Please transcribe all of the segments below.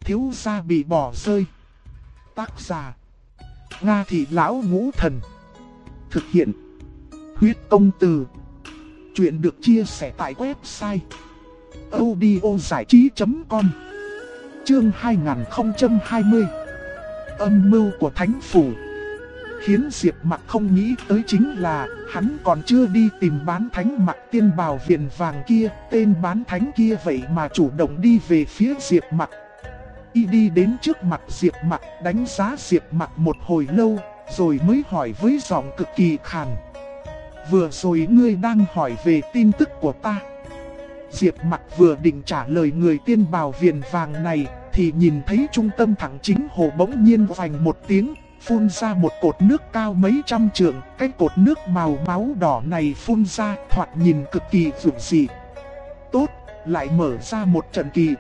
thiếu gia bị bỏ rơi. Tác giả: Nga Thị Lão Ngũ Thần. Thực hiện: Huyết Công Từ. Chuyện được chia sẻ tại website audiozảichí.com. Chương 2020. Âm mưu của Thánh Phủ. Khiến Diệp Mặc không nghĩ tới chính là hắn còn chưa đi tìm bán thánh mặc tiên bào viền vàng kia. Tên bán thánh kia vậy mà chủ động đi về phía Diệp Mặc. Y đi đến trước mặt Diệp Mặc, đánh giá Diệp Mặc một hồi lâu, rồi mới hỏi với giọng cực kỳ khàn: vừa rồi ngươi đang hỏi về tin tức của ta. Diệp Mặc vừa định trả lời người tiên bào viền vàng này, thì nhìn thấy trung tâm thẳng chính hồ bỗng nhiên vành một tiếng, phun ra một cột nước cao mấy trăm trượng. Cái cột nước màu máu đỏ này phun ra thoạt nhìn cực kỳ dữ dị. Tốt, lại mở ra một trận kỳ.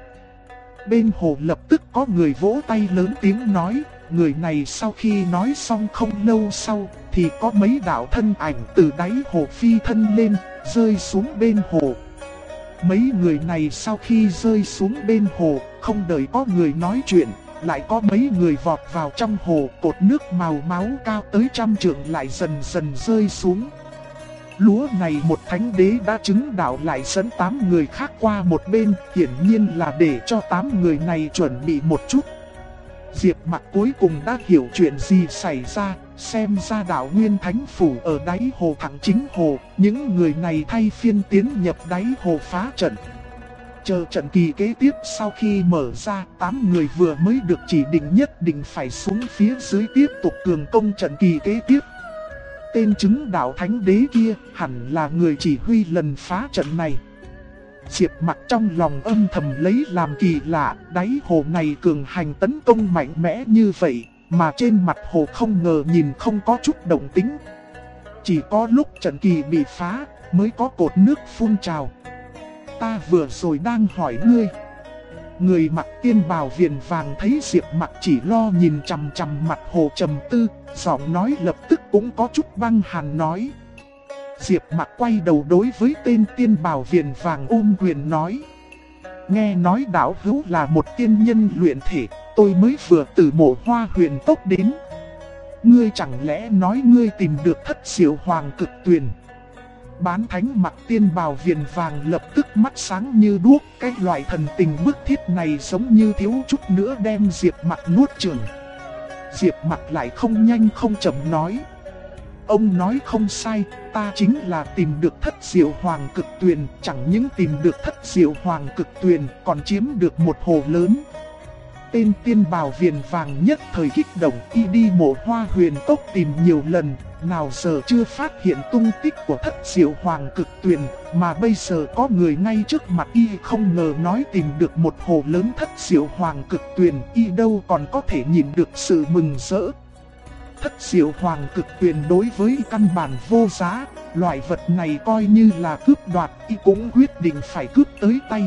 Bên hồ lập tức có người vỗ tay lớn tiếng nói. Người này sau khi nói xong không lâu sau, thì có mấy đạo thân ảnh từ đáy hồ phi thân lên, rơi xuống bên hồ. Mấy người này sau khi rơi xuống bên hồ, không đợi có người nói chuyện, lại có mấy người vọt vào trong hồ. Cột nước màu máu cao tới trăm trượng lại dần dần rơi xuống. Lúa này một thánh đế đã chứng đạo lại dẫn 8 người khác qua một bên, hiển nhiên là để cho 8 người này chuẩn bị một chút. Diệp Mặc cuối cùng đã hiểu chuyện gì xảy ra, xem ra đạo nguyên thánh phủ ở đáy hồ thẳng chính hồ, những người này thay phiên tiến nhập đáy hồ phá trận. Chờ trận kỳ kế tiếp sau khi mở ra, 8 người vừa mới được chỉ định nhất định phải xuống phía dưới tiếp tục cường công trận kỳ kế tiếp. Tên chứng đạo thánh đế kia hẳn là người chỉ huy lần phá trận này. Diệp Mặc trong lòng âm thầm lấy làm kỳ lạ, đáy hồ này cường hành tấn công mạnh mẽ như vậy, mà trên mặt hồ không ngờ nhìn không có chút động tĩnh. Chỉ có lúc trận kỳ bị phá, mới có cột nước phun trào. Ta vừa rồi đang hỏi ngươi. Người mặc tiên bào viền vàng thấy Diệp Mặc chỉ lo nhìn chằm chằm mặt hồ trầm tư, giọng nói lập tức cũng có chút băng hàn nói. Diệp Mặc quay đầu đối với tên tiên bào viền vàng ôm quyền nói. Nghe nói đạo hữu là một tiên nhân luyện thể, tôi mới vừa từ Mộ Hoa Huyền Tốc đến. Ngươi chẳng lẽ nói ngươi tìm được Thất Diệu Hoàng Cực Tuyền? Bán thánh mặc tiên bào viền vàng lập tức mắt sáng như đuốc. Cái loại thần tình bức thiết này giống như thiếu chút nữa đem Diệp Mặc nuốt chửng. Diệp Mặc lại không nhanh không chậm nói. Ông nói không sai, ta chính là tìm được Thất Diệu Hoàng Cực Tuyền. Chẳng những tìm được Thất Diệu Hoàng Cực Tuyền, còn chiếm được một hồ lớn. Tên tiên bào viền vàng nhất thời kích động, y đi Mộ Hoa Huyền Tốc tìm nhiều lần, nào giờ chưa phát hiện tung tích của Thất Diệu Hoàng Cực Tuyền, mà bây giờ có người ngay trước mặt y không ngờ nói tìm được một hồ lớn Thất Diệu Hoàng Cực Tuyền, y đâu còn có thể nhìn được sự mừng rỡ. Thất Diệu Hoàng Cực Tuyền đối với căn bản vô giá, loại vật này coi như là cướp đoạt, y cũng quyết định phải cướp tới tay.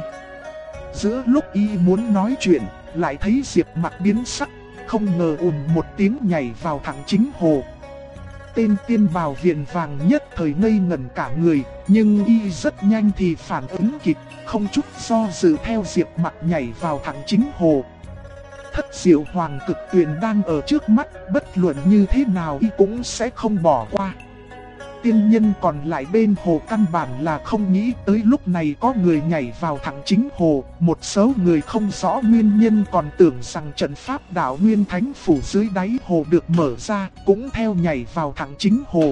Giữa lúc y muốn nói chuyện, lại thấy Diệp Mặc biến sắc, không ngờ ùn một tiếng nhảy vào thẳng chính hồ. Tên tiên bào viền vàng nhất thời ngây ngẩn cả người, nhưng y rất nhanh thì phản ứng kịp, không chút do dự theo Diệp Mặc nhảy vào thẳng chính hồ. Thất Diệu Hoàng Cực Tuyền đang ở trước mắt, bất luận như thế nào y cũng sẽ không bỏ qua. Tiên nhân còn lại bên hồ căn bản là không nghĩ tới lúc này có người nhảy vào thẳng chính hồ. Một số người không rõ nguyên nhân còn tưởng rằng trận pháp đạo nguyên thánh phủ dưới đáy hồ được mở ra, cũng theo nhảy vào thẳng chính hồ.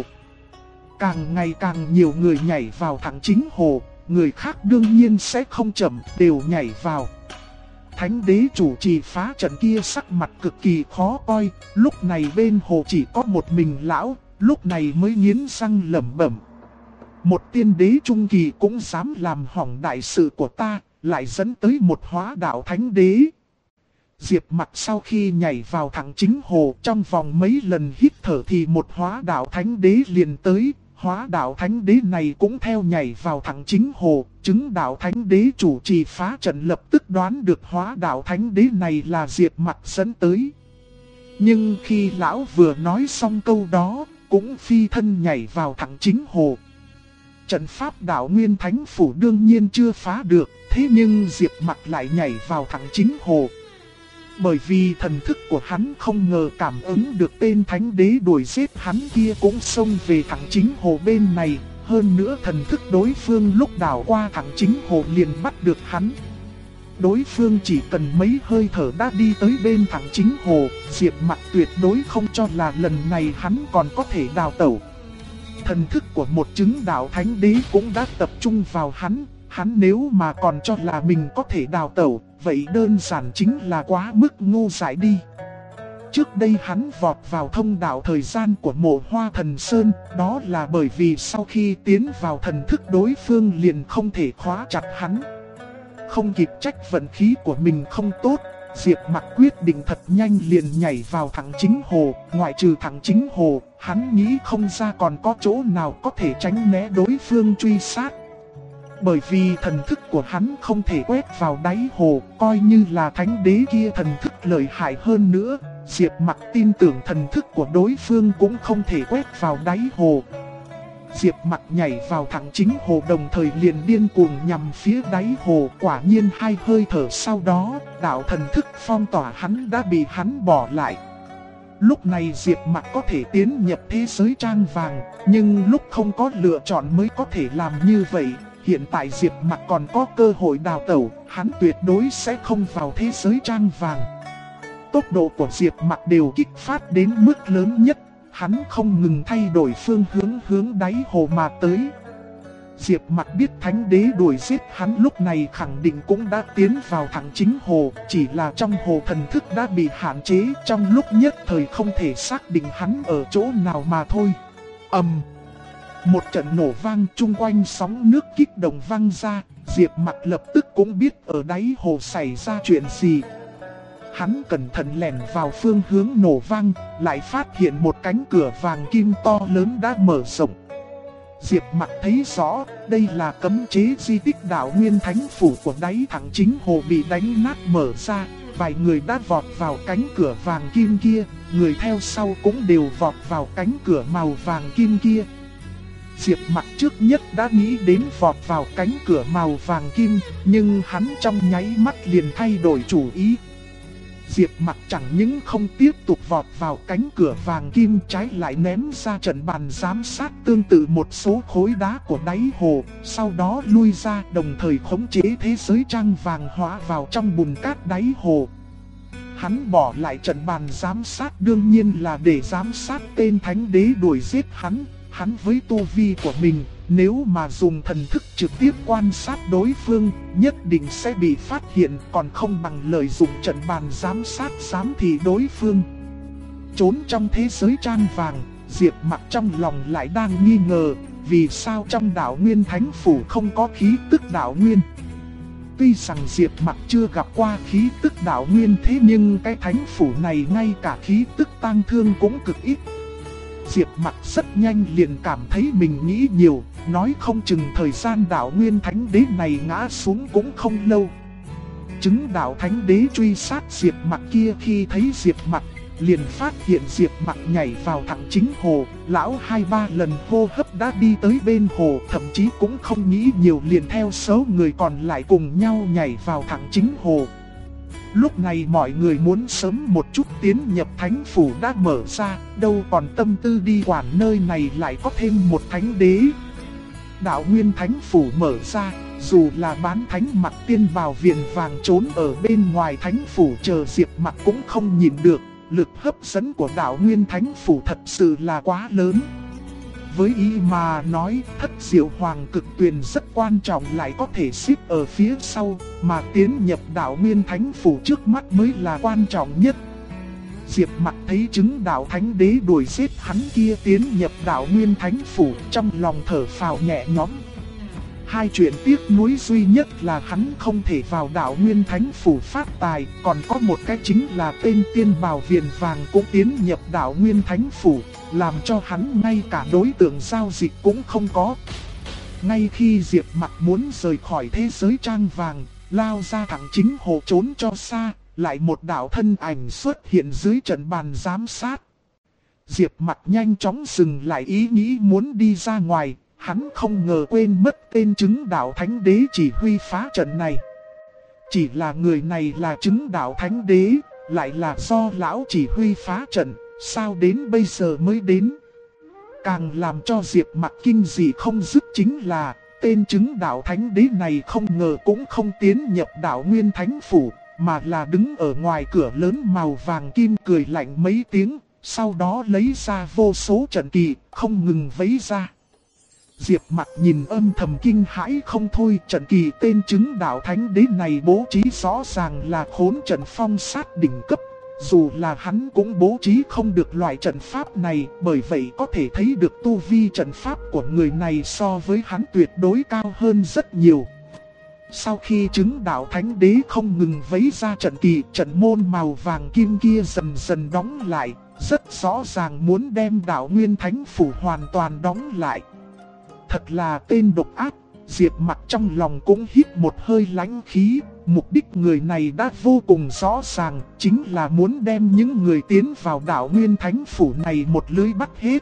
Càng ngày càng nhiều người nhảy vào thẳng chính hồ, người khác đương nhiên sẽ không chậm, đều nhảy vào. Thánh đế chủ trì phá trận kia sắc mặt cực kỳ khó coi, lúc này bên hồ chỉ có một mình lão, lúc này mới nghiến răng lẩm bẩm. Một tiên đế trung kỳ cũng dám làm hỏng đại sự của ta, lại dẫn tới một hóa đạo thánh đế. Diệp Mặc sau khi nhảy vào thẳng chính hồ, trong vòng mấy lần hít thở thì một hóa đạo thánh đế liền tới. Hóa đạo thánh đế này cũng theo nhảy vào thẳng chính hồ, chứng đạo thánh đế chủ trì phá trận lập tức đoán được hóa đạo thánh đế này là Diệp Mặc dẫn tới. Nhưng khi lão vừa nói xong câu đó, cũng phi thân nhảy vào thẳng chính hồ. Trận pháp đạo nguyên thánh phủ đương nhiên chưa phá được, thế nhưng Diệp Mặc lại nhảy vào thẳng chính hồ. Bởi vì thần thức của hắn không ngờ cảm ứng được tên thánh đế đuổi giết hắn kia cũng xông về thẳng chính hồ bên này. Hơn nữa thần thức đối phương lúc đảo qua thẳng chính hồ liền bắt được hắn. Đối phương chỉ cần mấy hơi thở đã đi tới bên thẳng chính hồ. Diệp Mặc tuyệt đối không cho là lần này hắn còn có thể đào tẩu. Thần thức của một chứng đạo thánh đế cũng đã tập trung vào hắn. Hắn nếu mà còn cho là mình có thể đào tẩu, vậy đơn giản chính là quá mức ngu dại đi. Trước đây hắn vọt vào thông đạo thời gian của Mộ Hoa Thần Sơn, đó là bởi vì sau khi tiến vào thần thức đối phương liền không thể khóa chặt hắn. Không kịp trách vận khí của mình không tốt, Diệp Mặc quyết định thật nhanh liền nhảy vào thẳng chính hồ. Ngoại trừ thẳng chính hồ, hắn nghĩ không ra còn có chỗ nào có thể tránh né đối phương truy sát. Bởi vì thần thức của hắn không thể quét vào đáy hồ, coi như là thánh đế kia thần thức lợi hại hơn nữa, Diệp Mặc tin tưởng thần thức của đối phương cũng không thể quét vào đáy hồ. Diệp Mặc nhảy vào thẳng chính hồ đồng thời liền điên cuồng nhằm phía đáy hồ. Quả nhiên hai hơi thở sau đó, đạo thần thức phong tỏa hắn đã bị hắn bỏ lại. Lúc này Diệp Mặc có thể tiến nhập thế giới trang vàng, nhưng lúc không có lựa chọn mới có thể làm như vậy. Hiện tại Diệp Mặc còn có cơ hội đào tẩu, hắn tuyệt đối sẽ không vào thế giới trang vàng. Tốc độ của Diệp Mặc đều kích phát đến mức lớn nhất, hắn không ngừng thay đổi phương hướng đáy hồ mà tới. Diệp Mặc biết thánh đế đuổi giết hắn lúc này khẳng định cũng đã tiến vào thẳng chính hồ, chỉ là trong hồ thần thức đã bị hạn chế, trong lúc nhất thời không thể xác định hắn ở chỗ nào mà thôi. Một trận nổ vang, chung quanh sóng nước kích động vang ra, Diệp Mặc lập tức cũng biết ở đáy hồ xảy ra chuyện gì. Hắn cẩn thận lẻn vào phương hướng nổ vang, lại phát hiện một cánh cửa vàng kim to lớn đã mở rộng. Diệp Mặc thấy rõ, đây là cấm chế di tích đạo Nguyên Thánh Phủ của đáy thẳng chính hồ bị đánh nát mở ra. Vài người đã vọt vào cánh cửa vàng kim kia, người theo sau cũng đều vọt vào cánh cửa màu vàng kim kia. Diệp Mặc trước nhất đã nghĩ đến vọt vào cánh cửa màu vàng kim, nhưng hắn trong nháy mắt liền thay đổi chủ ý. Diệp Mặc chẳng những không tiếp tục vọt vào cánh cửa vàng kim, trái lại ném ra trận bàn giám sát tương tự một số khối đá của đáy hồ, sau đó lui ra đồng thời khống chế thế giới trang vàng hóa vào trong bùn cát đáy hồ. Hắn bỏ lại trận bàn giám sát đương nhiên là để giám sát tên thánh đế đuổi giết hắn. Hắn với tu vi của mình, nếu mà dùng thần thức trực tiếp quan sát đối phương, nhất định sẽ bị phát hiện, còn không bằng lợi dụng trận bàn giám sát giám thị đối phương. Trốn trong thế giới trang vàng, Diệp Mặc trong lòng lại đang nghi ngờ, vì sao trong đạo Nguyên Thánh Phủ không có khí tức đạo Nguyên. Tuy rằng Diệp Mặc chưa gặp qua khí tức đạo Nguyên, thế nhưng cái thánh phủ này ngay cả khí tức tang thương cũng cực ít. Diệp Mặc rất nhanh liền cảm thấy mình nghĩ nhiều, nói không chừng thời gian đạo Nguyên Thánh Đế này ngã xuống cũng không lâu. Chứng đạo Thánh Đế truy sát Diệp Mặc kia khi thấy Diệp Mặc, liền phát hiện Diệp Mặc nhảy vào thẳng chính hồ, lão 2-3 lần hô hấp đã đi tới bên hồ, thậm chí cũng không nghĩ nhiều liền theo số người còn lại cùng nhau nhảy vào thẳng chính hồ. Lúc này mọi người muốn sớm một chút tiến nhập thánh phủ đã mở ra, đâu còn tâm tư đi quản nơi này lại có thêm một thánh đế. Đạo Nguyên Thánh Phủ mở ra, dù là bán thánh mặc tiên bào viền vàng trốn ở bên ngoài thánh phủ chờ Diệp Mặc cũng không nhìn được, lực hấp dẫn của đạo Nguyên Thánh Phủ thật sự là quá lớn. Với ý mà nói, Thất Diệu Hoàng Cực Tuyền rất quan trọng lại có thể xếp ở phía sau, mà tiến nhập đạo Nguyên Thánh Phủ trước mắt mới là quan trọng nhất. Diệp Mặc thấy chứng đạo Thánh Đế đuổi giết hắn kia tiến nhập đạo Nguyên Thánh Phủ, trong lòng thở phào nhẹ nhõm. Hai chuyện tiếc nuối duy nhất là hắn không thể vào đạo Nguyên Thánh Phủ phát tài, còn có một cái chính là tên tiên bào viền vàng cũng tiến nhập đạo Nguyên Thánh Phủ, làm cho hắn ngay cả đối tượng giao dịch cũng không có. Ngay khi Diệp Mặc muốn rời khỏi thế giới trang vàng, lao ra thẳng chính hồ trốn cho xa, lại một đạo thân ảnh xuất hiện dưới trận bàn giám sát. Diệp Mặc nhanh chóng dừng lại ý nghĩ muốn đi ra ngoài. Hắn không ngờ quên mất tên chứng đạo Thánh Đế chỉ huy phá trận này. Chỉ là người này là chứng đạo Thánh Đế, lại là do lão chỉ huy phá trận, sao đến bây giờ mới đến. Càng làm cho Diệp Mặc kinh dị không dứt chính là tên chứng đạo thánh đế này không ngờ cũng không tiến nhập đạo Nguyên Thánh Phủ, mà là đứng ở ngoài cửa lớn màu vàng kim cười lạnh mấy tiếng, sau đó lấy ra vô số trận kỳ, không ngừng vấy ra. Diệp Mặc nhìn âm thầm kinh hãi không thôi, trận kỳ tên chứng đạo thánh đế này bố trí rõ ràng là khốn trận phong sát đỉnh cấp. Dù là hắn cũng bố trí không được loại trận pháp này, bởi vậy có thể thấy được tu vi trận pháp của người này so với hắn tuyệt đối cao hơn rất nhiều. Sau khi chứng đạo thánh đế không ngừng vấy ra trận kỳ, trận môn màu vàng kim kia dần dần đóng lại, rất rõ ràng muốn đem đạo Nguyên Thánh Phủ hoàn toàn đóng lại. Thật là tên độc ác, Diệp Mặc trong lòng cũng hít một hơi lãnh khí. Mục đích người này đã vô cùng rõ ràng, chính là muốn đem những người tiến vào đạo Nguyên Thánh Phủ này một lưới bắt hết.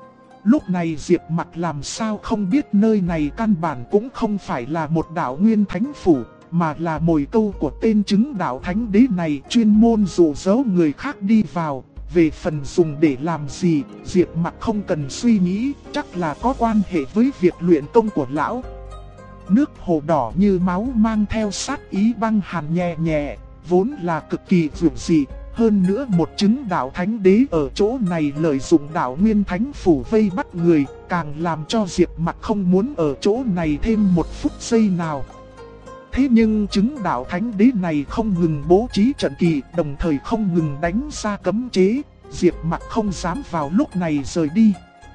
Lúc này Diệp Mặc làm sao không biết nơi này căn bản cũng không phải là một đạo Nguyên Thánh Phủ, mà là mồi câu của tên chứng đạo thánh đế này chuyên môn dụ dỗ người khác đi vào. Về phần dùng để làm gì, Diệp Mặc không cần suy nghĩ, chắc là có quan hệ với việc luyện công của lão. Nước hồ đỏ như máu mang theo sát ý băng hàn nhẹ nhẹ, vốn là cực kỳ dữ dị. Hơn nữa một chứng đạo thánh đế ở chỗ này lợi dụng đạo Nguyên Thánh Phủ vây bắt người, càng làm cho Diệp Mặc không muốn ở chỗ này thêm một phút giây nào. Thế nhưng chứng đạo thánh đế này không ngừng bố trí trận kỳ, đồng thời không ngừng đánh ra cấm chế, Diệp Mặc không dám vào lúc này rời đi.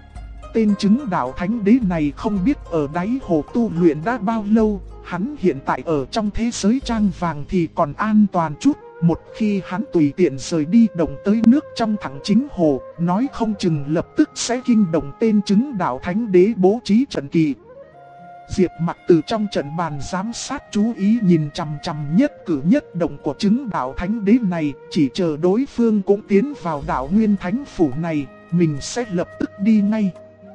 Tên chứng đạo thánh đế này không biết ở đáy hồ tu luyện đã bao lâu, hắn hiện tại ở trong thế giới trang vàng thì còn an toàn chút. Một khi hắn tùy tiện rời đi động tới nước trong thẳng chính hồ, nói không chừng lập tức sẽ kinh động tên chứng đạo thánh đế bố trí trận kỳ. Diệp Mặc từ trong trận bàn giám sát chú ý nhìn chằm chằm nhất cử nhất động của chứng đạo thánh đế này, chỉ chờ đối phương cũng tiến vào đạo Nguyên Thánh Phủ này, mình sẽ lập tức đi ngay.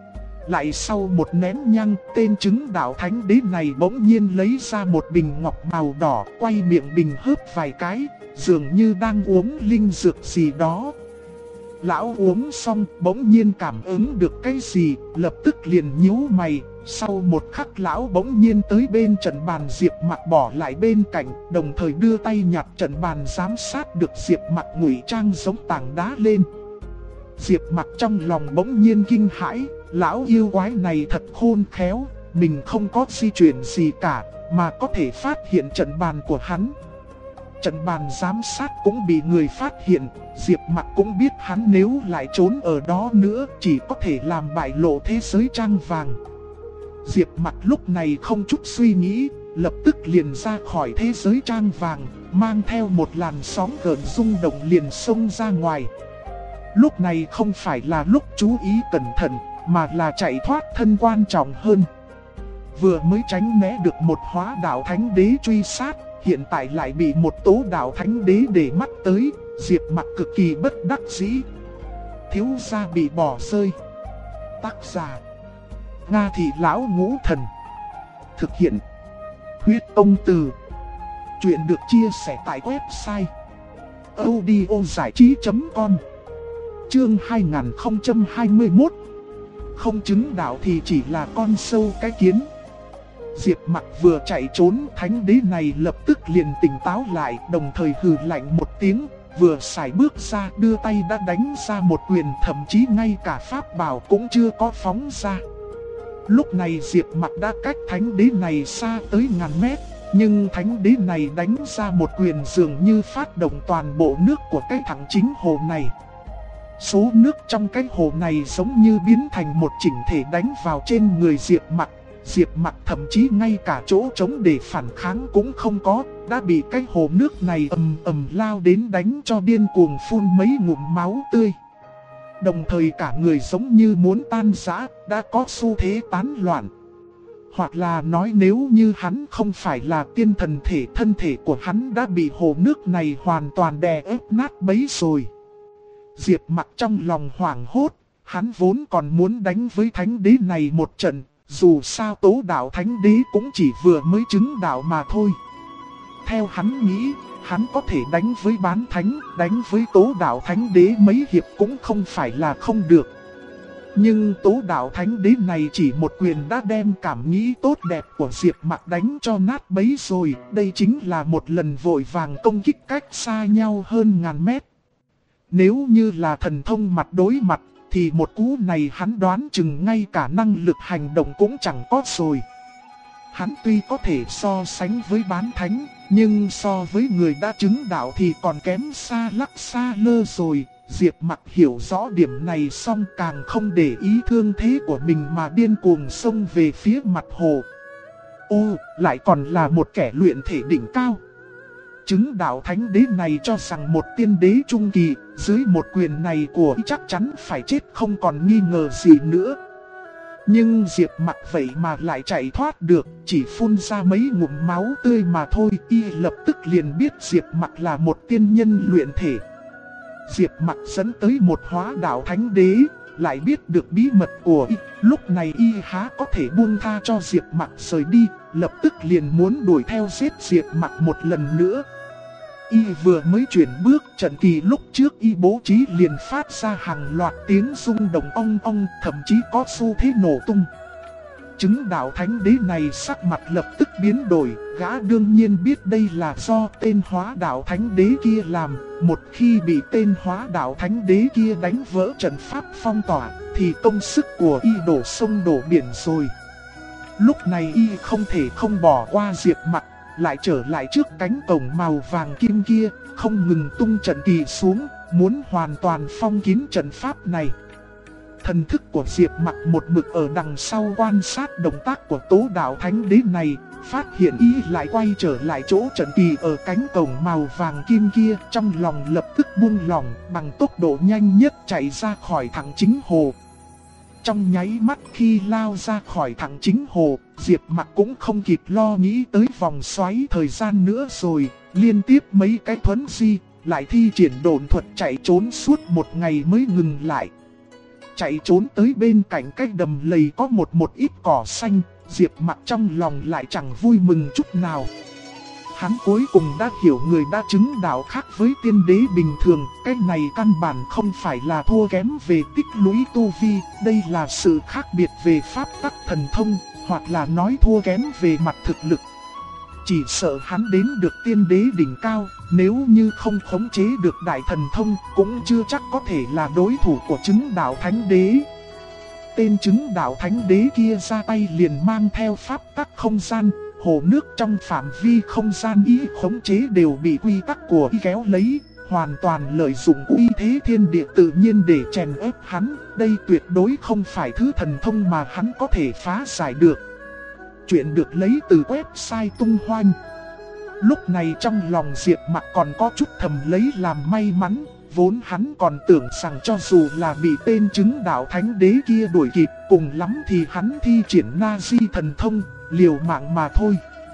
Lại sau một nén nhang, tên chứng đạo thánh đế này bỗng nhiên lấy ra một bình ngọc màu đỏ, quay miệng bình hớp vài cái, dường như đang uống linh dược gì đó. Lão uống xong bỗng nhiên cảm ứng được cái gì, lập tức liền nhíu mày. Sau một khắc lão bỗng nhiên tới bên trận bàn Diệp Mặc bỏ lại bên cạnh, đồng thời đưa tay nhặt trận bàn giám sát được Diệp Mặc ngụy trang giống tảng đá lên. Diệp Mặc trong lòng bỗng nhiên kinh hãi, lão yêu quái này thật khôn khéo, mình không có di chuyển gì cả, mà có thể phát hiện trận bàn của hắn. Trận bàn giám sát cũng bị người phát hiện, Diệp Mặc cũng biết hắn nếu lại trốn ở đó nữa chỉ có thể làm bại lộ thế giới trang vàng. Diệp Mặc lúc này không chút suy nghĩ, lập tức liền ra khỏi thế giới trang vàng, mang theo một làn sóng gợn rung động liền xông ra ngoài. Lúc này không phải là lúc chú ý cẩn thận, mà là chạy thoát thân quan trọng hơn. Vừa mới tránh né được một hóa đạo thánh đế truy sát, hiện tại lại bị một tố đạo thánh đế để mắt tới, Diệp Mặc cực kỳ bất đắc dĩ. Thiếu gia bị bỏ rơi. Tác giả Nga Thị Lão Ngũ Thần. Thực hiện Huyết Ông Từ. Chuyện được chia sẻ tại website audiozảichí.com. Chương 2021. Không chứng đạo thì chỉ là con sâu cái kiến. Diệp Mặc vừa chạy trốn, thánh đế này lập tức liền tỉnh táo lại, đồng thời hừ lạnh một tiếng, vừa sải bước ra đưa tay đã đánh ra một quyền, thậm chí ngay cả pháp bảo cũng chưa có phóng ra. Lúc này Diệp Mặc đã cách thánh đế này xa tới ngàn mét, nhưng thánh đế này đánh ra một quyền dường như phát động toàn bộ nước của cái thẳng chính hồ này. Số nước trong cái hồ này giống như biến thành một chỉnh thể đánh vào trên người Diệp Mặc. Diệp Mặc thậm chí ngay cả chỗ trống để phản kháng cũng không có, đã bị cái hồ nước này ầm ầm lao đến đánh cho điên cuồng phun mấy ngụm máu tươi. Đồng thời cả người giống như muốn tan rã, đã có xu thế tán loạn. Hoặc là nói nếu như hắn không phải là tiên thần thể, thân thể của hắn đã bị hồ nước này hoàn toàn đè ép nát bấy rồi. Diệp Mặc trong lòng hoảng hốt, hắn vốn còn muốn đánh với thánh đế này một trận, dù sao tố đạo thánh đế cũng chỉ vừa mới chứng đạo mà thôi. Theo hắn nghĩ, hắn có thể đánh với Bán Thánh, đánh với Tố Đạo Thánh Đế mấy hiệp cũng không phải là không được. Nhưng Tố Đạo Thánh Đế này chỉ một quyền đã đem cảm nghĩ tốt đẹp của Diệp Mặc đánh cho nát bấy rồi. Đây chính là một lần vội vàng công kích cách xa nhau hơn ngàn mét. Nếu như là thần thông mặt đối mặt, thì một cú này hắn đoán chừng ngay cả năng lực hành động cũng chẳng có rồi. Hắn tuy có thể so sánh với Bán Thánh, nhưng so với người đã chứng đạo thì còn kém xa lắc xa lơ rồi. Diệp Mặc hiểu rõ điểm này xong càng không để ý thương thế của mình mà điên cuồng xông về phía mặt hồ. Ô, lại còn là một kẻ luyện thể đỉnh cao. Chứng đạo thánh đế này cho rằng một tiên đế trung kỳ, dưới một quyền này của y chắc chắn phải chết không còn nghi ngờ gì nữa. Nhưng Diệp Mặc vậy mà lại chạy thoát được, chỉ phun ra mấy ngụm máu tươi mà thôi. Y lập tức liền biết Diệp Mặc là một tiên nhân luyện thể. Diệp Mặc dẫn tới một hóa đạo thánh đế, lại biết được bí mật của y. Lúc này y há có thể buông tha cho Diệp Mặc rời đi, lập tức liền muốn đuổi theo giết Diệp Mặc một lần nữa. Y vừa mới chuyển bước, trận kỳ lúc trước y bố trí liền phát ra hàng loạt tiếng rung động ong ong, thậm chí có xu thế nổ tung. Chứng đạo thánh đế này sắc mặt lập tức biến đổi, gã đương nhiên biết đây là do tên hóa đạo thánh đế kia làm. Một khi bị tên hóa đạo thánh đế kia đánh vỡ trận pháp phong tỏa, thì công sức của y đổ sông đổ biển rồi. Lúc này y không thể không bỏ qua Diệp Mặc, lại trở lại trước cánh cổng màu vàng kim kia, không ngừng tung trận kỳ xuống, muốn hoàn toàn phong kín trận pháp này. Thần thức của Diệp Mặc một mực ở đằng sau quan sát động tác của Tố Đạo Thánh Đế này, phát hiện y lại quay trở lại chỗ trận kỳ ở cánh cổng màu vàng kim kia, trong lòng lập tức buông lỏng, bằng tốc độ nhanh nhất chạy ra khỏi thẳng chính hồ. Trong nháy mắt khi lao ra khỏi thẳng chính hồ, Diệp Mặc cũng không kịp lo nghĩ tới vòng xoáy thời gian nữa rồi, liên tiếp mấy cái thuấn di, lại thi triển độn thuật chạy trốn suốt một ngày mới ngừng lại. Chạy trốn tới bên cạnh cái đầm lầy có một ít cỏ xanh, Diệp Mặc trong lòng lại chẳng vui mừng chút nào. Hắn cuối cùng đã hiểu người đã chứng đạo khác với tiên đế bình thường, cái này căn bản không phải là thua kém về tích lũy tu vi, đây là sự khác biệt về pháp tắc thần thông, hoặc là nói thua kém về mặt thực lực. Chỉ sợ hắn đến được tiên đế đỉnh cao, nếu như không khống chế được đại thần thông, cũng chưa chắc có thể là đối thủ của chứng đạo thánh đế. Tên chứng đạo thánh đế kia ra tay liền mang theo pháp tắc không gian, hồ nước trong phạm vi không gian y khống chế đều bị quy tắc của y kéo lấy, hoàn toàn lợi dụng uy thế thiên địa tự nhiên để chèn ép hắn. Đây tuyệt đối không phải thứ thần thông mà hắn có thể phá giải được. Chuyện được lấy từ website tung hoành. Lúc này trong lòng Diệp Mặc còn có chút thầm lấy làm may mắn, vốn hắn còn tưởng rằng cho dù là bị tên chứng đạo thánh đế kia đuổi kịp, cùng lắm thì hắn thi triển Na Di thần thông, liều mạng mà thôi.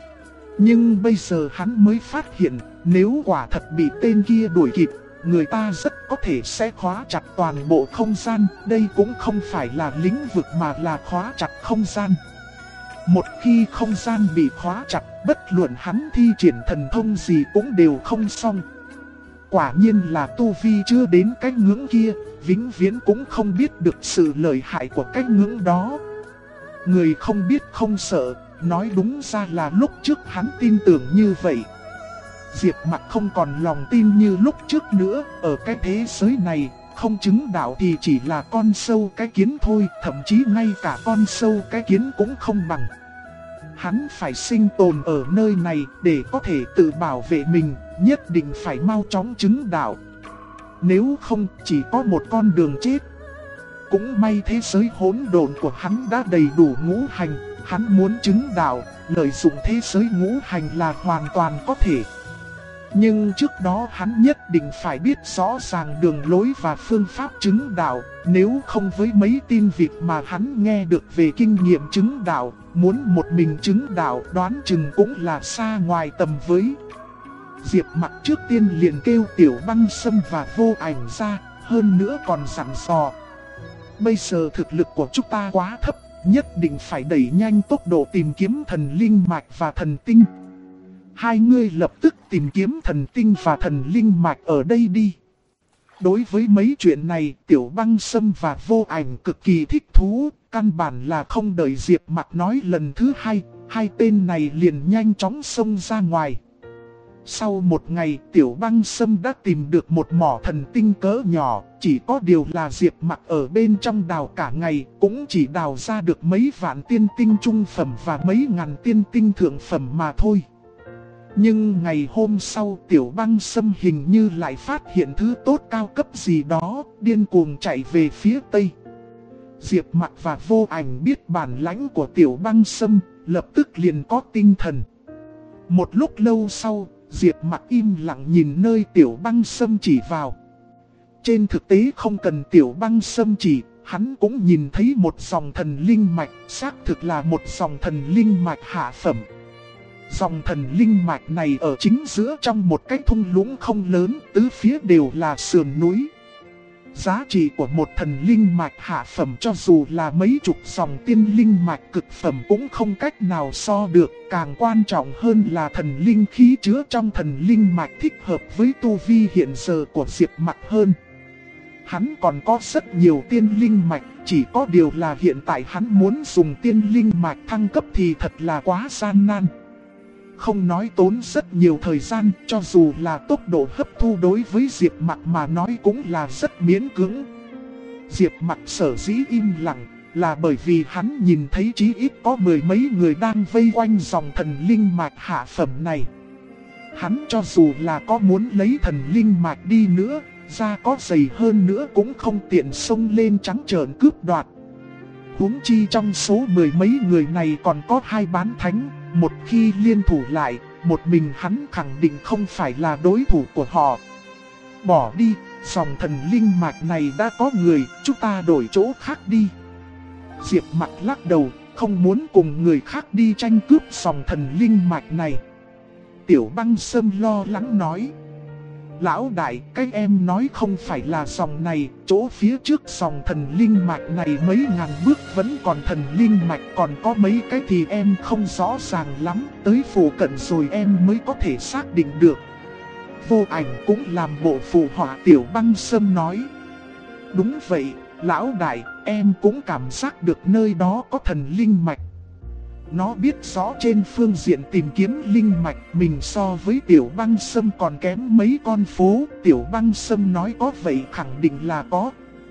Nhưng bây giờ hắn mới phát hiện, nếu quả thật bị tên kia đuổi kịp, người ta rất có thể sẽ khóa chặt toàn bộ không gian. Đây cũng không phải là lĩnh vực mà là khóa chặt không gian. Một khi không gian bị khóa chặt, bất luận hắn thi triển thần thông gì cũng đều không xong. Quả nhiên là tu vi chưa đến cái ngưỡng kia, vĩnh viễn cũng không biết được sự lợi hại của cái ngưỡng đó. Người không biết không sợ, nói đúng ra là lúc trước hắn tin tưởng như vậy. Diệp Mặc không còn lòng tin như lúc trước nữa, ở cái thế giới này, không chứng đạo thì chỉ là con sâu cái kiến thôi, thậm chí ngay cả con sâu cái kiến cũng không bằng. Hắn phải sinh tồn ở nơi này để có thể tự bảo vệ mình, nhất định phải mau chóng chứng đạo. Nếu không chỉ có một con đường chết. Cũng may thế giới hỗn độn của hắn đã đầy đủ ngũ hành, hắn muốn chứng đạo, lợi dụng thế giới ngũ hành là hoàn toàn có thể. Nhưng trước đó hắn nhất định phải biết rõ ràng đường lối và phương pháp chứng đạo, nếu không với mấy tin vịt mà hắn nghe được về kinh nghiệm chứng đạo, muốn một mình chứng đạo đoán chừng cũng là xa ngoài tầm với. Diệp Mặc trước tiên liền kêu Tiểu Băng Sâm và Vô Ảnh ra, hơn nữa còn dặn dò. Bây giờ thực lực của chúng ta quá thấp, nhất định phải đẩy nhanh tốc độ tìm kiếm thần linh mạch và thần tinh. Hai ngươi lập tức tìm kiếm thần tinh và thần linh mạch ở đây đi. Đối với mấy chuyện này, Tiểu Băng Sâm và Vô Ảnh cực kỳ thích thú, căn bản là không đợi Diệp Mặc nói lần thứ hai, hai tên này liền nhanh chóng xông ra ngoài. Sau một ngày, Tiểu Băng Sâm đã tìm được một mỏ thần tinh cỡ nhỏ, chỉ có điều là Diệp Mặc ở bên trong đào cả ngày, cũng chỉ đào ra được mấy vạn tiên tinh trung phẩm và mấy ngàn tiên tinh thượng phẩm mà thôi. Nhưng ngày hôm sau, Tiểu Băng Sâm hình như lại phát hiện thứ tốt cao cấp gì đó, điên cuồng chạy về phía tây. Diệp Mặc và Vô Ảnh biết bản lãnh của Tiểu Băng Sâm, lập tức liền có tinh thần. Một lúc lâu sau, Diệp Mặc im lặng nhìn nơi Tiểu Băng Sâm chỉ vào. Trên thực tế không cần Tiểu Băng Sâm chỉ, hắn cũng nhìn thấy một dòng thần linh mạch, xác thực là một dòng thần linh mạch hạ phẩm. Dòng thần linh mạch này ở chính giữa trong một cái thung lũng không lớn, tứ phía đều là sườn núi. Giá trị của một thần linh mạch hạ phẩm cho dù là mấy chục dòng tiên linh mạch cực phẩm cũng không cách nào so được. Càng quan trọng hơn là thần linh khí chứa trong thần linh mạch thích hợp với tu vi hiện giờ của Diệp Mặc hơn. Hắn còn có rất nhiều tiên linh mạch, chỉ có điều là hiện tại hắn muốn dùng tiên linh mạch thăng cấp thì thật là quá gian nan. Không nói tốn rất nhiều thời gian, cho dù là tốc độ hấp thu đối với Diệp Mặc mà nói cũng là rất miễn cưỡng. Diệp Mặc sở dĩ im lặng là bởi vì hắn nhìn thấy chí ít có mười mấy người đang vây quanh dòng thần linh mạch hạ phẩm này. Hắn cho dù là có muốn lấy thần linh mạch đi nữa, da có dày hơn nữa cũng không tiện xông lên trắng trợn cướp đoạt. Huống chi trong số mười mấy người này còn có hai bán thánh, một khi liên thủ lại, một mình hắn khẳng định không phải là đối thủ của họ. Bỏ đi, dòng thần linh mạch này đã có người, chúng ta đổi chỗ khác đi. Diệp Mặc lắc đầu, không muốn cùng người khác đi tranh cướp dòng thần linh mạch này. Tiểu Băng Sâm lo lắng nói. Lão đại, cái em nói không phải là dòng này, chỗ phía trước dòng thần linh mạch này mấy ngàn bước vẫn còn thần linh mạch, còn có mấy cái thì em không rõ ràng lắm, tới phụ cận rồi em mới có thể xác định được. Vô Ảnh cũng làm bộ phụ họa. Tiểu Băng Sâm nói. Đúng vậy, lão đại, em cũng cảm giác được nơi đó có thần linh mạch. Nó biết rõ trên phương diện tìm kiếm linh mạch mình so với Tiểu Băng Sâm còn kém mấy con phố. Tiểu Băng Sâm nói có vậy khẳng định là có.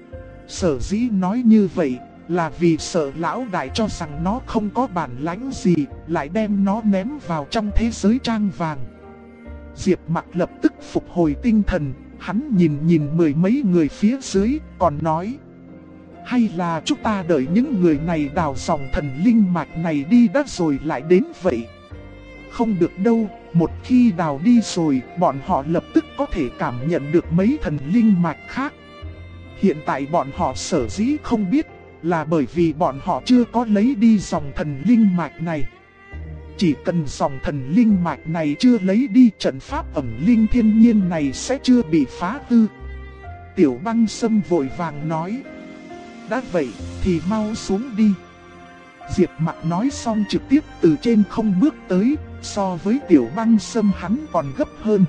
Sở dĩ nói như vậy là vì sợ lão đại cho rằng nó không có bản lãnh gì, lại đem nó ném vào trong thế giới trang vàng. Diệp Mặc lập tức phục hồi tinh thần, hắn nhìn mười mấy người phía dưới, còn nói. Hay là chúng ta đợi những người này đào dòng thần linh mạch này đi đã rồi lại đến vậy? Không được đâu, một khi đào đi rồi, bọn họ lập tức có thể cảm nhận được mấy thần linh mạch khác. Hiện tại bọn họ sở dĩ không biết, là bởi vì bọn họ chưa có lấy đi dòng thần linh mạch này. Chỉ cần dòng thần linh mạch này chưa lấy đi, trận pháp ẩn linh thiên nhiên này sẽ chưa bị phá hư. Tiểu Băng Sâm vội vàng nói. Đã vậy thì mau xuống đi. Diệp Mặc nói xong trực tiếp từ trên không bước tới, so với Tiểu Băng Sâm hắn còn gấp hơn.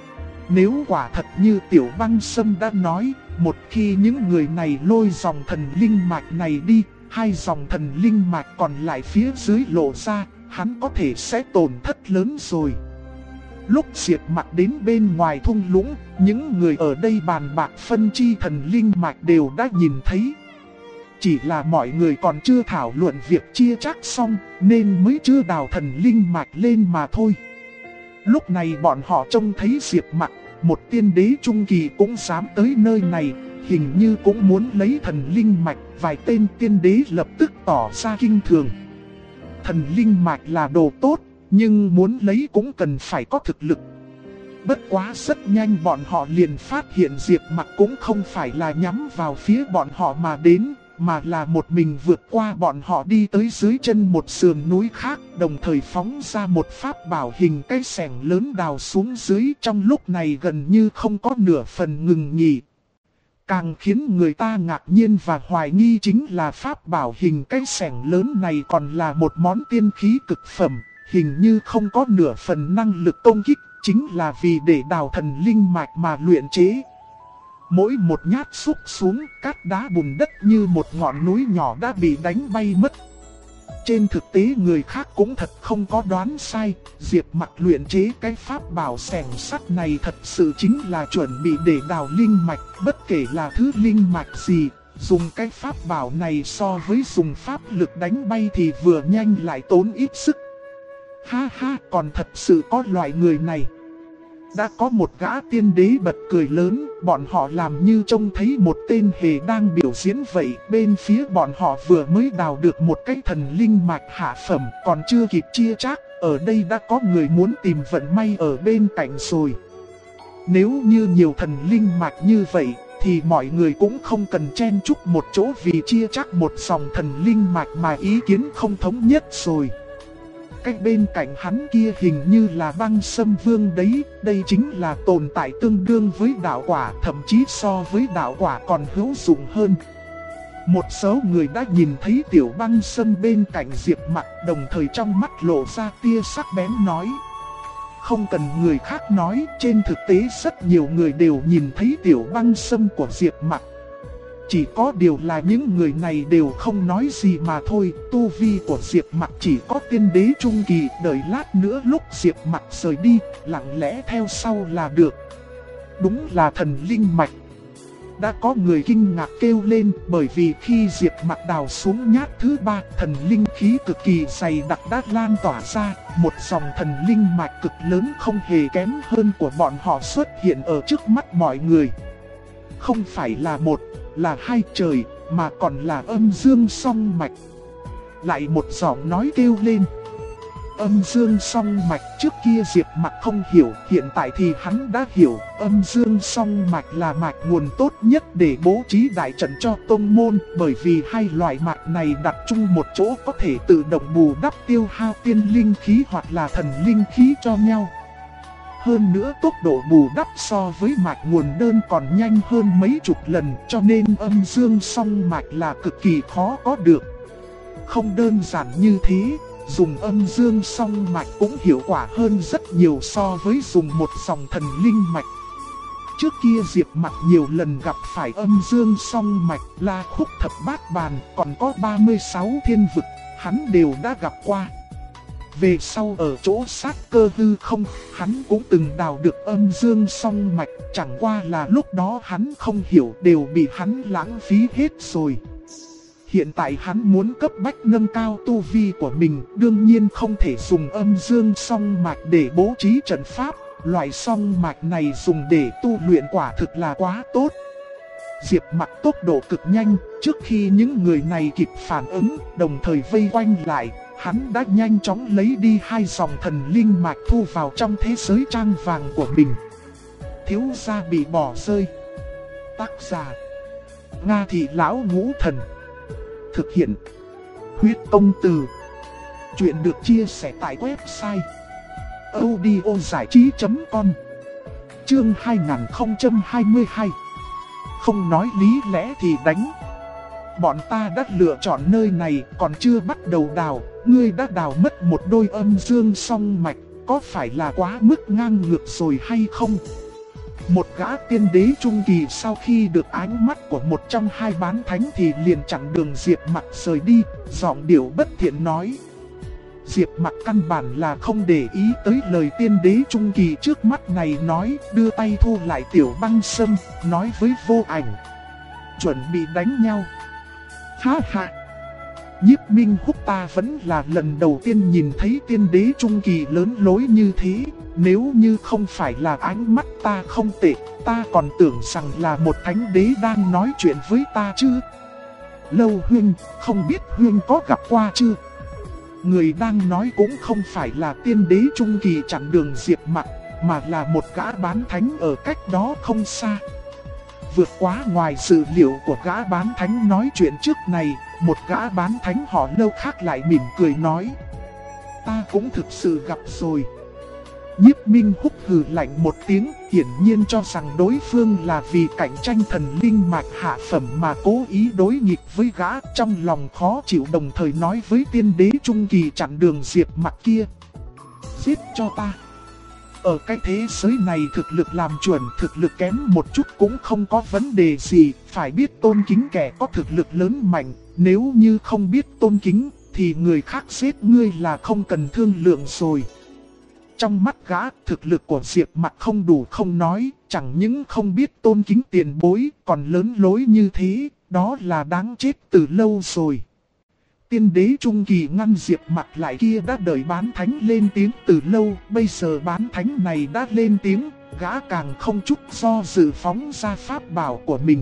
Nếu quả thật như Tiểu Băng Sâm đã nói, một khi những người này lôi dòng thần linh mạch này đi, hai dòng thần linh mạch còn lại phía dưới lộ ra, hắn có thể sẽ tổn thất lớn rồi. Lúc Diệp Mặc đến bên ngoài thung lũng, những người ở đây bàn bạc phân chi thần linh mạch đều đã nhìn thấy. Chỉ là mọi người còn chưa thảo luận việc chia chác xong, nên mới chưa đào thần linh mạch lên mà thôi. Lúc này bọn họ trông thấy Diệp Mặc, một tiên đế trung kỳ cũng dám tới nơi này, hình như cũng muốn lấy thần linh mạch. Vài tên tiên đế lập tức tỏ ra kinh thường. Thần linh mạch là đồ tốt, nhưng muốn lấy cũng cần phải có thực lực. Bất quá rất nhanh bọn họ liền phát hiện Diệp Mặc cũng không phải là nhắm vào phía bọn họ mà đến, mà là một mình vượt qua bọn họ đi tới dưới chân một sườn núi khác, đồng thời phóng ra một pháp bảo hình cái xẻng lớn đào xuống dưới, trong lúc này gần như không có nửa phần ngừng nghỉ. Càng khiến người ta ngạc nhiên và hoài nghi chính là pháp bảo hình cái xẻng lớn này còn là một món tiên khí cực phẩm, hình như không có nửa phần năng lực công kích, chính là vì để đào thần linh mạch mà luyện chế. Mỗi một nhát xúc xuống, cát đá bùn đất như một ngọn núi nhỏ đã bị đánh bay mất. Trên thực tế người khác cũng thật không có đoán sai, Diệp Mặc luyện chế cái pháp bảo xẻng sắt này thật sự chính là chuẩn bị để đào linh mạch, bất kể là thứ linh mạch gì. Dùng cái pháp bảo này so với dùng pháp lực đánh bay thì vừa nhanh lại tốn ít sức. Ha ha, còn thật sự có loại người này. Đã có một gã tiên đế bật cười lớn, bọn họ làm như trông thấy một tên hề đang biểu diễn vậy. Bên phía bọn họ vừa mới đào được một cái thần linh mạch hạ phẩm, còn chưa kịp chia chác, ở đây đã có người muốn tìm vận may ở bên cạnh rồi. Nếu như nhiều thần linh mạch như vậy, thì mọi người cũng không cần chen chúc một chỗ vì chia chác một dòng thần linh mạch mà ý kiến không thống nhất rồi. Cách bên cạnh hắn kia hình như là Băng Sâm Vương đấy, đây chính là tồn tại tương đương với đạo quả, thậm chí so với đạo quả còn hữu dụng hơn. Một số người đã nhìn thấy Tiểu Băng Sâm bên cạnh Diệp Mặc, đồng thời trong mắt lộ ra tia sắc bén nói. Không cần người khác nói, trên thực tế rất nhiều người đều nhìn thấy Tiểu Băng Sâm của Diệp Mặc. Chỉ có điều là những người này đều không nói gì mà thôi, tu vi của Diệp Mặc chỉ có tiên đế trung kỳ, đợi lát nữa lúc Diệp Mặc rời đi, lặng lẽ theo sau là được. Đúng là thần linh mạch. Đã có người kinh ngạc kêu lên, bởi vì khi Diệp Mặc đào xuống nhát thứ 3, thần linh khí cực kỳ dày đặc đã lan tỏa ra, một dòng thần linh mạch cực lớn không hề kém hơn của bọn họ xuất hiện ở trước mắt mọi người. Không phải là một, là hai trời, mà còn là âm dương song mạch. Lại một giọng nói kêu lên. Âm dương song mạch, trước kia Diệp Mặc không hiểu, hiện tại thì hắn đã hiểu. Âm dương song mạch là mạch nguồn tốt nhất để bố trí đại trận cho tông môn, bởi vì hai loại mạch này đặt chung một chỗ có thể tự động bù đắp tiêu hao tiên linh khí hoặc là thần linh khí cho nhau. Hơn nữa tốc độ bù đắp so với mạch nguồn đơn còn nhanh hơn mấy chục lần, cho nên âm dương song mạch là cực kỳ khó có được. Không đơn giản như thế, dùng âm dương song mạch cũng hiệu quả hơn rất nhiều so với dùng một dòng thần linh mạch. Trước kia Diệp Mặc nhiều lần gặp phải âm dương song mạch, La Khúc Thập Bát Bàn, còn có 36 thiên vực, hắn đều đã gặp qua. Về sau ở chỗ sát cơ hư không, hắn cũng từng đào được âm dương song mạch, chẳng qua là lúc đó hắn không hiểu, đều bị hắn lãng phí hết rồi. Hiện tại hắn muốn cấp bách nâng cao tu vi của mình, đương nhiên không thể dùng âm dương song mạch để bố trí trận pháp, loại song mạch này dùng để tu luyện quả thực là quá tốt. Diệp Mặc tốc độ cực nhanh, trước khi những người này kịp phản ứng, đồng thời vây quanh lại, hắn đã nhanh chóng lấy đi hai dòng thần linh mạch thu vào trong thế giới trang vàng của mình. Thiếu gia bị bỏ rơi. Tác giả: Nga Thị Lão Ngũ Thần. Thực hiện: Huyết Công Từ. Chuyện được chia sẻ tại website audiozảichí.com. Chương 2022. Không nói lý lẽ thì đánh. Bọn ta đã lựa chọn nơi này, còn chưa bắt đầu đào, ngươi đã đào mất một đôi âm dương song mạch, có phải là quá mức ngang ngược rồi hay không? Một gã tiên đế trung kỳ sau khi được ánh mắt của một trong hai bán thánh thì liền chặn đường Diệp Mặc rời đi, giọng điệu bất thiện nói. Diệp Mặc căn bản là không để ý tới lời tiên đế trung kỳ trước mắt này nói, đưa tay thu lại Tiểu Băng Sâm, nói với Vô Ảnh. Chuẩn bị đánh nhau. Ha ha! Nhiếp Minh Húc, ta vẫn là lần đầu tiên nhìn thấy tiên đế trung kỳ lớn lối như thế. Nếu như không phải là ánh mắt ta không tệ, ta còn tưởng rằng là một thánh đế đang nói chuyện với ta chứ. Lâu huynh, không biết huynh có gặp qua chưa? Người đang nói cũng không phải là tiên đế trung kỳ chặn đường Diệp Mặc, mà là một gã bán thánh ở cách đó không xa. Vượt quá ngoài dự liệu của gã bán thánh nói chuyện trước này, một gã bán thánh họ Lâu khác lại mỉm cười nói. Ta cũng thực sự gặp rồi. Nhiếp Minh Húc hừ lạnh một tiếng, hiển nhiên cho rằng đối phương là vì cạnh tranh thần linh mạch hạ phẩm mà cố ý đối nghịch với gã, trong lòng khó chịu, đồng thời nói với tiên đế trung kỳ chặn đường Diệp Mặc kia. giết cho ta. Ở cái thế giới này thực lực làm chuẩn, thực lực kém một chút cũng không có vấn đề gì, phải biết tôn kính kẻ có thực lực lớn mạnh, nếu như không biết tôn kính thì người khác giết ngươi là không cần thương lượng rồi. Trong mắt gã, thực lực của Diệp Mặc không đủ không nói, chẳng những không biết tôn kính tiền bối, còn lớn lối như thế, đó là đáng chết từ lâu rồi. Tiên đế trung kỳ ngăn Diệp Mặc lại kia đã đợi bán thánh lên tiếng từ lâu, bây giờ bán thánh này đã lên tiếng, gã càng không chút do dự phóng ra pháp bảo của mình.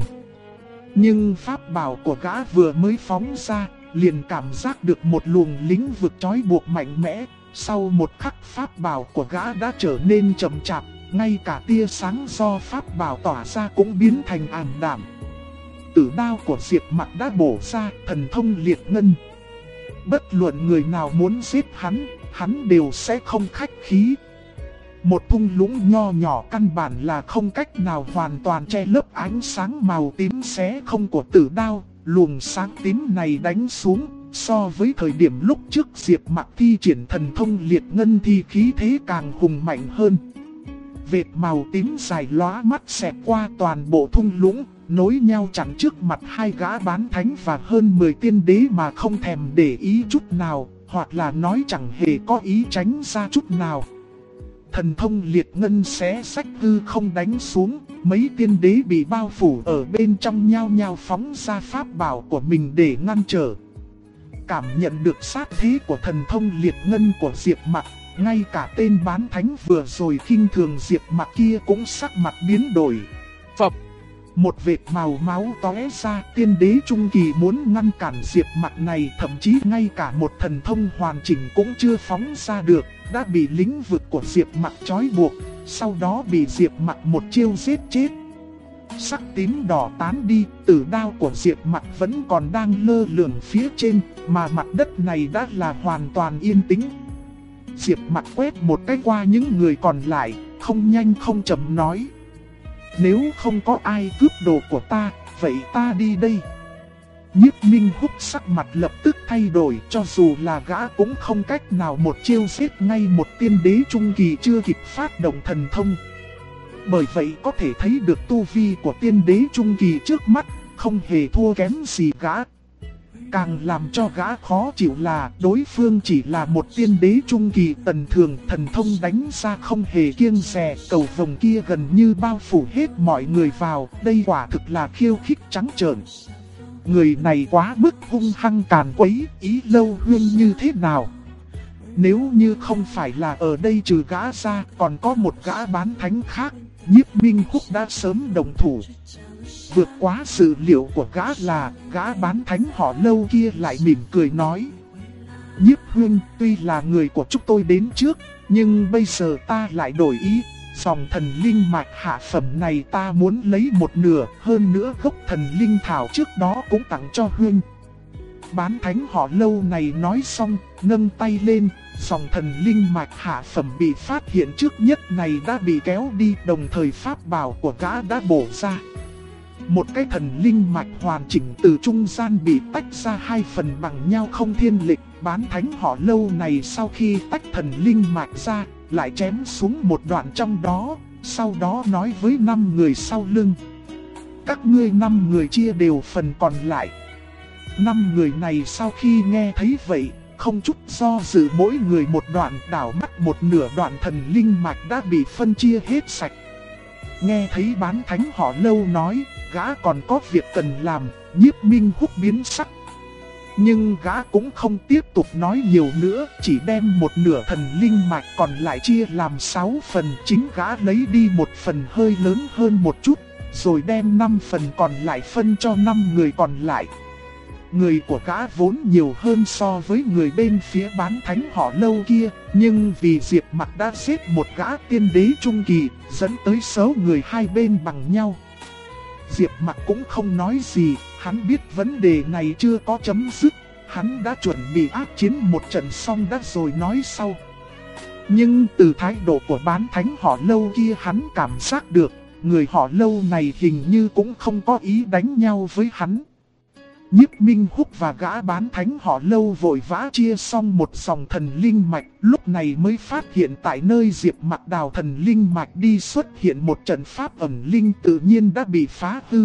Nhưng pháp bảo của gã vừa mới phóng ra, liền cảm giác được một luồng lĩnh vực trói buộc mạnh mẽ. Sau một khắc pháp bảo của gã đã trở nên chậm chạp, ngay cả tia sáng do pháp bảo tỏa ra cũng biến thành ảm đạm. Tử đao của Diệp Mặc đã bổ ra, thần thông liệt ngân. Bất luận người nào muốn giết hắn đều sẽ không khách khí. Một thung lũng nho nhỏ căn bản là không cách nào hoàn toàn che lấp ánh sáng màu tím xé không của tử đao. Luồng sáng tím này đánh xuống, so với thời điểm lúc trước Diệp Mặc thi triển thần thông liệt ngân thì khí thế càng hùng mạnh hơn. Vệt màu tím dài lóa mắt xẹt qua toàn bộ thung lũng, nối nhau chắn trước mặt hai gã bán thánh và hơn 10 tiên đế mà không thèm để ý chút nào, hoặc là nói chẳng hề có ý tránh ra chút nào. Thần thông liệt ngân xé sách hư không đánh xuống, mấy tiên đế bị bao phủ ở bên trong nhao nhao phóng ra pháp bảo của mình để ngăn trở. Cảm nhận được sát thế của thần thông liệt ngân của Diệp Mặc, ngay cả tên bán thánh vừa rồi khinh thường Diệp Mặc kia cũng sắc mặt biến đổi. Phập! Một vệt màu máu tóe ra, tiên đế trung kỳ muốn ngăn cản Diệp Mặc này, thậm chí ngay cả một thần thông hoàn chỉnh cũng chưa phóng ra được, đã bị lĩnh vực của Diệp Mặc trói buộc, sau đó bị Diệp Mặc một chiêu giết chết. Sắc tím đỏ tán đi, tử đao của Diệp Mặc vẫn còn đang lơ lửng phía trên, mà mặt đất này đã là hoàn toàn yên tĩnh. Diệp Mặc quét một cái qua những người còn lại, không nhanh không chậm nói: nếu không có ai cướp đồ của ta, vậy ta đi đây. Nhiếp Minh Húc sắc mặt lập tức thay đổi, cho dù là gã cũng không cách nào một chiêu giết ngay một tiên đế trung kỳ chưa kịp phát động thần thông. Bởi vậy có thể thấy được tu vi của tiên đế trung kỳ trước mắt không hề thua kém gì gã. Càng làm cho gã khó chịu là đối phương chỉ là một tiên đế trung kỳ tầm thường, thần thông đánh ra không hề kiêng dè, cầu vồng kia gần như bao phủ hết mọi người vào, đây quả thực là khiêu khích trắng trợn. Người này quá mức hung hăng càn quấy, ý Lâu Huyên như thế nào? Nếu như không phải là ở đây trừ gã ra, còn có một gã bán thánh khác, Nhiếp Minh Húc đã sớm đồng thủ. Vượt quá sự liệu của gã là, gã bán thánh họ Lâu kia lại mỉm cười nói: Nhiếp Huyên, tuy là người của chúng tôi đến trước, nhưng bây giờ ta lại đổi ý. Dòng thần linh mạch hạ phẩm này ta muốn lấy một nửa, hơn nữa gốc thần linh thảo trước đó cũng tặng cho Huyên. Bán thánh họ Lâu này nói xong, nâng tay lên, dòng thần linh mạch hạ phẩm bị phát hiện trước nhất này đã bị kéo đi, đồng thời pháp bảo của gã đã bổ ra. Một cái thần linh mạch hoàn chỉnh từ trung gian bị tách ra hai phần bằng nhau không thiên lịch. Bán thánh họ Lâu này sau khi tách thần linh mạch ra, lại chém xuống một đoạn trong đó, sau đó nói với 5 người sau lưng: các ngươi 5 người chia đều phần còn lại. 5 người này sau khi nghe thấy vậy, không chút do dự mỗi người một đoạn, đảo mắt một nửa đoạn thần linh mạch đã bị phân chia hết sạch. Nghe thấy bán thánh họ Lâu nói, gã còn có việc cần làm, Nhiếp Minh Húc biến sắc. Nhưng gã cũng không tiếp tục nói nhiều nữa, chỉ đem một nửa thần linh mạch còn lại chia làm 6 phần, chính gã lấy đi một phần hơi lớn hơn một chút, rồi đem 5 phần còn lại phân cho 5 người còn lại. Người của gã vốn nhiều hơn so với người bên phía bán thánh họ Lâu kia, nhưng vì Diệp Mặc đã giết một gã tiên đế trung kỳ, dẫn tới số người hai bên bằng nhau. Diệp Mặc cũng không nói gì, hắn biết vấn đề này chưa có chấm dứt, hắn đã chuẩn bị ác chiến một trận xong đã rồi nói sau. Nhưng từ thái độ của bán thánh họ Lâu kia hắn cảm giác được, người họ Lâu này hình như cũng không có ý đánh nhau với hắn. Nhiếp Minh Húc và gã bán thánh họ Lâu vội vã chia xong một dòng thần linh mạch, lúc này mới phát hiện tại nơi Diệp Mặc đào thần linh mạch đi xuất hiện một trận pháp ẩn linh tự nhiên đã bị phá hư.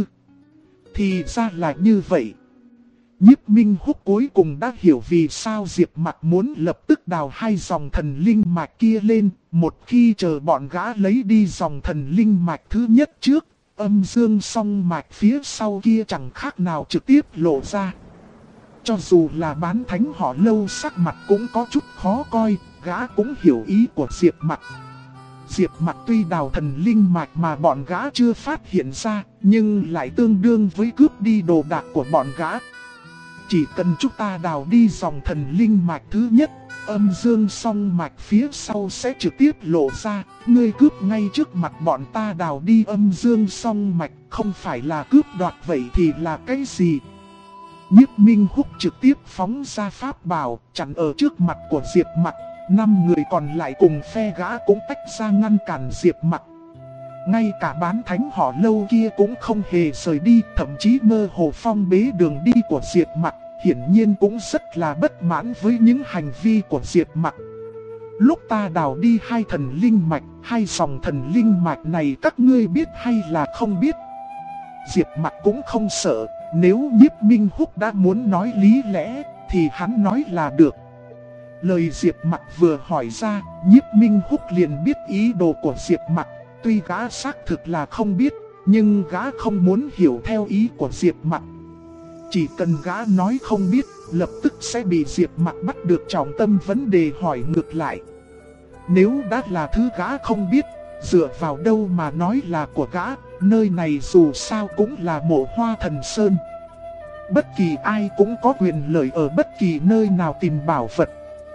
Thì ra là như vậy. Nhiếp Minh Húc cuối cùng đã hiểu vì sao Diệp Mặc muốn lập tức đào hai dòng thần linh mạch kia lên, một khi chờ bọn gã lấy đi dòng thần linh mạch thứ nhất trước. Âm dương song mạch phía sau kia chẳng khác nào trực tiếp lộ ra. Cho dù là bán thánh họ Lâu sắc mặt cũng có chút khó coi, gã cũng hiểu ý của Diệp Mặc. Diệp Mặc tuy đào thần linh mạch mà bọn gã chưa phát hiện ra, nhưng lại tương đương với cướp đi đồ đạc của bọn gã. Chỉ cần chúng ta đào đi dòng thần linh mạch thứ nhất, âm dương song mạch phía sau sẽ trực tiếp lộ ra. Ngươi cướp ngay trước mặt bọn ta đào đi âm dương song mạch, không phải là cướp đoạt vậy thì là cái gì? Nhiếp Minh Húc trực tiếp phóng ra pháp bảo, chặn ở trước mặt của Diệp Mặc. 5 người còn lại cùng phe gã cũng tách ra ngăn cản Diệp Mặc. Ngay cả bán thánh họ Lâu kia cũng không hề rời đi, thậm chí mơ hồ phong bế đường đi của Diệp Mặc, hiển nhiên cũng rất là bất mãn với những hành vi của Diệp Mặc. Lúc ta đào đi hai thần linh mạch, hai dòng thần linh mạch này các ngươi biết hay là không biết? Diệp Mặc cũng không sợ, nếu Nhiếp Minh Húc đã muốn nói lý lẽ thì hắn nói là được. Lời Diệp Mặc vừa hỏi ra, Nhiếp Minh Húc liền biết ý đồ của Diệp Mặc. Tuy gã xác thực là không biết, nhưng gã không muốn hiểu theo ý của Diệp Mặc. Chỉ cần gã nói không biết, lập tức sẽ bị Diệp Mặc bắt được trọng tâm vấn đề hỏi ngược lại. Nếu đã là thứ gã không biết, dựa vào đâu mà nói là của gã, nơi này dù sao cũng là Mộ Hoa Thần Sơn. Bất kỳ ai cũng có quyền lợi ở bất kỳ nơi nào tìm bảo vật.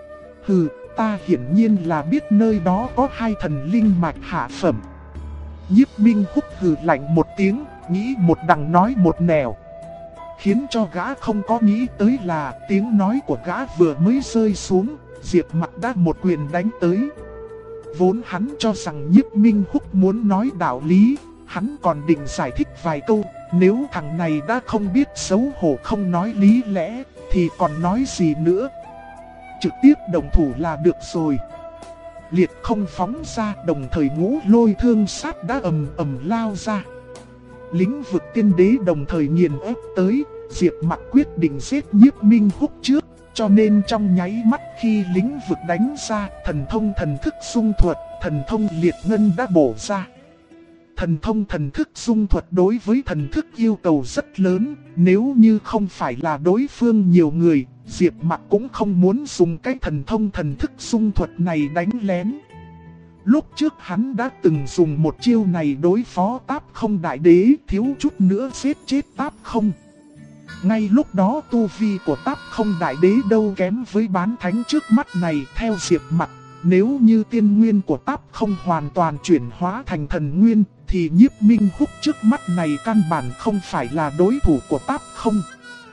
Hừ, ta hiển nhiên là biết nơi đó có hai thần linh mạch hạ phẩm. Nhiếp Minh Húc hừ lạnh một tiếng, nghĩ một đằng nói một nẻo. Khiến cho gã không có nghĩ tới là tiếng nói của gã vừa mới rơi xuống, Diệp Mặc đã một quyền đánh tới. Vốn hắn cho rằng Nhiếp Minh Húc muốn nói đạo lý, hắn còn định giải thích vài câu. Nếu thằng này đã không biết xấu hổ không nói lý lẽ, thì còn nói gì nữa. Trực tiếp đồng thủ là được rồi. Liệt không phóng ra, đồng thời ngũ lôi thương sát đã ầm ầm lao ra. Lĩnh vực tiên đế đồng thời nghiền ép tới, Diệp Mặc quyết định giết Nhiếp Minh Húc trước. Cho nên trong nháy mắt khi lĩnh vực đánh ra, thần thông thần thức xung thuật, thần thông liệt ngân đã bổ ra. Thần thông thần thức xung thuật đối với thần thức yêu cầu rất lớn, nếu như không phải là đối phương nhiều người, Diệp Mặc cũng không muốn dùng cái thần thông thần thức xung thuật này đánh lén. Lúc trước hắn đã từng dùng một chiêu này đối phó Táp Không Đại Đế, thiếu chút nữa giết chết Táp Không. Ngay lúc đó tu vi của Táp Không Đại Đế đâu kém với bán thánh trước mắt này. Theo Diệp Mặc, nếu như tiên nguyên của Táp Không hoàn toàn chuyển hóa thành thần nguyên, thì Nhiếp Minh Húc trước mắt này căn bản không phải là đối thủ của Táp Không.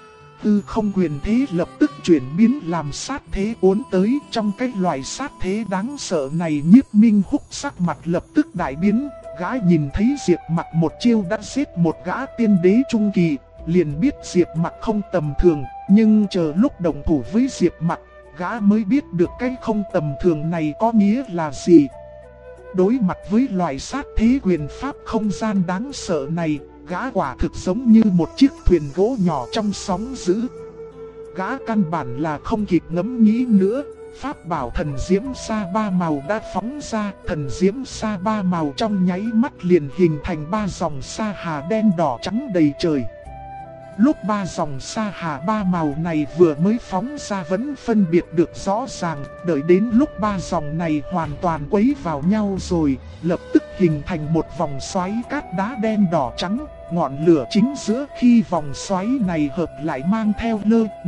Tư không quyền thế lập tức chuyển biến làm sát thế cuốn tới. Trong cái loại sát thế đáng sợ này, Nhiếp Minh Húc sắc mặt lập tức đại biến. Gã nhìn thấy Diệp Mặc một chiêu đã giết một gã tiên đế trung kỳ, liền biết Diệp Mặc không tầm thường. Nhưng chờ lúc đồng thủ với Diệp Mặc, gã mới biết được cái không tầm thường này có nghĩa là gì. Đối mặt với loại sát thế quyền pháp không gian đáng sợ này, gã quả thực giống như một chiếc thuyền gỗ nhỏ trong sóng dữ. Gã căn bản là không kịp ngẫm nghĩ nữa, pháp bảo thần diễm sa ba màu đã phóng ra. Thần diễm sa ba màu trong nháy mắt liền hình thành ba dòng sa hà đen đỏ trắng đầy trời. Lúc ba dòng sa hà ba màu này vừa mới phóng ra vẫn phân biệt được rõ ràng, đợi đến lúc ba dòng này hoàn toàn quấy vào nhau rồi, lập tức hình thành một vòng xoáy cát đá đen đỏ trắng. Ngọn lửa chính giữa khi vòng xoáy này hợp lại mang theo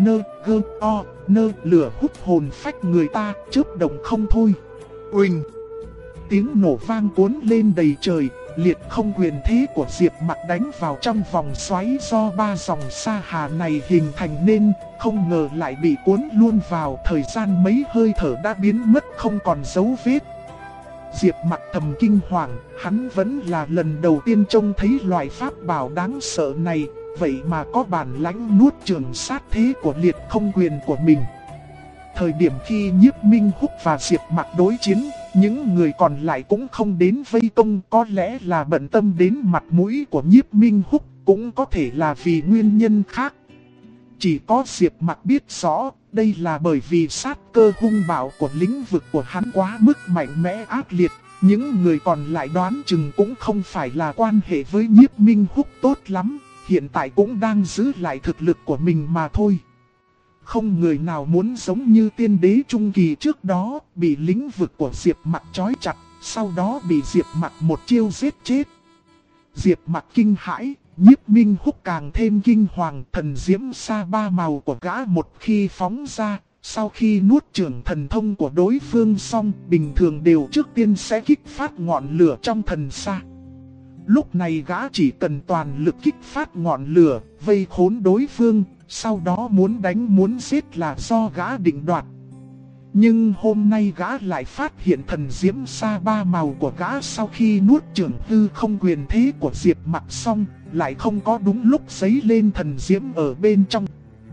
lửa hút hồn phách người ta, chớp động không thôi. Uỳnh! Tiếng nổ vang cuốn lên đầy trời. Liệt không quyền thế của Diệp Mặc đánh vào trong vòng xoáy do ba dòng sa hà này hình thành nên, không ngờ lại bị cuốn luôn vào. Thời gian mấy hơi thở đã biến mất không còn dấu vết. Diệp Mặc thầm kinh hoàng, hắn vẫn là lần đầu tiên trông thấy loại pháp bảo đáng sợ này. vậy mà có bản lãnh nuốt chửng sát thế của liệt không quyền của mình. Thời điểm khi Nhiếp Minh Húc và Diệp Mặc đối chiến, những người còn lại cũng không đến vây công, có lẽ là bận tâm đến mặt mũi của Nhiếp Minh Húc, cũng có thể là vì nguyên nhân khác. Chỉ có Diệp Mặc biết rõ, đây là bởi vì sát cơ hung bạo của lĩnh vực của hắn quá mức mạnh mẽ ác liệt. Những người còn lại đoán chừng cũng không phải là quan hệ với Nhiếp Minh Húc tốt lắm, hiện tại cũng đang giữ lại thực lực của mình mà thôi. Không người nào muốn giống như tiên đế trung kỳ trước đó, bị lĩnh vực của Diệp Mặc trói chặt, sau đó bị Diệp Mặc một chiêu giết chết. Diệp Mặc kinh hãi, Nhiếp Minh Húc càng thêm kinh hoàng. Thần diễm sa ba màu của gã một khi phóng ra, sau khi nuốt chửng thần thông của đối phương xong, bình thường đều trước tiên sẽ kích phát ngọn lửa trong thần sa. Lúc này gã chỉ cần toàn lực kích phát ngọn lửa, vây khốn đối phương, sau đó muốn đánh muốn giết là do gã định đoạt. Nhưng hôm nay gã lại phát hiện thần diễm sa ba màu của gã sau khi nuốt chửng hư không quyền thế của Diệp Mặc xong, lại không có đúng lúc giấy lên thần diễm ở bên trong.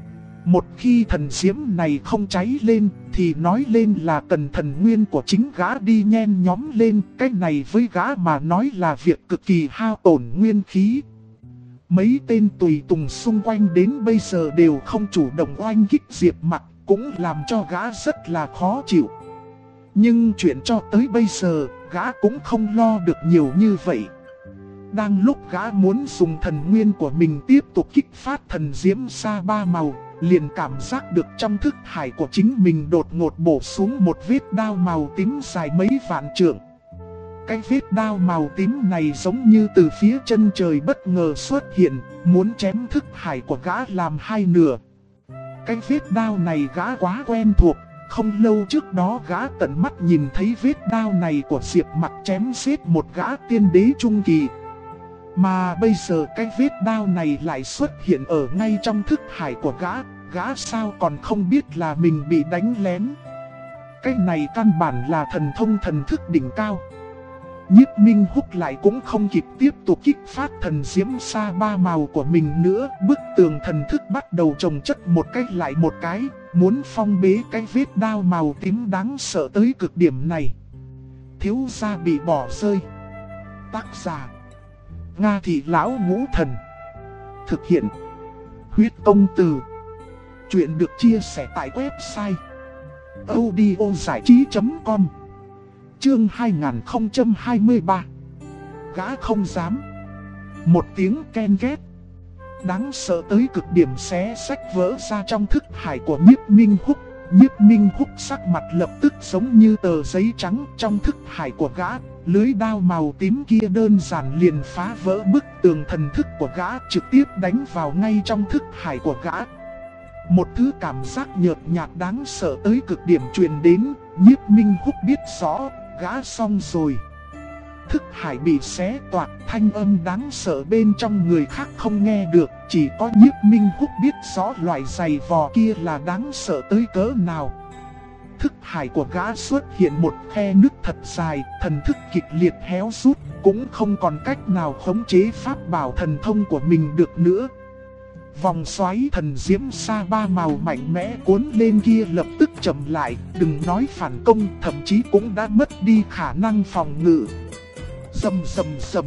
Một khi thần diễm này không cháy lên, thì nói lên là cần thần nguyên của chính gã đi nhen nhóm lên. Cái này với gã mà nói là việc cực kỳ hao tổn nguyên khí. Mấy tên tùy tùng xung quanh đến bây giờ đều không chủ động oanh kích Diệp Mặc, cũng làm cho gã rất là khó chịu. Nhưng chuyện cho tới bây giờ, gã cũng không lo được nhiều như vậy. Đang lúc gã muốn dùng thần nguyên của mình tiếp tục kích phát thần diễm sa ba màu, liền cảm giác được trong thức hải của chính mình đột ngột bổ xuống một vết đao màu tím dài mấy vạn trượng. Cái vết đao màu tím này giống như từ phía chân trời bất ngờ xuất hiện, muốn chém thức hải của gã làm hai nửa. Cái vết đao này gã quá quen thuộc, không lâu trước đó gã tận mắt nhìn thấy vết đao này của Diệp Mặc chém giết một gã tiên đế trung kỳ. Mà bây giờ cái vết đao này lại xuất hiện ở ngay trong thức hải của gã sao còn không biết là mình bị đánh lén. Cái này căn bản là thần thông thần thức đỉnh cao. Nhiếp Minh Húc lại cũng không kịp tiếp tục kích phát thần diễm sa ba màu của mình nữa. Bức tường thần thức bắt đầu chồng chất một cái lại một cái, muốn phong bế cái vết đao màu tím đáng sợ tới cực điểm này. Thiếu gia bị bỏ rơi. Tác giả Nga Thị Lão Ngũ Thần. Thực hiện Huyết Công Từ. Chuyện được chia sẻ tại website audiozảichí.com. Chương 2023. Gã không dám. Một tiếng ken két đáng sợ tới cực điểm xé sách vỡ ra trong thức hải của Nhiếp Minh Húc. Nhiếp Minh Húc sắc mặt lập tức giống như tờ giấy trắng. Trong thức hải của gã, lưới đao màu tím kia đơn giản liền phá vỡ bức tường thần thức của gã, trực tiếp đánh vào ngay trong thức hải của gã. Một thứ cảm giác nhợt nhạt đáng sợ tới cực điểm truyền đến. Nhiếp Minh Húc biết rõ, gã xong rồi. Thức hải bị xé toạc, thanh âm đáng sợ bên trong người khác không nghe được. Chỉ có Nhiếp Minh Húc biết rõ loại giày vò kia là đáng sợ tới cỡ nào. Thức hải của gã xuất hiện một khe nứt thật dài, thần thức kịch liệt héo rút, cũng không còn cách nào khống chế pháp bảo thần thông của mình được nữa. Vòng xoáy thần diễm sa ba màu mạnh mẽ cuốn lên kia lập tức chậm lại, đừng nói phản công, thậm chí cũng đã mất đi khả năng phòng ngự. Rầm rầm rầm.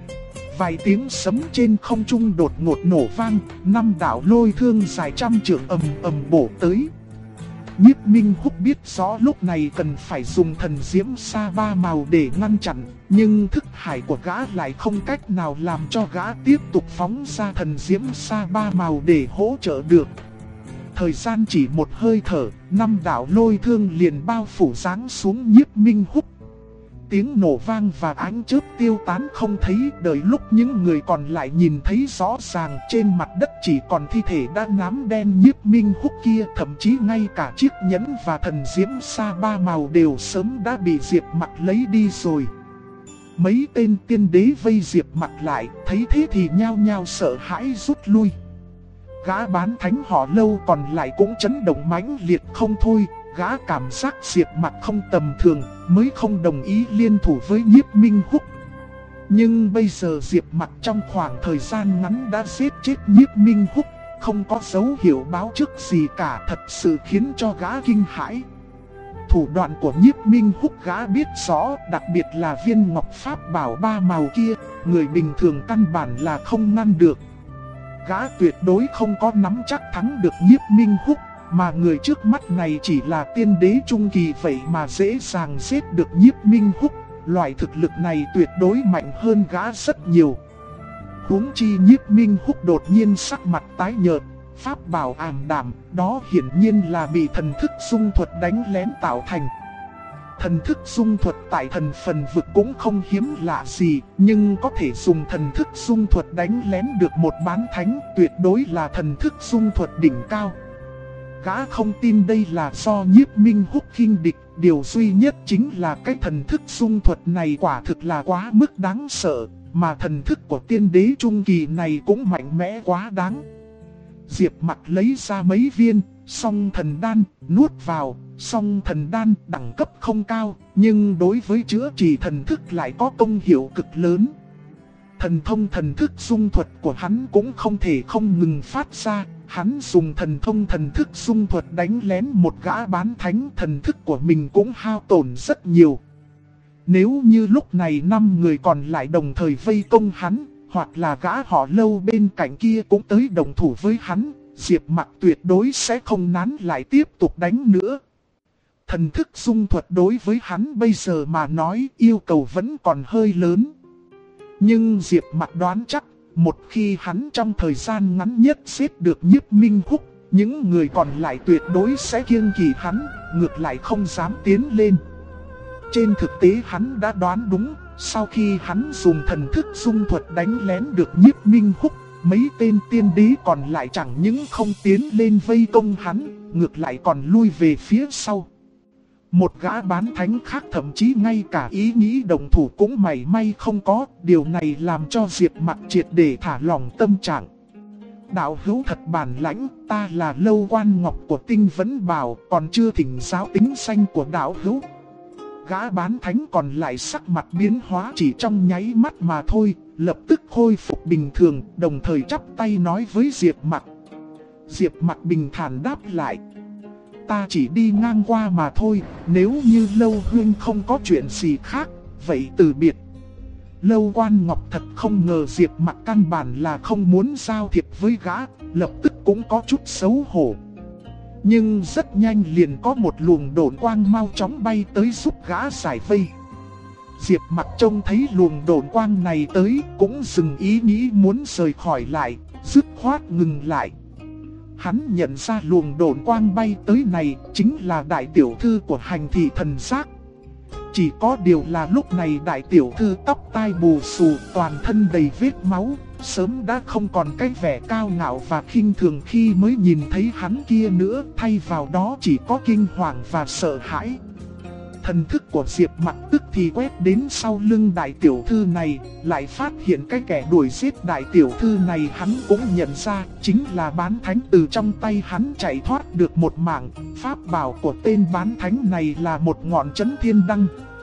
Vài tiếng sấm trên không trung đột ngột nổ vang, 5 đạo lôi thương dài trăm trượng ầm ầm bổ tới. Nhiếp Minh Húc biết rõ lúc này cần phải dùng thần diễm sa ba màu để ngăn chặn, nhưng thức hải của gã lại không cách nào làm cho gã tiếp tục phóng ra thần diễm sa ba màu để hỗ trợ được. Thời gian chỉ một hơi thở, 5 đạo lôi thương liền bao phủ giáng xuống Nhiếp Minh Húc. Tiếng nổ vang và ánh chớp tiêu tán không thấy, đợi lúc những người còn lại nhìn thấy rõ ràng trên mặt đất chỉ còn thi thể đã nám đen Nhiếp Minh Húc kia, thậm chí ngay cả chiếc nhẫn và thần diễm sa ba màu đều sớm đã bị Diệp Mặc lấy đi rồi. Mấy tên tiên đế vây Diệp Mặc lại, thấy thế thì nhao nhao sợ hãi rút lui. Gã bán thánh họ Lâu còn lại cũng chấn động mãnh liệt không thôi. Gã cảm giác Diệp Mặc không tầm thường, mới không đồng ý liên thủ với Nhiếp Minh Húc. Nhưng bây giờ Diệp Mặc trong khoảng thời gian ngắn đã giết chết Nhiếp Minh Húc, không có dấu hiệu báo trước gì cả, thật sự khiến cho gã kinh hãi. Thủ đoạn của Nhiếp Minh Húc gã biết rõ, đặc biệt là viên ngọc pháp bảo 3 màu kia, người bình thường căn bản là không ngăn được. Gã tuyệt đối không có nắm chắc thắng được Nhiếp Minh Húc, mà người trước mắt này chỉ là tiên đế trung kỳ, vậy mà dễ dàng giết được Nhiếp Minh Húc. Loại thực lực này tuyệt đối mạnh hơn gã rất nhiều. Huống chi Nhiếp Minh Húc đột nhiên sắc mặt tái nhợt, pháp bảo ảm đạm, đó hiển nhiên là bị thần thức dung thuật đánh lén tạo thành. Thần thức dung thuật tại thần phần vực cũng không hiếm lạ gì, nhưng có thể dùng thần thức dung thuật đánh lén được một bán thánh, tuyệt đối là thần thức dung thuật đỉnh cao. Gã không tin đây là do Nhiếp Minh Húc khinh địch, điều duy nhất chính là cái thần thức dung thuật này quả thực là quá mức đáng sợ, mà thần thức của tiên đế trung kỳ này cũng mạnh mẽ quá đáng. Diệp Mặc lấy ra mấy viên song thần đan, nuốt vào. Song thần đan đẳng cấp không cao, nhưng đối với chữa trị thần thức lại có công hiệu cực lớn. Thần thông thần thức dung thuật của hắn cũng không thể không ngừng phát ra. Hắn dùng thần thông thần thức dung thuật đánh lén một gã bán thánh, thần thức của mình cũng hao tổn rất nhiều. Nếu như lúc này 5 người còn lại đồng thời vây công hắn, hoặc là gã họ Lâu bên cạnh kia cũng tới đồng thủ với hắn, Diệp Mặc tuyệt đối sẽ không nán lại tiếp tục đánh nữa. Thần thức dung thuật đối với hắn bây giờ mà nói yêu cầu vẫn còn hơi lớn. Nhưng Diệp Mặc đoán chắc, một khi hắn trong thời gian ngắn nhất giết được Nhiếp Minh Húc, những người còn lại tuyệt đối sẽ kiêng kỵ hắn, ngược lại không dám tiến lên. Trên thực tế hắn đã đoán đúng, sau khi hắn dùng thần thức dung thuật đánh lén được Nhiếp Minh Húc, mấy tên tiên đế còn lại chẳng những không tiến lên vây công hắn, ngược lại còn lui về phía sau. Một gã bán thánh khác thậm chí ngay cả ý nghĩ đồng thủ cũng mảy may không có, điều này làm cho Diệp Mặc triệt để thả lỏng tâm trạng. Đạo hữu thật bản lãnh, ta là Lâu Quan Ngọc của Tinh Vấn Bảo, còn chưa thỉnh giáo tính danh của đạo hữu. Gã bán thánh còn lại sắc mặt biến hóa chỉ trong nháy mắt mà thôi, lập tức khôi phục bình thường, đồng thời chắp tay nói với Diệp Mặc. Diệp Mặc bình thản đáp lại. Ta chỉ đi ngang qua mà thôi, nếu như Lâu Huynh không có chuyện gì khác, vậy từ biệt. Lâu Quan Ngọc thật không ngờ Diệp Mặc căn bản là không muốn giao thiệp với gã, lập tức cũng có chút xấu hổ. Nhưng rất nhanh liền có một luồng độn quang mau chóng bay tới giúp gã giải vây. Diệp Mặc trông thấy luồng độn quang này tới cũng dừng ý nghĩ muốn rời khỏi lại, dứt khoát ngừng lại. Hắn nhận ra luồng độn quang bay tới này chính là đại tiểu thư của Hành Thị Thần Giác. Chỉ có điều là lúc này đại tiểu thư tóc tai bù xù, toàn thân đầy vết máu, sớm đã không còn cái vẻ cao ngạo và khinh thường khi mới nhìn thấy hắn kia nữa, thay vào đó chỉ có kinh hoàng và sợ hãi. Thần thức của Diệp Mặc tức thì quét đến sau lưng đại tiểu thư này, lại phát hiện cái kẻ đuổi giết đại tiểu thư này hắn cũng nhận ra, chính là bán thánh từ trong tay hắn chạy thoát được một mảng. Pháp bảo của tên bán thánh này là một ngọn chấn thiên đăng.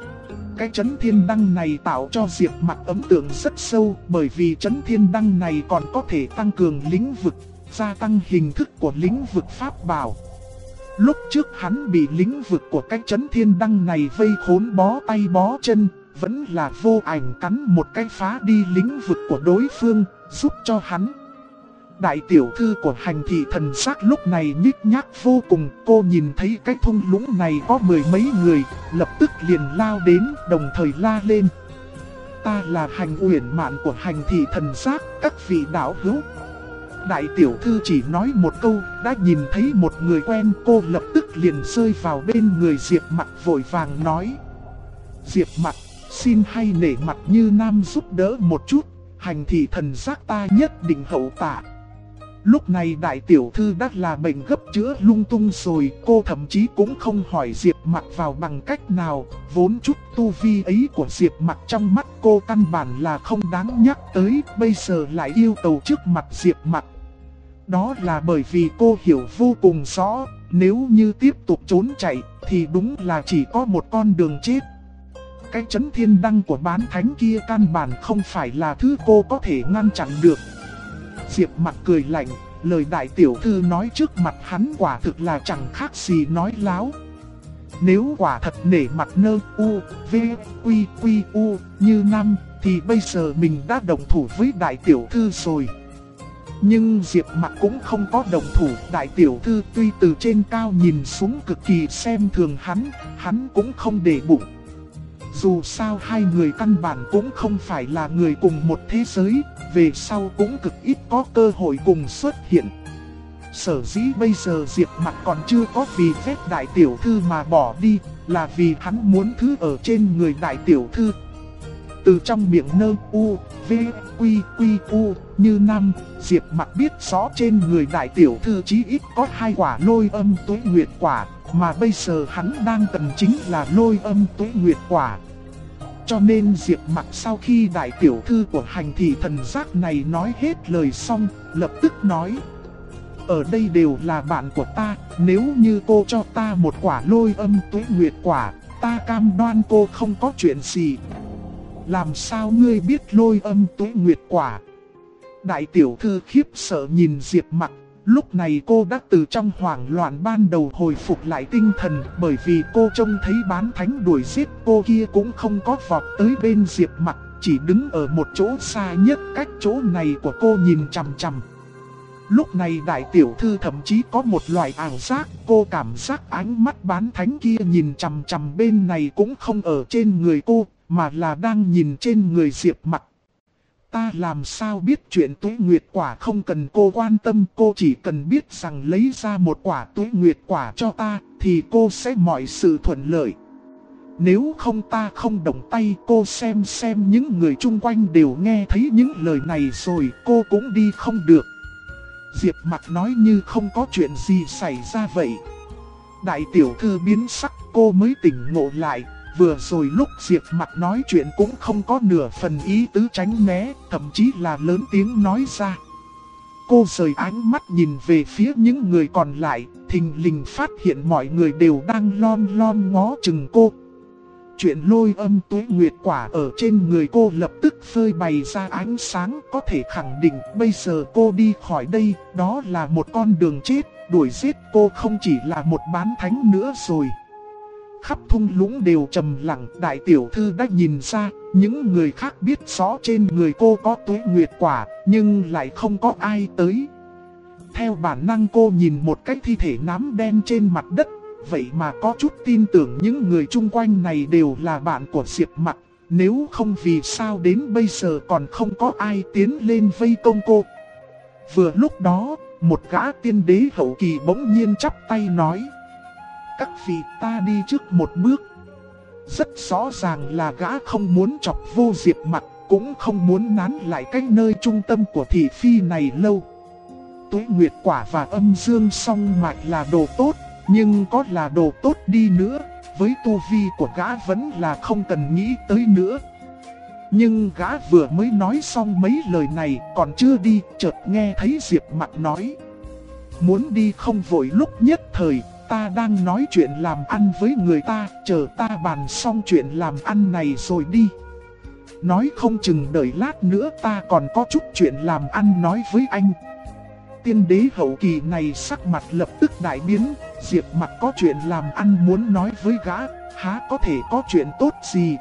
Cái chấn thiên đăng này tạo cho Diệp Mặc ấn tượng rất sâu, bởi vì chấn thiên đăng này còn có thể tăng cường lĩnh vực, gia tăng hình thức của lĩnh vực pháp bảo. Lúc trước hắn bị lĩnh vực của cái chấn thiên đăng này vây khốn bó tay bó chân, vẫn là vô ảnh cắn một cái phá đi lĩnh vực của đối phương, giúp cho hắn. Đại tiểu thư của Hành Thị Thần Giác lúc này nhích nhác vô cùng, cô nhìn thấy cái thung lũng này có mười mấy người, lập tức liền lao đến, đồng thời la lên. Ta là Hành Uyển Mạn của Hành Thị Thần Giác, các vị đạo hữu. Đại tiểu thư chỉ nói một câu, đã nhìn thấy một người quen, cô lập tức liền rơi vào bên người Diệp Mặc vội vàng nói. Diệp Mặc, xin hay nể mặt như nam giúp đỡ một chút, Hành Thị Thần Giác ta nhất định hậu tạ. Lúc này đại tiểu thư đã là bệnh gấp chữa lung tung rồi, cô thậm chí cũng không hỏi Diệp Mặc vào bằng cách nào, vốn chút tu vi ấy của Diệp Mặc trong mắt cô căn bản là không đáng nhắc tới, bây giờ lại yêu cầu trước mặt Diệp Mặc. Đó là bởi vì cô hiểu vô cùng rõ, nếu như tiếp tục trốn chạy thì đúng là chỉ có một con đường chết. cái chấn thiên đăng của bán thánh kia căn bản không phải là thứ cô có thể ngăn chặn được. Diệp Mặc cười lạnh, lời đại tiểu thư nói trước mặt hắn quả thực là chẳng khác gì nói láo. Nếu quả thật nể mặt nơ u, v, quy quy u như năm, thì bây giờ mình đã đồng thủ với đại tiểu thư rồi. Nhưng Diệp Mặc cũng không có đồng thủ. Đại tiểu thư tuy từ trên cao nhìn xuống cực kỳ xem thường hắn cũng không để bụng. Dù sao hai người căn bản cũng không phải là người cùng một thế giới, về sau cũng cực ít có cơ hội cùng xuất hiện. Sở dĩ bây giờ Diệp Mặc còn chưa có vì phép đại tiểu thư mà bỏ đi, là vì hắn muốn thứ ở trên người đại tiểu thư. Từ trong miệng nơ u, v, quy quy u như năm, Diệp Mặc biết rõ trên người đại tiểu thư chí ít có 2 quả lôi âm tuế nguyệt quả, mà bây giờ hắn đang cần chính là lôi âm tuế nguyệt quả. Cho nên Diệp Mặc sau khi đại tiểu thư của hành thị thần giác này nói hết lời xong, lập tức nói: ở đây đều là bạn của ta, nếu như cô cho ta một quả lôi âm tuế nguyệt quả, ta cam đoan cô không có chuyện gì. Làm sao ngươi biết lôi âm tuế nguyệt quả? Đại tiểu thư khiếp sợ nhìn Diệp Mặc. Lúc này cô đã từ trong hoảng loạn ban đầu hồi phục lại tinh thần, bởi vì cô trông thấy bán thánh đuổi giết cô kia cũng không có vọt tới bên Diệp Mặc, chỉ đứng ở một chỗ xa nhất cách chỗ này của cô nhìn chằm chằm. Lúc này đại tiểu thư thậm chí có một loại ảo giác, cô cảm giác ánh mắt bán thánh kia nhìn chằm chằm bên này cũng không ở trên người cô, mà là đang nhìn trên người Diệp Mặc. Ta làm sao biết chuyện tuế nguyệt quả không cần cô quan tâm, cô chỉ cần biết rằng lấy ra một quả tuế nguyệt quả cho ta, thì cô sẽ mọi sự thuận lợi. Nếu không ta không động tay, cô xem những người chung quanh đều nghe thấy những lời này rồi, cô cũng đi không được. Diệp Mặc nói như không có chuyện gì xảy ra vậy. Đại tiểu thư biến sắc, cô mới tỉnh ngộ lại. Vừa rồi lúc Diệp Mặc nói chuyện cũng không có nửa phần ý tứ tránh né, thậm chí là lớn tiếng nói ra. Cô rời ánh mắt nhìn về phía những người còn lại, thình lình phát hiện mọi người đều đang lom ngó chừng cô. Chuyện lôi âm tuế nguyệt quả ở trên người cô lập tức phơi bày ra ánh sáng, có thể khẳng định bây giờ cô đi khỏi đây, đó là một con đường chết, đuổi giết cô không chỉ là một bán thánh nữa rồi. Khắp thung lũng đều trầm lặng, đại tiểu thư đã nhìn ra, những người khác biết rõ trên người cô có tuế nguyệt quả, nhưng lại không có ai tới. Theo bản năng cô nhìn một cái thi thể nám đen trên mặt đất, vậy mà có chút tin tưởng những người chung quanh này đều là bạn của Diệp Mặc, nếu không vì sao đến bây giờ còn không có ai tiến lên vây công cô. Vừa lúc đó, một gã tiên đế hậu kỳ bỗng nhiên chắp tay nói: các vị, ta đi trước một bước. Rất rõ ràng là gã không muốn chọc vô Diệp Mặc, cũng không muốn nán lại cái nơi trung tâm của thị phi này lâu. Tuế nguyệt quả và âm dương song mạch là đồ tốt, nhưng có là đồ tốt đi nữa, với tu vi của gã vẫn là không cần nghĩ tới nữa. Nhưng gã vừa mới nói xong mấy lời này, còn chưa đi, chợt nghe thấy Diệp Mặc nói: muốn đi không vội lúc nhất thời, ta đang nói chuyện làm ăn với người ta, chờ ta bàn xong chuyện làm ăn này rồi đi. Nói không chừng đợi lát nữa ta còn có chút chuyện làm ăn nói với anh. Tiên đế hậu kỳ này sắc mặt lập tức đại biến, Diệp Mặc có chuyện làm ăn muốn nói với gã, há có thể có chuyện tốt gì.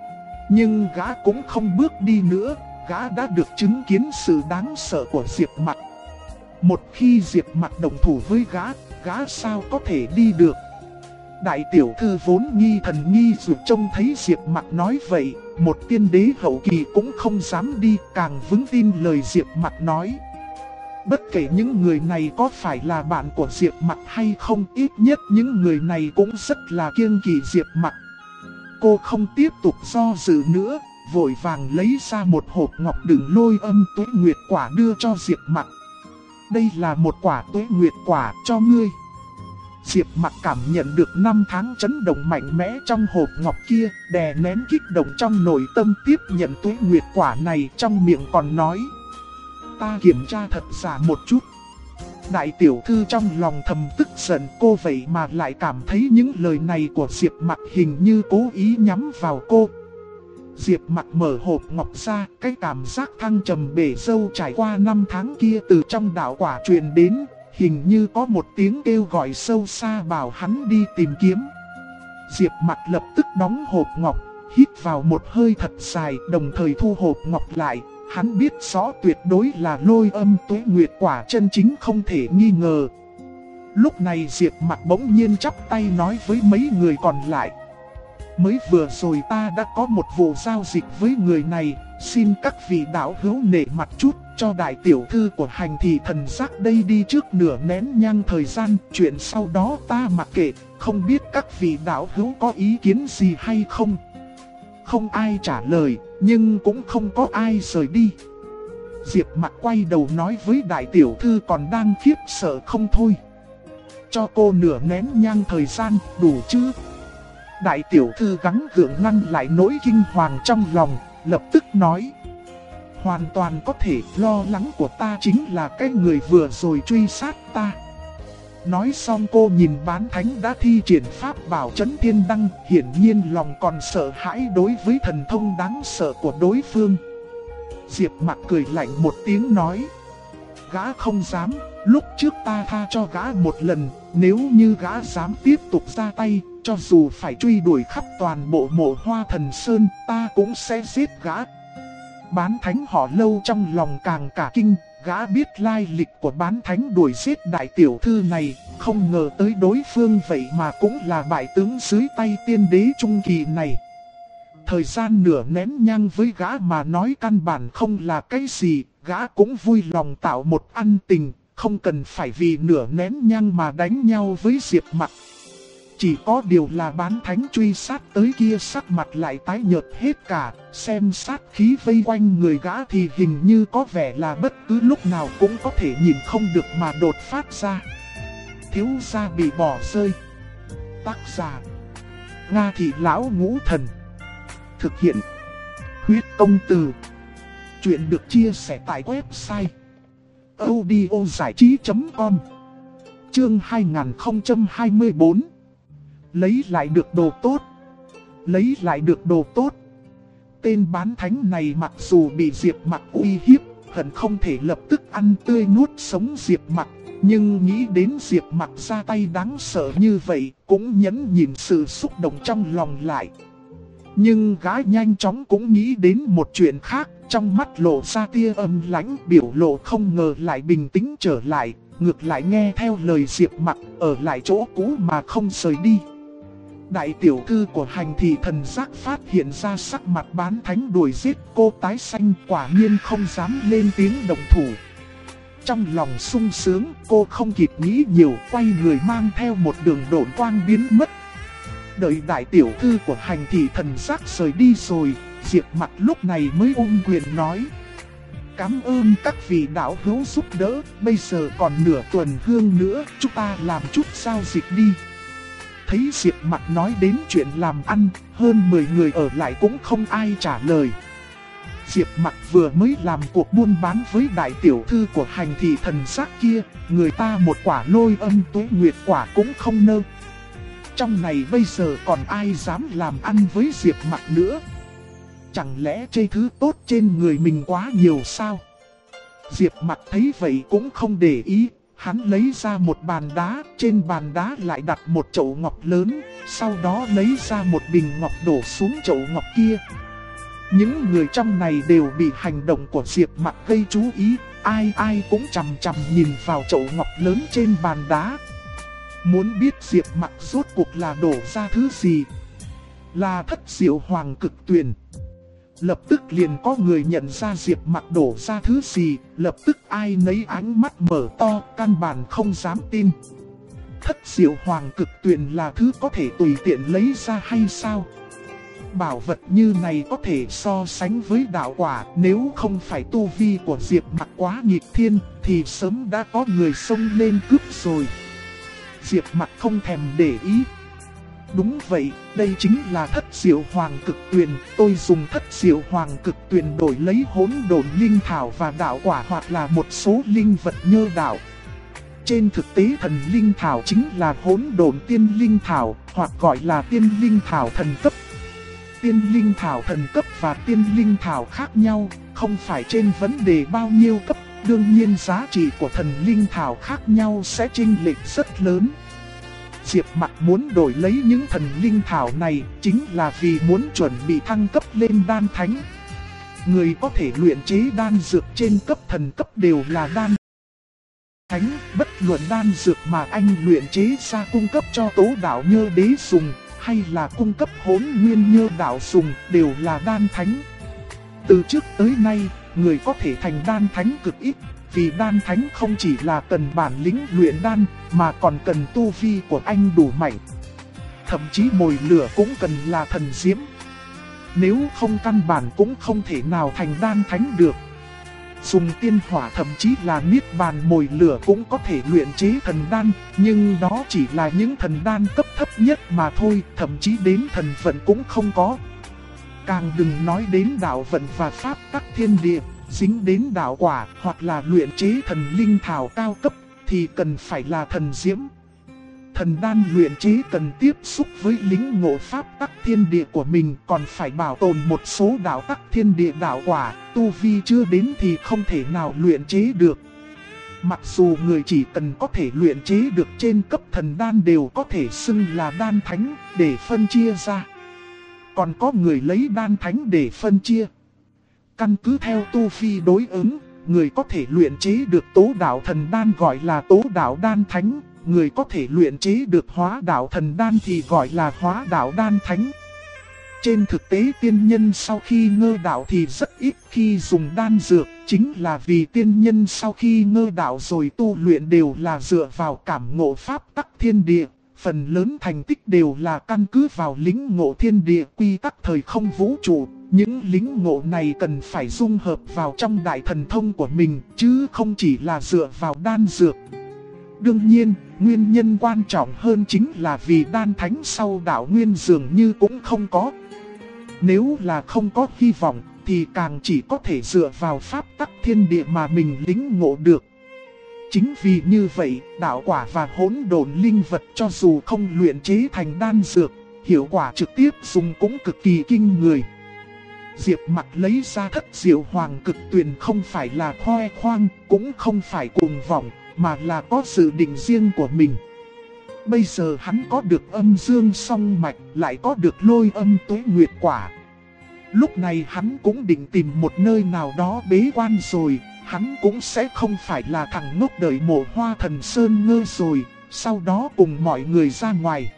Nhưng gã cũng không bước đi nữa, gã đã được chứng kiến sự đáng sợ của Diệp Mặc. Một khi Diệp Mặc đồng thủ với gã sao có thể đi được. Đại tiểu thư vốn nghi thần nghi dù trông thấy Diệp Mặc nói vậy, một tiên đế hậu kỳ cũng không dám đi, càng vững tin lời Diệp Mặc nói. Bất kể những người này có phải là bạn của Diệp Mặc hay không, ít nhất những người này cũng rất là kiêng kỵ Diệp Mặc. Cô không tiếp tục do dự nữa, vội vàng lấy ra một hộp ngọc đựng lôi âm tuế nguyệt quả đưa cho Diệp Mặc. Đây là một quả tuế nguyệt quả cho ngươi. Diệp Mặc cảm nhận được 5 tháng chấn động mạnh mẽ trong hộp ngọc kia, đè nén kích động trong nội tâm tiếp nhận tuế nguyệt quả này, trong miệng còn nói: ta kiểm tra thật giả một chút. Đại tiểu thư trong lòng thầm tức giận, cô vậy mà lại cảm thấy những lời này của Diệp Mặc hình như cố ý nhắm vào cô, Diệp Mặc mở hộp ngọc ra, cái cảm giác thăng trầm bể dâu trải qua 5 tháng kia từ trong đạo quả truyền đến, hình như có một tiếng kêu gọi sâu xa bảo hắn đi tìm kiếm. Diệp Mặc lập tức đóng hộp ngọc, hít vào một hơi thật dài, đồng thời thu hộp ngọc lại. Hắn biết rõ tuyệt đối là Lôi Âm Tuế Nguyệt quả chân chính không thể nghi ngờ. Lúc này Diệp Mặc bỗng nhiên chắp tay nói với mấy người còn lại: mới vừa rồi ta đã có một vụ giao dịch với người này, xin các vị đạo hữu nể mặt chút, cho đại tiểu thư của hành thị thần giác đây đi trước nửa nén nhang thời gian, chuyện sau đó ta mặc kệ, không biết các vị đạo hữu có ý kiến gì hay không. Không ai trả lời, nhưng cũng không có ai rời đi. Diệp Mặc quay đầu nói với đại tiểu thư còn đang khiếp sợ không thôi: cho cô nửa nén nhang thời gian, đủ chứ? Đại tiểu thư gắng gượng ngăn lại nỗi kinh hoàng trong lòng, lập tức nói: hoàn toàn có thể, lo lắng của ta chính là cái người vừa rồi truy sát ta. Nói xong cô nhìn bán thánh đã thi triển pháp bảo Chấn Thiên Đăng, hiển nhiên lòng còn sợ hãi đối với thần thông đáng sợ của đối phương. Diệp Mặc cười lạnh một tiếng nói: gã không dám, lúc trước ta tha cho gã một lần, nếu như gã dám tiếp tục ra tay, cho dù phải truy đuổi khắp toàn bộ Mộ Hoa Thần Sơn, ta cũng sẽ giết gã. Bán thánh họ Lâu trong lòng càng cả kinh, gã biết lai lịch của bán thánh đuổi giết đại tiểu thư này, không ngờ tới đối phương vậy mà cũng là bại tướng dưới tay tiên đế trung kỳ này. Thời gian nửa nén nhang với gã mà nói căn bản không là cái gì, gã cũng vui lòng tạo một ăn tình, không cần phải vì nửa nén nhang mà đánh nhau với Diệp Mặc. Chỉ có điều là bán thánh truy sát tới kia sắc mặt lại tái nhợt hết cả, xem sát khí vây quanh người gã thì hình như có vẻ là bất cứ lúc nào cũng có thể nhìn không được mà đột phát ra. Thiếu gia bị bỏ rơi. Tác giả: Nga Thị Lão Ngũ Thần. Thực hiện: Huyết Công Từ. Chuyện được chia sẻ tại website audiozảichí.com. Chương 2024. Lấy lại được đồ tốt. Lấy lại được đồ tốt. Tên bán thánh này mặc dù bị Diệp Mặc uy hiếp, hận không thể lập tức ăn tươi nuốt sống Diệp Mặc, nhưng nghĩ đến Diệp Mặc ra tay đáng sợ như vậy, cũng nhẫn nhịn sự xúc động trong lòng lại. Nhưng gã nhanh chóng cũng nghĩ đến một chuyện khác, trong mắt lộ ra tia âm lãnh, biểu lộ không ngờ lại bình tĩnh trở lại, ngược lại nghe theo lời Diệp Mặc, ở lại chỗ cũ mà không rời đi. Đại tiểu thư của hành thị thần giác phát hiện ra sắc mặt bán thánh đuổi giết cô tái xanh, quả nhiên không dám lên tiếng động thủ. Trong lòng sung sướng, cô không kịp nghĩ nhiều, quay người mang theo một đường độn quang biến mất. Đợi đại tiểu thư của hành thị thần giác rời đi rồi, Diệp Mặc lúc này mới ôm quyền nói: cảm ơn các vị đạo hữu giúp đỡ, bây giờ còn nửa tuần hương nữa, chúng ta làm chút giao dịch đi. Thấy Diệp Mặc nói đến chuyện làm ăn, hơn 10 người ở lại cũng không ai trả lời. Diệp Mặc vừa mới làm cuộc buôn bán với đại tiểu thư của hành thị thần giác kia, người ta một quả Lôi Âm Tuế Nguyệt quả cũng không nơ. Trong này bây giờ còn ai dám làm ăn với Diệp Mặc nữa? Chẳng lẽ chê thứ tốt trên người mình quá nhiều sao? Diệp Mặc thấy vậy cũng không để ý, hắn lấy ra một bàn đá, trên bàn đá lại đặt một chậu ngọc lớn, sau đó lấy ra một bình ngọc đổ xuống chậu ngọc kia. Những người trong này đều bị hành động của Diệp Mặc gây chú ý, ai ai cũng chằm chằm nhìn vào chậu ngọc lớn trên bàn đá. Muốn biết Diệp Mặc rốt cuộc là đổ ra thứ gì? Là Thất Diệu Hoàng Cực Tuyền. Lập tức liền có người nhận ra Diệp Mặc đổ ra thứ gì, lập tức ai nấy ánh mắt mở to, căn bản không dám tin. Thất Diệu Hoàng Cực Tuyền là thứ có thể tùy tiện lấy ra hay sao? Bảo vật như này có thể so sánh với đạo quả, nếu không phải tu vi của Diệp Mặc quá nghịch thiên, thì sớm đã có người xông lên cướp rồi. Diệp Mặc không thèm để ý. Đúng vậy, đây chính là Thất Diệu Hoàng Cực Tuyền, tôi dùng Thất Diệu Hoàng Cực Tuyền đổi lấy Hỗn Độn Linh Thảo và đạo quả hoặc là một số linh vật nhơ đạo. Trên thực tế thần linh thảo chính là Hỗn Độn Tiên Linh Thảo, hoặc gọi là Tiên Linh Thảo thần cấp. tiên linh thảo thần cấp và tiên linh thảo khác nhau, không phải trên vấn đề bao nhiêu cấp, đương nhiên giá trị của thần linh thảo khác nhau sẽ chênh lệch rất lớn. Diệp Mặc muốn đổi lấy những thần linh thảo này chính là vì muốn chuẩn bị thăng cấp lên đan thánh. Người có thể luyện chế đan dược trên cấp thần cấp đều là đan thánh, bất luận đan dược mà anh luyện chế ra cung cấp cho Tố Đạo Nhơ Đế dùng, hay là cung cấp Hỗn Nguyên Nhơ Đạo dùng, đều là đan thánh. Từ trước tới nay, người có thể thành đan thánh cực ít, vì đan thánh không chỉ là cần bản lĩnh luyện đan, mà còn cần tu vi của anh đủ mạnh. Thậm chí mồi lửa cũng cần là thần diễm. Nếu không căn bản cũng không thể nào thành đan thánh được. Dùng tiên hỏa thậm chí là niết bàn mồi lửa cũng có thể luyện chế thần đan, nhưng đó chỉ là những thần đan cấp thấp nhất mà thôi, thậm chí đến thần vận cũng không có. Càng đừng nói đến đạo vận và pháp tắc thiên địa, dính đến đạo quả hoặc là luyện chế thần linh thảo cao cấp thì cần phải là thần diễm. Thần đan luyện chế cần tiếp xúc với lĩnh ngộ pháp tắc thiên địa của mình, còn phải bảo tồn một số đạo tắc thiên địa đạo quả, tu vi chưa đến thì không thể nào luyện chế được. Mặc dù người chỉ cần có thể luyện chế được trên cấp thần đan đều có thể xưng là đan thánh để phân chia ra. Còn có người lấy đan thánh để phân chia. Căn cứ theo tu vi đối ứng, người có thể luyện chế được tố đạo thần đan gọi là tố đạo đan thánh, người có thể luyện chế được hóa đạo thần đan thì gọi là hóa đạo đan thánh. Trên thực tế tiên nhân sau khi ngơ đạo thì rất ít khi dùng đan dược, chính là vì tiên nhân sau khi ngơ đạo rồi tu luyện đều là dựa vào cảm ngộ pháp tắc thiên địa, phần lớn thành tích đều là căn cứ vào lĩnh ngộ thiên địa quy tắc thời không vũ trụ. Những lĩnh ngộ này cần phải dung hợp vào trong đại thần thông của mình, chứ không chỉ là dựa vào đan dược. Đương nhiên, nguyên nhân quan trọng hơn chính là vì đan thánh sau đạo nguyên dường như cũng không có. Nếu là không có hy vọng, thì càng chỉ có thể dựa vào pháp tắc thiên địa mà mình lĩnh ngộ được. Chính vì như vậy, đạo quả và hỗn độn linh vật cho dù không luyện chế thành đan dược, hiệu quả trực tiếp dùng cũng cực kỳ kinh người. Diệp Mặc lấy ra Thất Diệu Hoàng Cực Tuyền không phải là khoe khoang, cũng không phải cuồng vọng, mà là có dự định riêng của mình. Bây giờ hắn có được âm dương song mạch, lại có được lôi âm tuế nguyệt quả. Lúc này hắn cũng định tìm một nơi nào đó bế quan rồi, hắn cũng sẽ không phải là thằng ngốc đợi Mộ Hoa Thần Sơn ngơ rồi, sau đó cùng mọi người ra ngoài.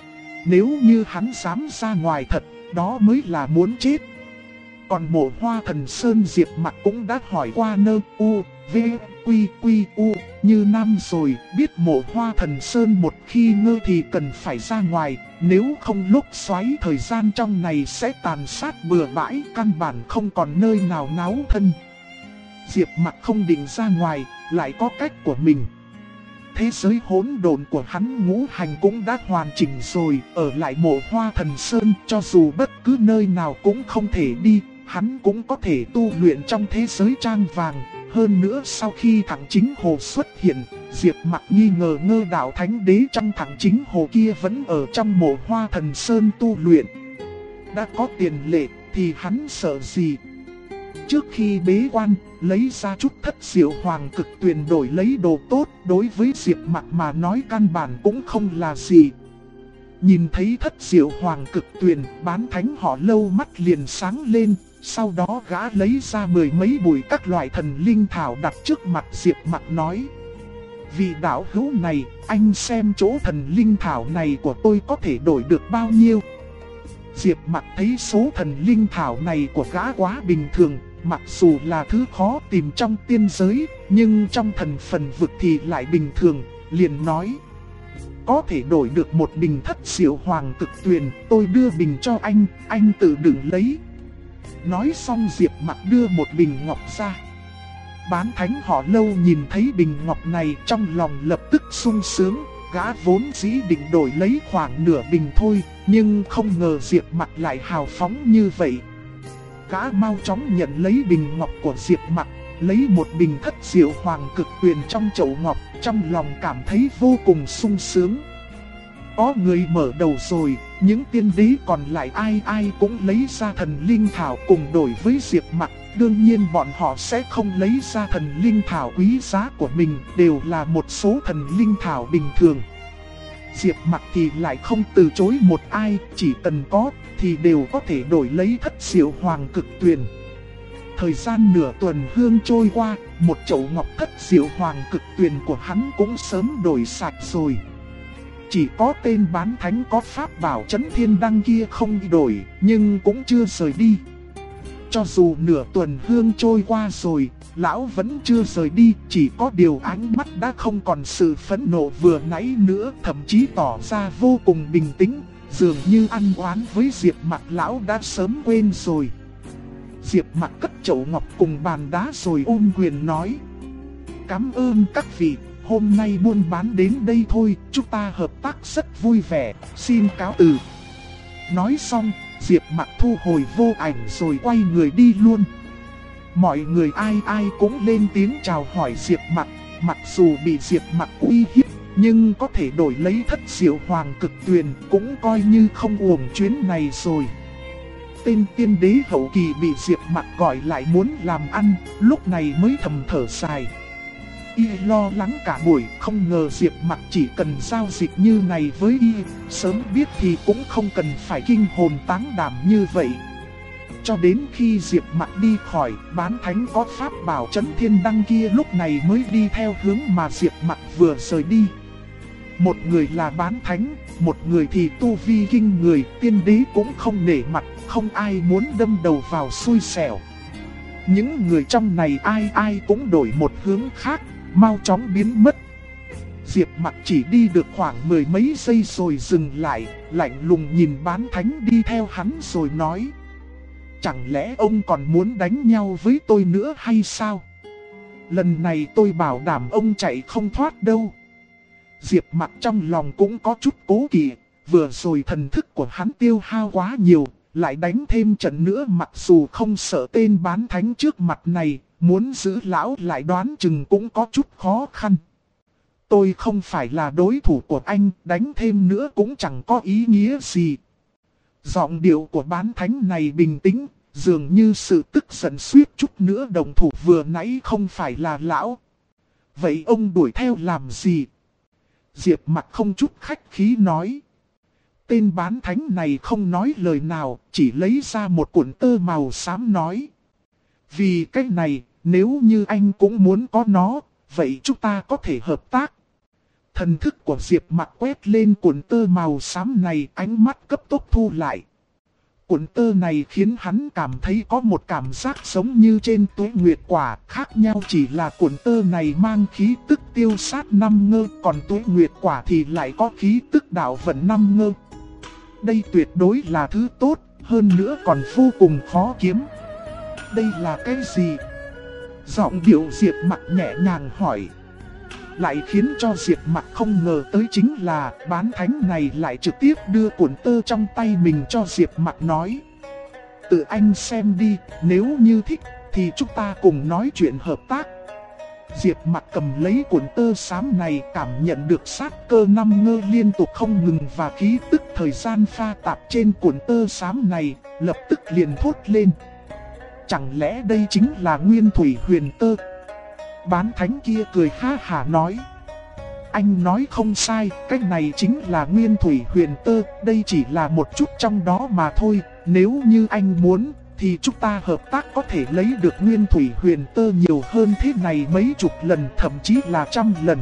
Nếu như hắn dám ra ngoài thật, đó mới là muốn chết. Còn Mộ Hoa Thần Sơn Diệp Mặc cũng đã hỏi qua nơ u, v, quy quy u, như năm rồi, biết Mộ Hoa Thần Sơn một khi ngơ thì cần phải ra ngoài, nếu không lúc xoáy thời gian trong này sẽ tàn sát bừa bãi, căn bản không còn nơi nào náo thân. Diệp Mặc không định ra ngoài, lại có cách của mình. Thế giới hỗn độn của hắn ngũ hành cũng đã hoàn chỉnh rồi, ở lại Mộ Hoa Thần Sơn cho dù bất cứ nơi nào cũng không thể đi, hắn cũng có thể tu luyện trong thế giới trang vàng. Hơn nữa sau khi Thẳng Chính Hồ xuất hiện, Diệp Mặc nghi ngờ Ngơ Đạo Thánh Đế trong Thẳng Chính Hồ kia vẫn ở trong Mộ Hoa Thần Sơn tu luyện. Đã có tiền lệ thì hắn sợ gì? Trước khi bế quan, lấy ra chút Thất Diệu Hoàng Cực Tuyền đổi lấy đồ tốt, đối với Diệp Mặc mà nói căn bản cũng không là gì. Nhìn thấy Thất Diệu Hoàng Cực Tuyền, Bán Thánh họ Lâu mắt liền sáng lên, sau đó gã lấy ra mười mấy bụi các loại thần linh thảo đặt trước mặt Diệp Mặc nói: vị đạo hữu này, anh xem chỗ thần linh thảo này của tôi có thể đổi được bao nhiêu? Diệp Mặc thấy số thần linh thảo này của gã quá bình thường, mặc dù là thứ khó tìm trong tiên giới, nhưng trong thần phần vực thì lại bình thường, liền nói: có thể đổi được một bình Thất Diệu Hoàng Cực Tuyền, tôi đưa bình cho anh tự đừng lấy. Nói xong Diệp Mặc đưa một bình ngọc ra. Bán Thánh họ Lâu nhìn thấy bình ngọc này trong lòng lập tức sung sướng, gã vốn dĩ định đổi lấy khoảng nửa bình thôi, nhưng không ngờ Diệp Mặc lại hào phóng như vậy. Gã mau chóng nhận lấy bình ngọc của Diệp Mặc, lấy một bình Thất Diệu Hoàng Cực Tuyền trong chậu ngọc, trong lòng cảm thấy vô cùng sung sướng. Có người mở đầu rồi, những tiên đế còn lại ai ai cũng lấy ra thần linh thảo cùng đổi với Diệp Mặc. Đương nhiên bọn họ sẽ không lấy ra thần linh thảo quý giá của mình, đều là một số thần linh thảo bình thường. Diệp Mặc thì lại không từ chối một ai, chỉ cần có thì đều có thể đổi lấy Thất Diệu Hoàng Cực Tuyền. Thời gian nửa tuần hương trôi qua, một chậu ngọc Thất Diệu Hoàng Cực Tuyền của hắn cũng sớm đổi sạch rồi. Chỉ có tên bán thánh có pháp bảo Chấn Thiên Đăng kia không đổi, nhưng cũng chưa rời đi. Cho dù nửa tuần hương trôi qua rồi, lão vẫn chưa rời đi, chỉ có điều ánh mắt đã không còn sự phẫn nộ vừa nãy nữa, thậm chí tỏ ra vô cùng bình tĩnh, dường như ăn oán với Diệp Mặc lão đã sớm quên rồi. Diệp Mặc cất chậu ngọc cùng bàn đá rồi ôm quyền nói: "Cảm ơn các vị, hôm nay buôn bán đến đây thôi, chúng ta hợp tác rất vui vẻ, xin cáo từ." Nói xong, Diệp Mặc thu hồi vô ảnh rồi quay người đi luôn. Mọi người ai ai cũng lên tiếng chào hỏi Diệp Mặc, mặc dù bị Diệp Mặc uy hiếp, nhưng có thể đổi lấy Thất Diệu Hoàng Cực Tuyền cũng coi như không uổng chuyến này rồi. Tên tiên đế hậu kỳ bị Diệp Mặc gọi lại muốn làm ăn, lúc này mới thầm thở dài. Y lo lắng cả buổi, không ngờ Diệp Mặc chỉ cần giao dịch như này với y, sớm biết thì cũng không cần phải kinh hồn táng đảm như vậy. Cho đến khi Diệp Mặc đi khỏi, bán thánh có pháp bảo Chấn Thiên Đăng kia lúc này mới đi theo hướng mà Diệp Mặc vừa rời đi. Một người là bán thánh, một người thì tu vi kinh người, tiên đế cũng không nể mặt, không ai muốn đâm đầu vào xui xẻo. Những người trong này ai ai cũng đổi một hướng khác, mau chóng biến mất. Diệp Mặc chỉ đi được khoảng mười mấy giây rồi dừng lại, lạnh lùng nhìn bán thánh đi theo hắn rồi nói: "Chẳng lẽ ông còn muốn đánh nhau với tôi nữa hay sao? Lần này tôi bảo đảm ông chạy không thoát đâu." Diệp Mặc trong lòng cũng có chút cố kỵ, vừa rồi thần thức của hắn tiêu hao quá nhiều, lại đánh thêm trận nữa, mặc dù không sợ tên bán thánh trước mặt này, muốn giữ lão lại đoán chừng cũng có chút khó khăn. "Tôi không phải là đối thủ của anh, đánh thêm nữa cũng chẳng có ý nghĩa gì." Giọng điệu của bán thánh này bình tĩnh, dường như sự tức giận suýt chút nữa đồng thủ vừa nãy không phải là lão. "Vậy ông đuổi theo làm gì?" Diệp Mặc không chút khách khí nói. Tên bán thánh này không nói lời nào, chỉ lấy ra một cuộn tơ màu xám nói: "Vì cái này, nếu như anh cũng muốn có nó, vậy chúng ta có thể hợp tác." Thần thức của Diệp Mặc quét lên cuộn tơ màu xám này, ánh mắt cấp tốc thu lại. Cuộn tơ này khiến hắn cảm thấy có một cảm giác giống như trên Tuế Nguyệt Quả, khác nhau chỉ là cuộn tơ này mang khí tức tiêu sát năm ngơ, còn Tuế Nguyệt Quả thì lại có khí tức đạo vận năm ngơ. Đây tuyệt đối là thứ tốt, hơn nữa còn vô cùng khó kiếm. "Đây là cái gì?" Giọng điệu Diệp Mặc nhẹ nhàng hỏi. Lại khiến cho Diệp Mặc không ngờ tới chính là bán thánh này lại trực tiếp đưa cuộn tơ trong tay mình cho Diệp Mặc nói: "Tự anh xem đi, nếu như thích thì chúng ta cùng nói chuyện hợp tác." Diệp Mặc cầm lấy cuộn tơ xám này, cảm nhận được sát cơ năm ngơ liên tục không ngừng và khí tức thời gian pha tạp trên cuộn tơ xám này, lập tức liền thốt lên: "Chẳng lẽ đây chính là Nguyên Thủy Huyền Tơ?" Bán thánh kia cười ha hả nói: "Anh nói không sai, cái này chính là Nguyên Thủy Huyền Tơ, đây chỉ là một chút trong đó mà thôi. Nếu như anh muốn, thì chúng ta hợp tác có thể lấy được Nguyên Thủy Huyền Tơ nhiều hơn thế này mấy chục lần, thậm chí là trăm lần."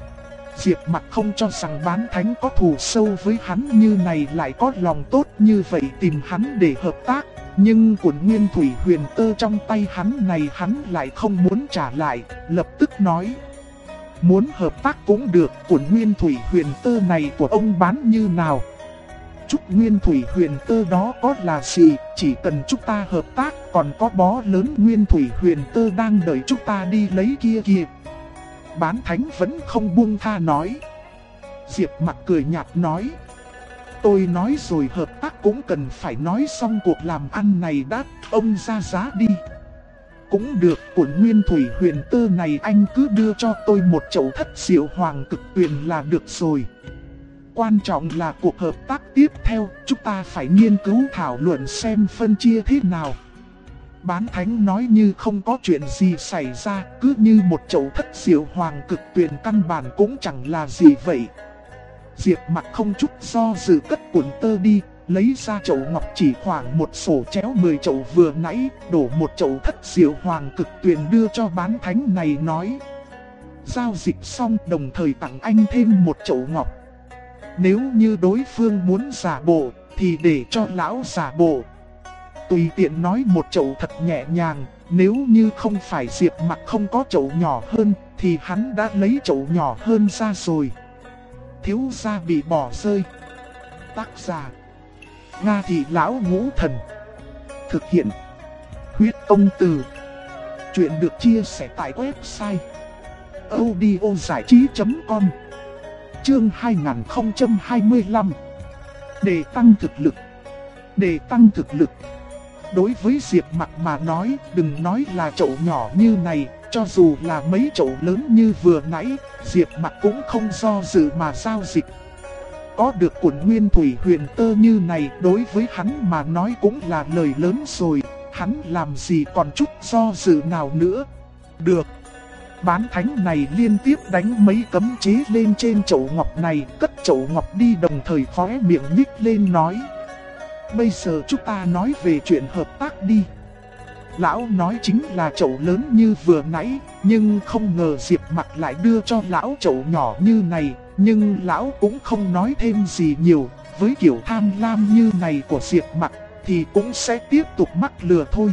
Diệp Mặc không cho rằng bán thánh có thù sâu với hắn như này lại có lòng tốt như vậy tìm hắn để hợp tác. Nhưng cuộn Nguyên Thủy Huyền Tơ trong tay hắn này hắn lại không muốn trả lại, lập tức nói: "Muốn hợp tác cũng được, cuộn Nguyên Thủy Huyền Tơ này của ông bán như nào?" "Chút Nguyên Thủy Huyền Tơ đó có là gì, chỉ cần chúng ta hợp tác, còn có bó lớn Nguyên Thủy Huyền Tơ đang đợi chúng ta đi lấy kia kìa." Bán thánh vẫn không buông tha nói. Diệp Mặc cười nhạt nói: "Tôi nói rồi, hợp tác cũng cần phải nói xong cuộc làm ăn này đã, ông ra giá đi." "Cũng được, cuộn Nguyên Thủy Huyền Tơ này anh cứ đưa cho tôi một chậu Thất Diệu Hoàng Cực Tuyền là được rồi." quan trọng là cuộc hợp tác tiếp theo, chúng ta phải nghiên cứu thảo luận xem phân chia thế nào. Bán thánh nói như không có chuyện gì xảy ra, cứ như một chậu thất diệu hoàng cực tuyền căn bản cũng chẳng là gì vậy. Diệp Mặc không chút do dự cất cuộn tơ đi, lấy ra chậu ngọc chỉ khoảng một sổ chéo 10 chậu vừa nãy, đổ một chậu thất diệu hoàng cực tuyền đưa cho bán thánh này nói. Giao dịch xong đồng thời tặng anh thêm một chậu ngọc. Nếu như đối phương muốn giả bộ, thì để cho lão giả bộ. Tùy tiện nói một chậu thật nhẹ nhàng, nếu như không phải Diệp Mặc không có chậu nhỏ hơn, thì hắn đã lấy chậu nhỏ hơn ra rồi. Thiếu gia bị bỏ rơi. Tác giả Nga Thị Lão Ngũ Thần. Thực hiện Huyết Công Từ. Chuyện được chia sẻ tại website audiozảichí.com. Chương 2025. Để tăng thực lực. Để tăng thực lực. Đối với Diệp Mặc mà nói, đừng nói là chậu nhỏ như này, cho dù là mấy chậu lớn như vừa nãy, Diệp Mặc cũng không do dự mà giao dịch. Có được cuộn nguyên thủy huyền tơ như này đối với hắn mà nói cũng là lời lớn rồi, hắn làm gì còn chút do dự nào nữa. Được. Bán thánh này liên tiếp đánh mấy cấm chế lên trên chậu ngọc này, cất chậu ngọc đi đồng thời khóe miệng nhích lên nói. Bây giờ chúng ta nói về chuyện hợp tác đi. Lão nói chính là chậu lớn như vừa nãy, nhưng không ngờ Diệp Mặc lại đưa cho lão chậu nhỏ như này. Nhưng lão cũng không nói thêm gì nhiều, với kiểu tham lam như này của Diệp Mặc thì cũng sẽ tiếp tục mắc lừa thôi.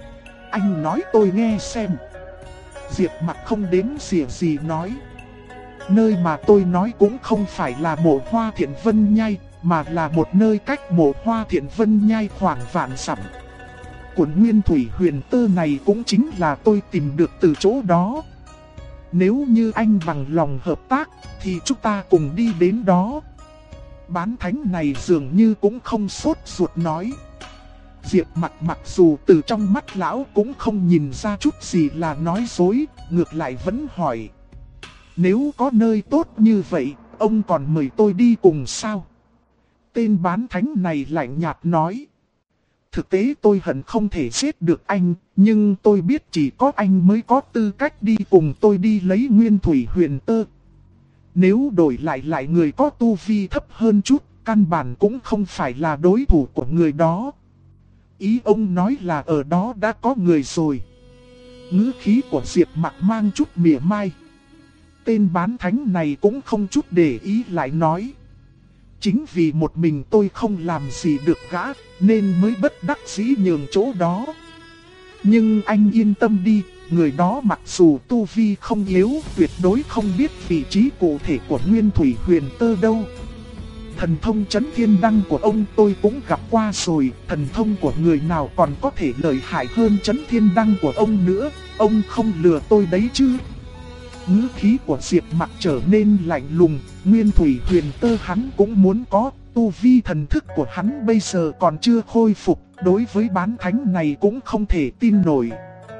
Anh nói tôi nghe xem. Diệp Mặc không đếm xỉa gì nói. Nơi mà tôi nói cũng không phải là Mộ Hoa Thiện Vân Nhai, mà là một nơi cách Mộ Hoa Thiện Vân Nhai khoảng vạn dặm. Cuộn nguyên thủy huyền tơ này cũng chính là tôi tìm được từ chỗ đó. Nếu như anh bằng lòng hợp tác, thì chúng ta cùng đi đến đó. Bán thánh này dường như cũng không sốt ruột nói. Diệp Mặc mặc dù từ trong mắt lão cũng không nhìn ra chút gì là nói dối, ngược lại vẫn hỏi. Nếu có nơi tốt như vậy, ông còn mời tôi đi cùng sao? Tên bán thánh này lạnh nhạt nói. Thực tế tôi hận không thể giết được anh, nhưng tôi biết chỉ có anh mới có tư cách đi cùng tôi đi lấy nguyên thủy huyền tơ. Nếu đổi lại người có tu vi thấp hơn chút, căn bản cũng không phải là đối thủ của người đó. Ý ông nói là ở đó đã có người rồi. Ngữ khí của Diệp Mặc mang chút mỉa mai. Tên bán thánh này cũng không chút để ý lại nói. Chính vì một mình tôi không làm gì được gã, nên mới bất đắc dĩ nhường chỗ đó. Nhưng anh yên tâm đi, người đó mặc dù tu vi không yếu, tuyệt đối không biết vị trí cụ thể của nguyên thủy huyền tơ đâu. Thần thông chấn thiên đăng của ông tôi cũng gặp qua rồi, thần thông của người nào còn có thể lợi hại hơn chấn thiên đăng của ông nữa, ông không lừa tôi đấy chứ. Ngữ khí của Diệp Mặc trở nên lạnh lùng, nguyên thủy huyền tơ hắn cũng muốn có, tu vi thần thức của hắn bây giờ còn chưa khôi phục, đối với bán thánh này cũng không thể tin nổi.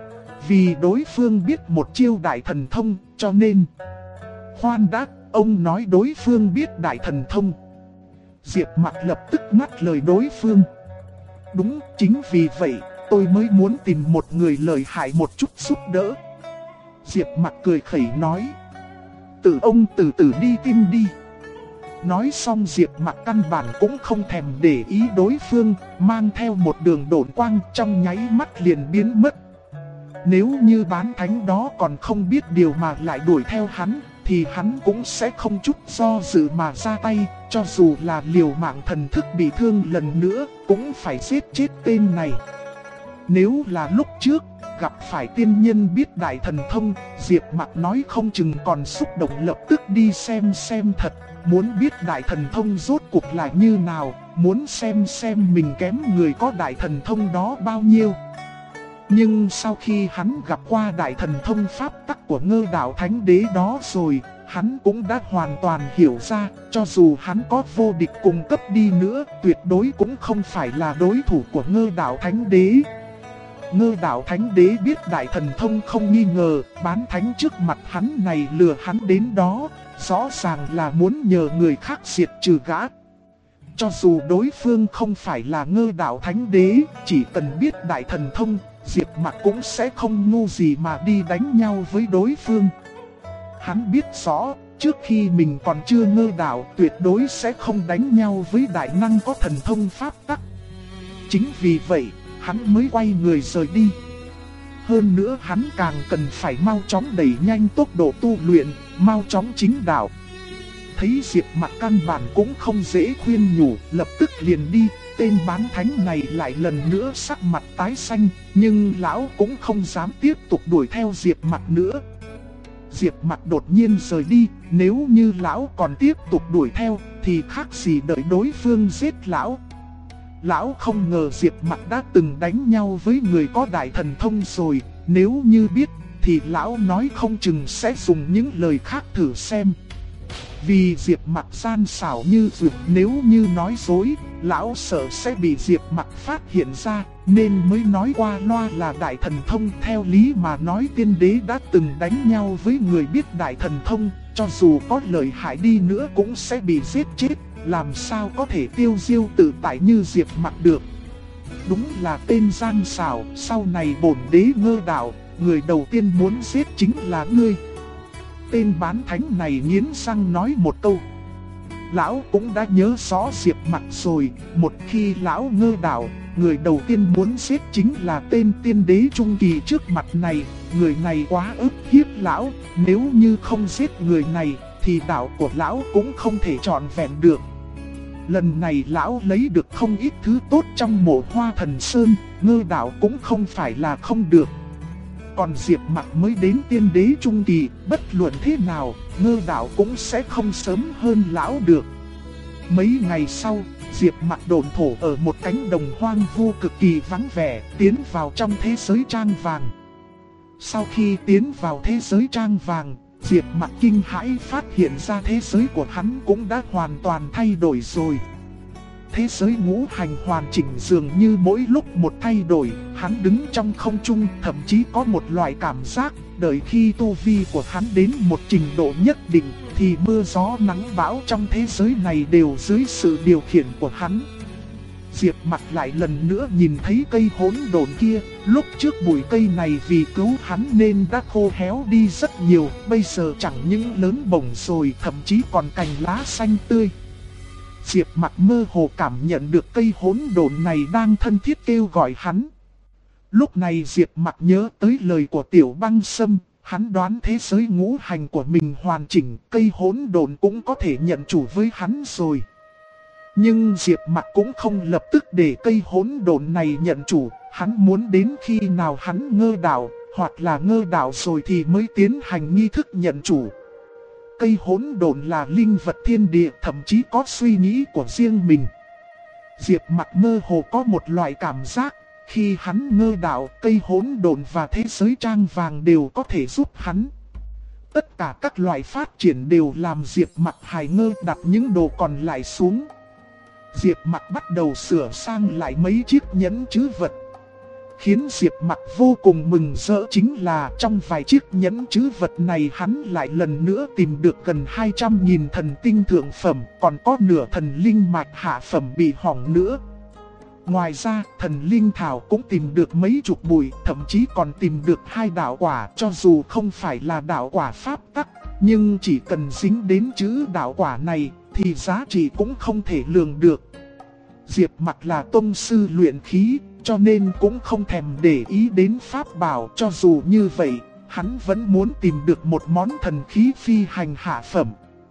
Vì đối phương biết một chiêu đại thần thông, cho nên... Khoan đã, ông nói đối phương biết đại thần thông. Diệp Mặc lập tức ngắt lời đối phương. Đúng, chính vì vậy, tôi mới muốn tìm một người lợi hại một chút giúp đỡ. Diệp Mặc cười khẩy nói. Tự ông từ từ đi tìm đi. Nói xong Diệp Mặc căn bản cũng không thèm để ý đối phương, mang theo một đường độn quang trong nháy mắt liền biến mất. Nếu như bán thánh đó còn không biết điều mà lại đuổi theo hắn, thì hắn cũng sẽ không chút do dự mà ra tay, cho dù là liều mạng thần thức bị thương lần nữa, cũng phải giết chết tên này. Nếu là lúc trước, gặp phải tiên nhân biết đại thần thông, Diệp Mặc nói không chừng còn xúc động lập tức đi xem thật, muốn biết đại thần thông rốt cuộc là như nào, muốn xem mình kém người có đại thần thông đó bao nhiêu. Nhưng sau khi hắn gặp qua đại thần thông pháp tắc của Ngơ Đạo Thánh Đế đó rồi, hắn cũng đã hoàn toàn hiểu ra, cho dù hắn có vô địch cùng cấp đi nữa, tuyệt đối cũng không phải là đối thủ của Ngơ Đạo Thánh Đế. Ngơ Đạo Thánh Đế biết đại thần thông không nghi ngờ, bán thánh trước mặt hắn này lừa hắn đến đó, rõ ràng là muốn nhờ người khác diệt trừ gã. Cho dù đối phương không phải là Ngơ Đạo Thánh Đế, chỉ cần biết đại thần thông, Diệp Mặc cũng sẽ không ngu gì mà đi đánh nhau với đối phương. Hắn biết rõ, trước khi mình còn chưa ngơ đạo, tuyệt đối sẽ không đánh nhau với đại năng có thần thông pháp tắc. Chính vì vậy, hắn mới quay người rời đi. Hơn nữa hắn càng cần phải mau chóng đẩy nhanh tốc độ tu luyện, mau chóng chính đạo. Thấy Diệp Mặc căn bản cũng không dễ khuyên nhủ, lập tức liền đi. Tên bán thánh này lại lần nữa sắc mặt tái xanh, nhưng lão cũng không dám tiếp tục đuổi theo Diệp Mặc nữa. Diệp Mặc đột nhiên rời đi, nếu như lão còn tiếp tục đuổi theo, thì khác gì đợi đối phương giết lão. Lão không ngờ Diệp Mặc đã từng đánh nhau với người có đại thần thông rồi, nếu như biết, thì lão nói không chừng sẽ dùng những lời khác thử xem. Vì Diệp Mặc gian xảo như vượt, nếu như nói dối, lão sợ sẽ bị Diệp Mặc phát hiện ra, nên mới nói qua loa là đại thần thông. Theo lý mà nói tiên đế đã từng đánh nhau với người biết đại thần thông, cho dù có lợi hại đi nữa cũng sẽ bị giết chết, làm sao có thể tiêu diêu tự tại như Diệp Mặc được. Đúng là tên gian xảo, sau này bổn đế Ngơ Đạo, người đầu tiên muốn giết chính là ngươi. Tên bán thánh này nghiến răng nói một câu. Lão cũng đã nhớ rõ Diệp Mặc rồi, một khi lão Ngơ Đạo, người đầu tiên muốn giết chính là tên tiên đế trung kỳ trước mặt này. Người này quá ức hiếp lão, nếu như không giết người này, thì đạo của lão cũng không thể trọn vẹn được. Lần này lão lấy được không ít thứ tốt trong Mộ Hoa Thần Sơn, Ngơ Đạo cũng không phải là không được. Còn Diệp Mặc mới đến tiên đế trung kỳ, bất luận thế nào, Ngơ Đạo cũng sẽ không sớm hơn lão được. Mấy ngày sau, Diệp Mặc độn thổ ở một cánh đồng hoang vu cực kỳ vắng vẻ, tiến vào trong thế giới trang vàng. Sau khi tiến vào thế giới trang vàng, Diệp Mặc kinh hãi phát hiện ra thế giới của hắn cũng đã hoàn toàn thay đổi rồi. Thế giới ngũ hành hoàn chỉnh dường như mỗi lúc một thay đổi, hắn đứng trong không trung, thậm chí có một loại cảm giác, đợi khi tu vi của hắn đến một trình độ nhất định, thì mưa gió nắng bão trong thế giới này đều dưới sự điều khiển của hắn. Diệp Mặc lại lần nữa nhìn thấy cây hỗn độn kia, lúc trước bụi cây này vì cứu hắn nên đã khô héo đi rất nhiều, bây giờ chẳng những lớn bổng rồi, thậm chí còn cành lá xanh tươi. Diệp Mặc mơ hồ cảm nhận được cây hỗn độn này đang thân thiết kêu gọi hắn. Lúc này Diệp Mặc nhớ tới lời của Tiểu Băng Sâm, hắn đoán thế giới ngũ hành của mình hoàn chỉnh, cây hỗn độn cũng có thể nhận chủ với hắn rồi. Nhưng Diệp Mặc cũng không lập tức để cây hỗn độn này nhận chủ, hắn muốn đến khi nào hắn ngơ đạo, hoặc là ngơ đạo rồi thì mới tiến hành nghi thức nhận chủ. Cây hỗn độn là linh vật thiên địa, thậm chí có suy nghĩ của riêng mình. Diệp Mặc mơ hồ có một loại cảm giác, khi hắn ngơ đạo, cây hỗn độn và thế giới trang vàng đều có thể giúp hắn. Tất cả các loại phát triển đều làm Diệp Mặc hài ngơ đặt những đồ còn lại xuống. Diệp Mặc bắt đầu sửa sang lại mấy chiếc nhẫn trữ vật. Khiến Diệp Mặc vô cùng mừng rỡ chính là trong vài chiếc nhẫn trữ vật này hắn lại lần nữa tìm được gần 200.000 thần tinh thượng phẩm, còn có nửa thần linh mạch hạ phẩm bị hỏng nữa. Ngoài ra, thần linh thảo cũng tìm được mấy chục bụi, thậm chí còn tìm được 2 đạo quả, cho dù không phải là đạo quả pháp tắc, nhưng chỉ cần dính đến chữ đạo quả này thì giá trị cũng không thể lường được. Diệp Mặc là tông sư luyện khí, cho nên cũng không thèm để ý đến pháp bảo, cho dù như vậy, hắn vẫn muốn tìm được một món thần khí phi hành hạ phẩm.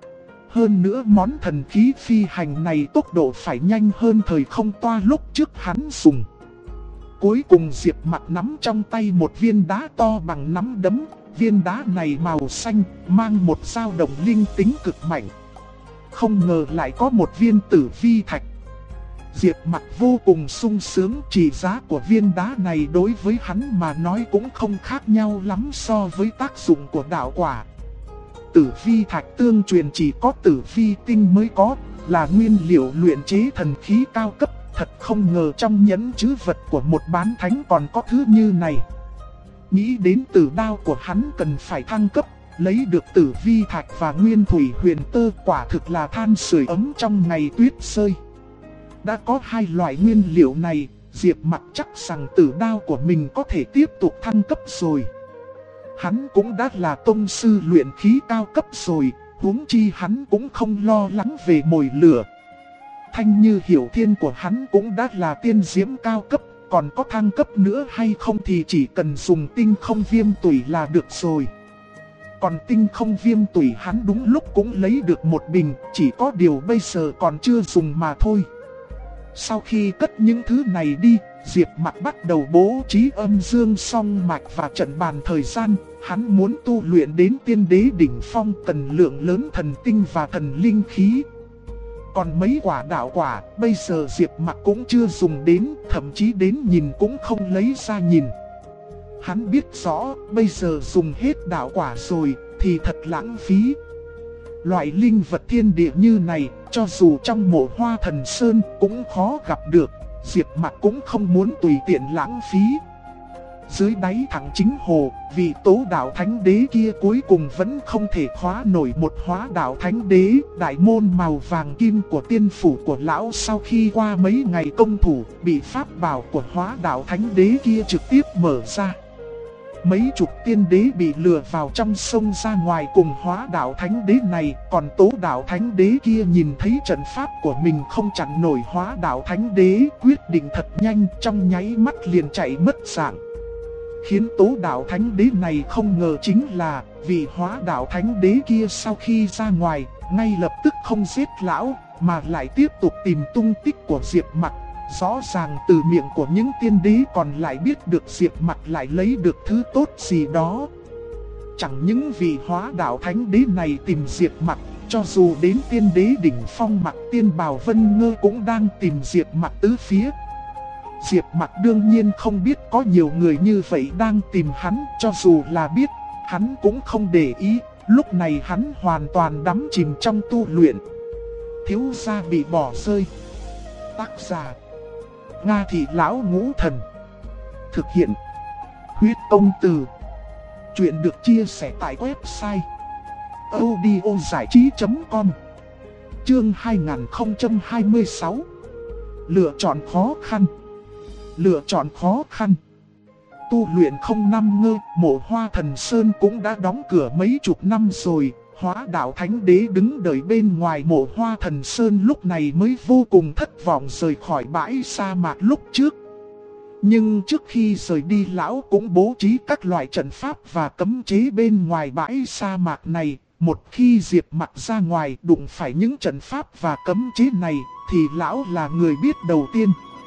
Hơn nữa món thần khí phi hành này tốc độ phải nhanh hơn thời không toa lúc trước hắn dùng. Cuối cùng Diệp Mặc nắm trong tay một viên đá to bằng nắm đấm, viên đá này màu xanh, mang một dao động linh tính cực mạnh. Không ngờ lại có một viên tử vi thạch. Diệp Mặc vô cùng sung sướng, chỉ giá của viên đá này đối với hắn mà nói cũng không khác nhau lắm so với tác dụng của đạo quả. Tử vi thạch tương truyền chỉ có tử vi tinh mới có, là nguyên liệu luyện chế thần khí cao cấp, thật không ngờ trong nhẫn trữ vật của một bán thánh còn có thứ như này. Nghĩ đến tử đao của hắn cần phải thăng cấp, lấy được tử vi thạch và nguyên thủy huyền tơ, quả thực là than sưởi ấm trong ngày tuyết rơi. Đã có hai loại nguyên liệu này, Diệp Mặc chắc rằng tử đao của mình có thể tiếp tục thăng cấp rồi. Hắn cũng đã là tông sư luyện khí cao cấp rồi, huống chi hắn cũng không lo lắng về mồi lửa. Thanh Như Hiểu Thiên của hắn cũng đã là tiên diễm cao cấp, còn có thăng cấp nữa hay không thì chỉ cần dùng tinh không viêm tủy là được rồi. Còn tinh không viêm tủy hắn đúng lúc cũng lấy được một bình, chỉ có điều bây giờ còn chưa dùng mà thôi. Sau khi cất những thứ này đi, Diệp Mặc bắt đầu bố trí âm dương song mạch và trận bàn thời gian. Hắn muốn tu luyện đến tiên đế đỉnh phong cần lượng lớn thần tinh và thần linh khí. Còn mấy quả đạo quả, bây giờ Diệp Mặc cũng chưa dùng đến, thậm chí đến nhìn cũng không lấy ra nhìn. Hắn biết rõ, bây giờ dùng hết đạo quả rồi, thì thật lãng phí. Loại linh vật thiên địa như này, cho dù trong Mộ Hoa Thần Sơn cũng khó gặp được, Diệp Mặc cũng không muốn tùy tiện lãng phí. Dưới đáy thẳng chính hồ, vị tố đạo thánh đế kia cuối cùng vẫn không thể khóa nổi một hóa đạo thánh đế. Đại môn màu vàng kim của tiên phủ của lão sau khi qua mấy ngày công thủ, bị pháp bảo của hóa đạo thánh đế kia trực tiếp mở ra. Mấy chục tiên đế bị lừa vào trong sông ra ngoài cùng hóa đạo thánh đế này. Còn tố đạo thánh đế kia nhìn thấy trận pháp của mình không chặn nổi hóa đạo thánh đế, quyết định thật nhanh, trong nháy mắt liền chạy mất dạng. Khiến tố đạo thánh đế này không ngờ chính là vị hóa đạo thánh đế kia sau khi ra ngoài, ngay lập tức không giết lão, mà lại tiếp tục tìm tung tích của Diệp Mặc. Rõ ràng từ miệng của những tiên đế còn lại biết được Diệp Mặc lại lấy được thứ tốt gì đó. Chẳng những vị hóa đạo thánh đế này tìm Diệp Mặc, cho dù đến tiên đế đỉnh phong Mặc Tiên Bào Vân Ngơ cũng đang tìm Diệp Mặc tứ phía. Diệp Mặc đương nhiên không biết có nhiều người như vậy đang tìm hắn, cho dù là biết, hắn cũng không để ý, lúc này hắn hoàn toàn đắm chìm trong tu luyện. Thiếu gia bị bỏ rơi. Tác giả Nga Thị Lão Ngũ Thần. Thực hiện Huyết Công Từ. Chuyện được chia sẻ tại website audiozảichí.com. Chương 2026. Lựa chọn khó khăn. Lựa chọn khó khăn. Tu luyện không năm ngơ, Mộ Hoa Thần Sơn cũng đã đóng cửa mấy chục năm rồi. Hóa đạo thánh đế đứng đợi bên ngoài Mộ Hoa Thần Sơn lúc này mới vô cùng thất vọng rời khỏi bãi sa mạc lúc trước. Nhưng trước khi rời đi lão cũng bố trí các loại trận pháp và cấm chế bên ngoài bãi sa mạc này. Một khi Diệp Mặc ra ngoài đụng phải những trận pháp và cấm chế này thì lão là người biết đầu tiên.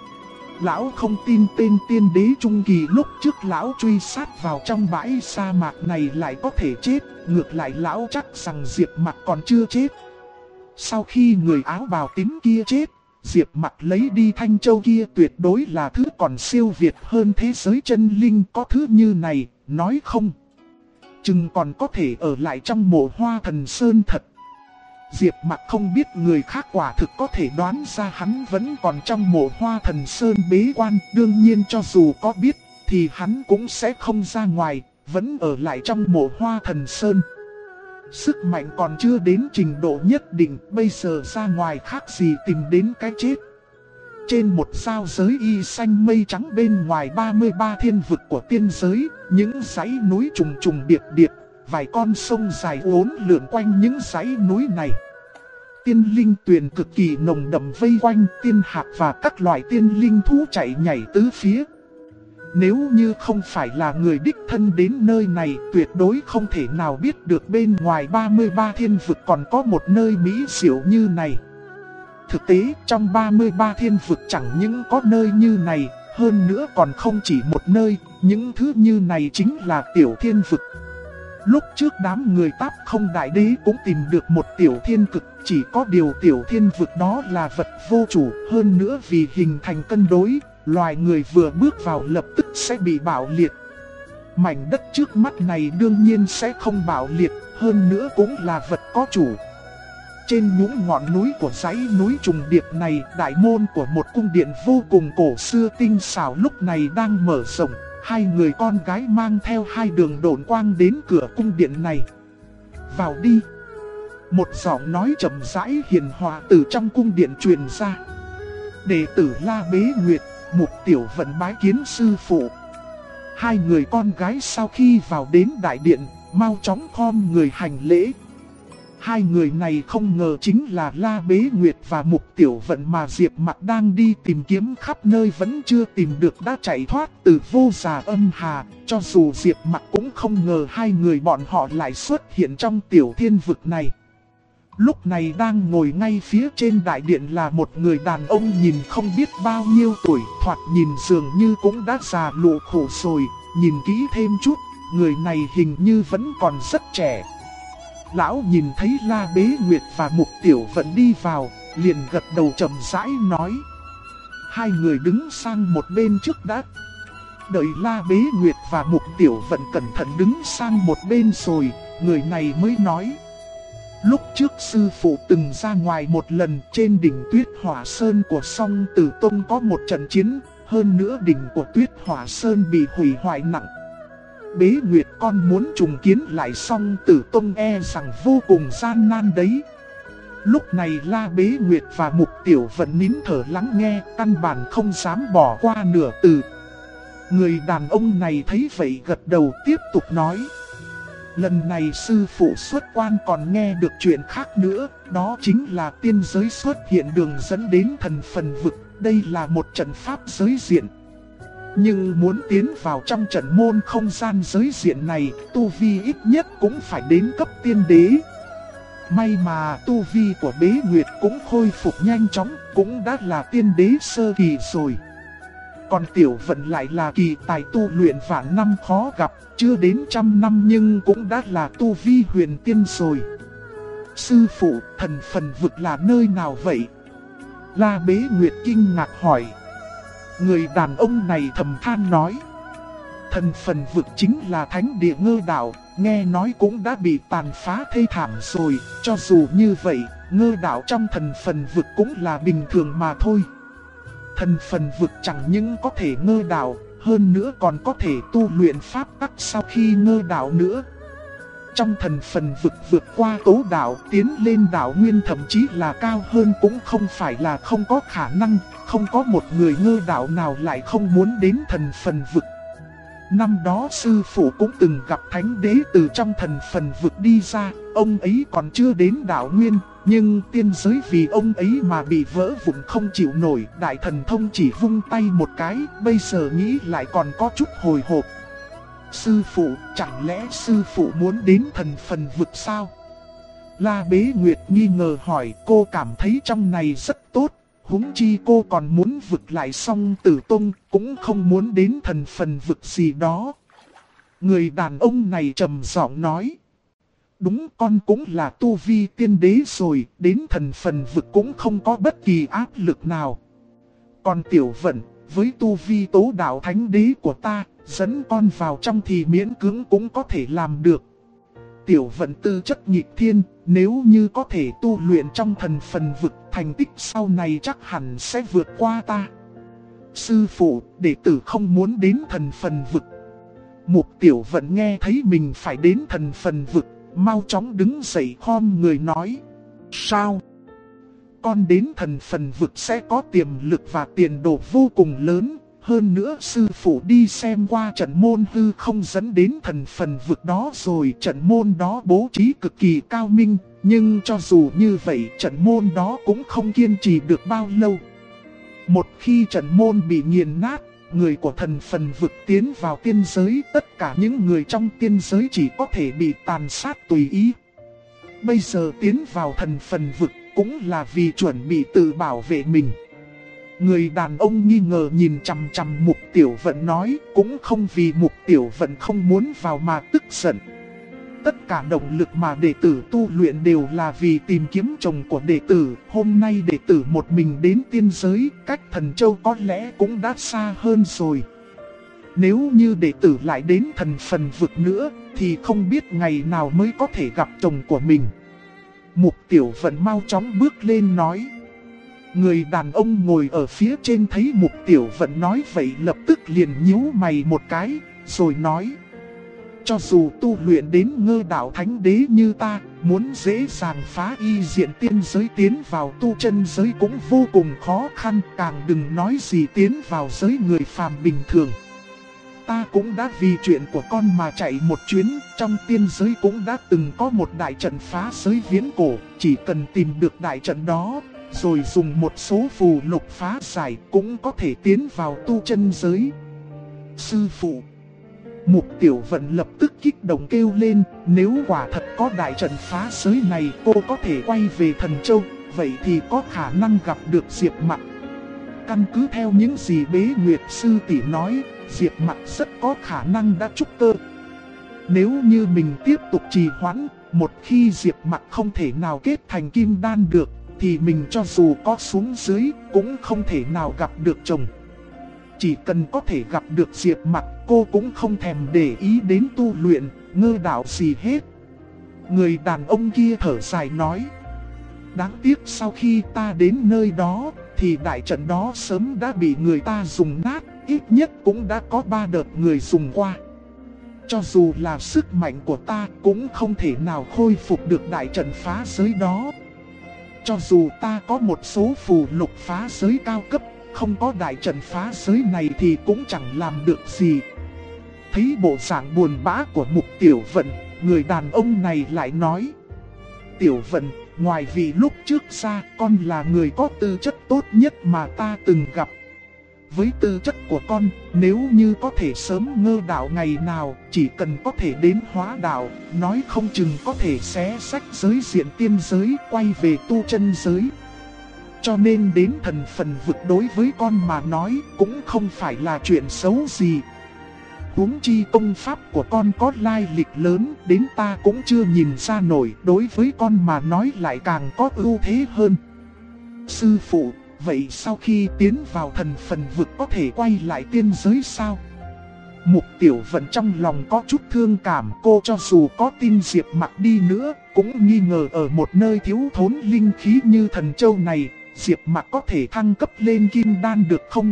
Lão không tin tên tiên đế trung kỳ lúc trước lão truy sát vào trong bãi sa mạc này lại có thể chết. Ngược lại lão chắc rằng Diệp Mặc còn chưa chết. Sau khi người áo bào tím kia chết, Diệp Mặc lấy đi Thanh Châu kia tuyệt đối là thứ còn siêu việt hơn thế giới chân linh. Có thứ như này, nói không chừng còn có thể ở lại trong Mộ Hoa Thần Sơn thật. Diệp Mặc không biết người khác quả thực có thể đoán ra hắn vẫn còn trong Mộ Hoa Thần Sơn bế quan. Đương nhiên cho dù có biết thì hắn cũng sẽ không ra ngoài, vẫn ở lại trong Mộ Hoa Thần Sơn. Sức mạnh còn chưa đến trình độ nhất định, bây giờ ra ngoài khác gì tìm đến cái chết. Trên một sao giới y xanh mây trắng bên ngoài 33 thiên vực của tiên giới, những dãy núi trùng trùng điệp điệp, vài con sông dài uốn lượn quanh những dãy núi này. Tiên linh tuyền cực kỳ nồng đậm vây quanh, tiên hạc và các loại tiên linh thú chạy nhảy tứ phía. Nếu như không phải là người đích thân đến nơi này, tuyệt đối không thể nào biết được bên ngoài 33 thiên vực còn có một nơi mỹ diệu như này. Thực tế, trong 33 thiên vực chẳng những có nơi như này, hơn nữa còn không chỉ một nơi, những thứ như này chính là tiểu thiên vực. Lúc trước đám người Táp Không Đại Đế cũng tìm được một tiểu thiên cực, chỉ có điều tiểu thiên vực đó là vật vô chủ, hơn nữa vì hình thành cân đối, loài người vừa bước vào lập tức sẽ bị bạo liệt. Mảnh đất trước mắt này đương nhiên sẽ không bạo liệt, hơn nữa cũng là vật có chủ. Trên những ngọn núi của dãy núi trùng điệp này, đại môn của một cung điện vô cùng cổ xưa tinh xảo lúc này đang mở rộng. Hai người con gái mang theo hai đường độn quang đến cửa cung điện này. Vào đi. Một giọng nói trầm rãi hiền hòa từ trong cung điện truyền ra. Đệ tử La Bế Nguyệt, Mục Tiểu Vận bái kiến sư phụ. Hai người con gái sau khi vào đến đại điện, mau chóng khom người hành lễ. Hai người này không ngờ chính là La Bế Nguyệt và Mục Tiểu Vận mà Diệp Mặc đang đi tìm kiếm khắp nơi vẫn chưa tìm được đã chạy thoát từ Vô Già Âm Hà. Cho dù Diệp Mặc cũng không ngờ hai người bọn họ lại xuất hiện trong tiểu thiên vực này. Lúc này đang ngồi ngay phía trên đại điện là một người đàn ông nhìn không biết bao nhiêu tuổi, thoạt nhìn dường như cũng đã già lụ khổ rồi, nhìn kỹ thêm chút, người này hình như vẫn còn rất trẻ. Lão nhìn thấy La Bế Nguyệt và Mục Tiểu Vận đi vào, liền gật đầu chậm rãi nói. Hai người đứng sang một bên trước đã. Đợi La Bế Nguyệt và Mục Tiểu Vận cẩn thận đứng sang một bên rồi, người này mới nói. Lúc trước sư phụ từng ra ngoài một lần, trên đỉnh Tuyết Hỏa Sơn của Song Tử Tông có một trận chiến, hơn nữa đỉnh của Tuyết Hỏa Sơn bị hủy hoại nặng. Bế Nguyệt con muốn trùng kiến lại Song Tử Tông e rằng vô cùng gian nan đấy. Lúc này La Bế Nguyệt và Mục Tiểu Vận nín thở lắng nghe, căn bản không dám bỏ qua nửa từ. Người đàn ông này thấy vậy gật đầu tiếp tục nói. Lần này sư phụ xuất quan còn nghe được chuyện khác nữa, đó chính là tiên giới xuất hiện đường dẫn đến thần phần vực, đây là một trận pháp giới diện. Nhưng muốn tiến vào trong trận môn không gian giới diện này, tu vi ít nhất cũng phải đến cấp tiên đế. May mà tu vi của Bế Nguyệt cũng khôi phục nhanh chóng, cũng đã là tiên đế sơ kỳ rồi. Còn Tiểu Vận lại là kỳ tài tu luyện vạn năm khó gặp, chưa đến 100 năm nhưng cũng đã là tu vi huyền tiên rồi. Sư phụ, thần phần vực là nơi nào vậy? La Bế Nguyệt kinh ngạc hỏi. Người đàn ông này thầm than nói. Thần phần vực chính là thánh địa Ngơ Đảo, nghe nói cũng đã bị tàn phá thê thảm rồi. Cho dù như vậy, Ngơ Đảo trong thần phần vực cũng là bình thường mà thôi. Thần phần vực chẳng những có thể ngơ đảo, hơn nữa còn có thể tu luyện pháp tắc sau khi ngơ đảo nữa. Trong thần phần vực vượt qua tố đảo tiến lên đảo nguyên thậm chí là cao hơn cũng không phải là không có khả năng, không có một người ngơ đảo nào lại không muốn đến thần phần vực. Năm đó sư phụ cũng từng gặp thánh đế từ trong thần phần vực đi ra, ông ấy còn chưa đến đảo nguyên, nhưng tiên giới vì ông ấy mà bị vỡ vụn không chịu nổi, đại thần thông chỉ vung tay một cái, bây giờ nghĩ lại còn có chút hồi hộp. Sư phụ, chẳng lẽ sư phụ muốn đến thần phần vực sao? La Bế Nguyệt nghi ngờ hỏi, cô cảm thấy trong này rất tốt. Huống chi cô còn muốn vực lại Song Tử Tông, cũng không muốn đến thần phần vực gì đó. Người đàn ông này trầm giọng nói. Đúng, con cũng là tu vi tiên đế rồi, đến thần phần vực cũng không có bất kỳ áp lực nào. Còn Tiểu Vận, với tu vi tố đạo thánh đế của ta, dẫn con vào trong thì miễn cưỡng cũng có thể làm được. Tiểu Vận tư chất nghịch thiên, nếu như có thể tu luyện trong thần phần vực, thành tích sau này chắc hẳn sẽ vượt qua ta. Sư phụ, đệ tử không muốn đến thần phần vực. Mục Tiểu Vận nghe thấy mình phải đến thần phần vực, mau chóng đứng dậy khom người nói. Sao? Con đến thần phần vực sẽ có tiềm lực và tiền đồ vô cùng lớn. Hơn nữa sư phụ đi xem qua trận môn hư không dẫn đến thần phần vực đó rồi. Trận môn đó bố trí cực kỳ cao minh, nhưng cho dù như vậy trận môn đó cũng không kiên trì được bao lâu. Một khi trận môn bị nghiền nát, người của thần phần vực tiến vào tiên giới, tất cả những người trong tiên giới chỉ có thể bị tàn sát tùy ý. Bây giờ tiến vào thần phần vực cũng là vì chuẩn bị tự bảo vệ mình. Người đàn ông nghi ngờ nhìn chằm chằm Mục Tiểu Vận nói, cũng không vì Mục Tiểu Vận không muốn vào mà tức giận. Tất cả động lực mà đệ tử tu luyện đều là vì tìm kiếm chồng của đệ tử. Hôm nay đệ tử một mình đến tiên giới, cách Thần Châu có lẽ cũng đã xa hơn rồi. Nếu như đệ tử lại đến thần phần vực nữa, thì không biết ngày nào mới có thể gặp chồng của mình. Mục Tiểu Vận mau chóng bước lên nói. Người đàn ông ngồi ở phía trên thấy Mục Tiểu Vận nói vậy lập tức liền nhíu mày một cái, rồi nói. Cho dù tu luyện đến ngơ đạo thánh đế như ta, muốn dễ dàng phá y diện tiên giới tiến vào tu chân giới cũng vô cùng khó khăn, càng đừng nói gì tiến vào giới người phàm bình thường. Ta cũng đã vì chuyện của con mà chạy một chuyến, trong tiên giới cũng đã từng có một đại trận phá giới viễn cổ, chỉ cần tìm được đại trận đó, rồi dùng một số phù lục phá giải cũng có thể tiến vào tu chân giới. Sư phụ. Mục Tiểu Vận lập tức kích động kêu lên, nếu quả thật có đại trận phá giới này cô có thể quay về Thần Châu, vậy thì có khả năng gặp được Diệp Mặc. Căn cứ theo những gì Bế Nguyệt sư tỷ nói, Diệp Mặc rất có khả năng đã trúc cơ. Nếu như mình tiếp tục trì hoãn, một khi Diệp Mặc không thể nào kết thành kim đan được, thì mình cho dù có xuống dưới cũng không thể nào gặp được chồng. Chỉ cần có thể gặp được Diệp Mặc, cô cũng không thèm để ý đến tu luyện, ngơ đạo gì hết. Người đàn ông kia thở dài nói. Đáng tiếc sau khi ta đến nơi đó, thì đại trận đó sớm đã bị người ta dùng nát, ít nhất cũng đã có 3 đợt người dùng qua. Cho dù là sức mạnh của ta cũng không thể nào khôi phục được đại trận phá giới đó. Cho dù ta có một số phù lục phá giới cao cấp, không có đại trận phá giới này thì cũng chẳng làm được gì. Thấy bộ dạng buồn bã của Mục Tiểu Vận, người đàn ông này lại nói. Tiểu Vận, ngoài vì lúc trước ra, con là người có tư chất tốt nhất mà ta từng gặp. Với tư chất của con, nếu như có thể sớm ngơ đạo ngày nào, chỉ cần có thể đến hóa đạo, nói không chừng có thể xé sách giới diện tiên giới, quay về tu chân giới. Cho nên đến thần phần vực đối với con mà nói cũng không phải là chuyện xấu gì. Huống chi công pháp của con có lai lịch lớn, đến ta cũng chưa nhìn ra nổi, đối với con mà nói lại càng có ưu thế hơn. Sư phụ, vậy sau khi tiến vào thần phần vực có thể quay lại tiên giới sao? Mục Tiểu Vận trong lòng có chút thương cảm, cô cho dù có tin Diệp Mặc đi nữa, cũng nghi ngờ ở một nơi thiếu thốn linh khí như Thần Châu này, Diệp Mặc có thể thăng cấp lên kim đan được không?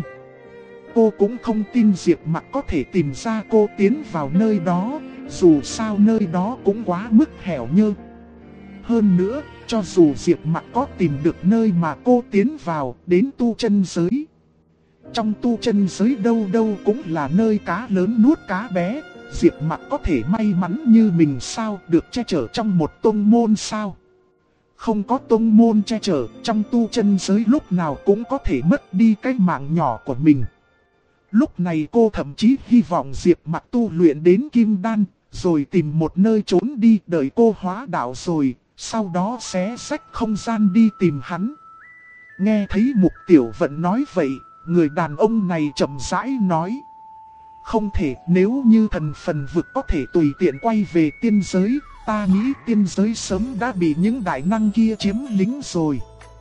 Cô cũng không tin Diệp Mặc có thể tìm ra cô tiến vào nơi đó, dù sao nơi đó cũng quá mức hẻo nhơ. Hơn nữa, cho dù Diệp Mặc có tìm được nơi mà cô tiến vào, đến tu chân giới. Trong tu chân giới đâu đâu cũng là nơi cá lớn nuốt cá bé, Diệp Mặc có thể may mắn như mình sao, được che chở trong một tông môn sao? Không có tông môn che chở, trong tu chân giới lúc nào cũng có thể mất đi cái mạng nhỏ của mình. Lúc này cô thậm chí hy vọng Diệp Mặc tu luyện đến kim đan, rồi tìm một nơi trốn đi đợi cô hóa đạo rồi, sau đó xé xách không gian đi tìm hắn. Nghe thấy Mục Tiểu Vận nói vậy, người đàn ông này chậm rãi nói. Không thể, nếu như thần phần vực có thể tùy tiện quay về tiên giới, ta nghĩ tiên giới sớm đã bị những đại năng kia chiếm lĩnh rồi.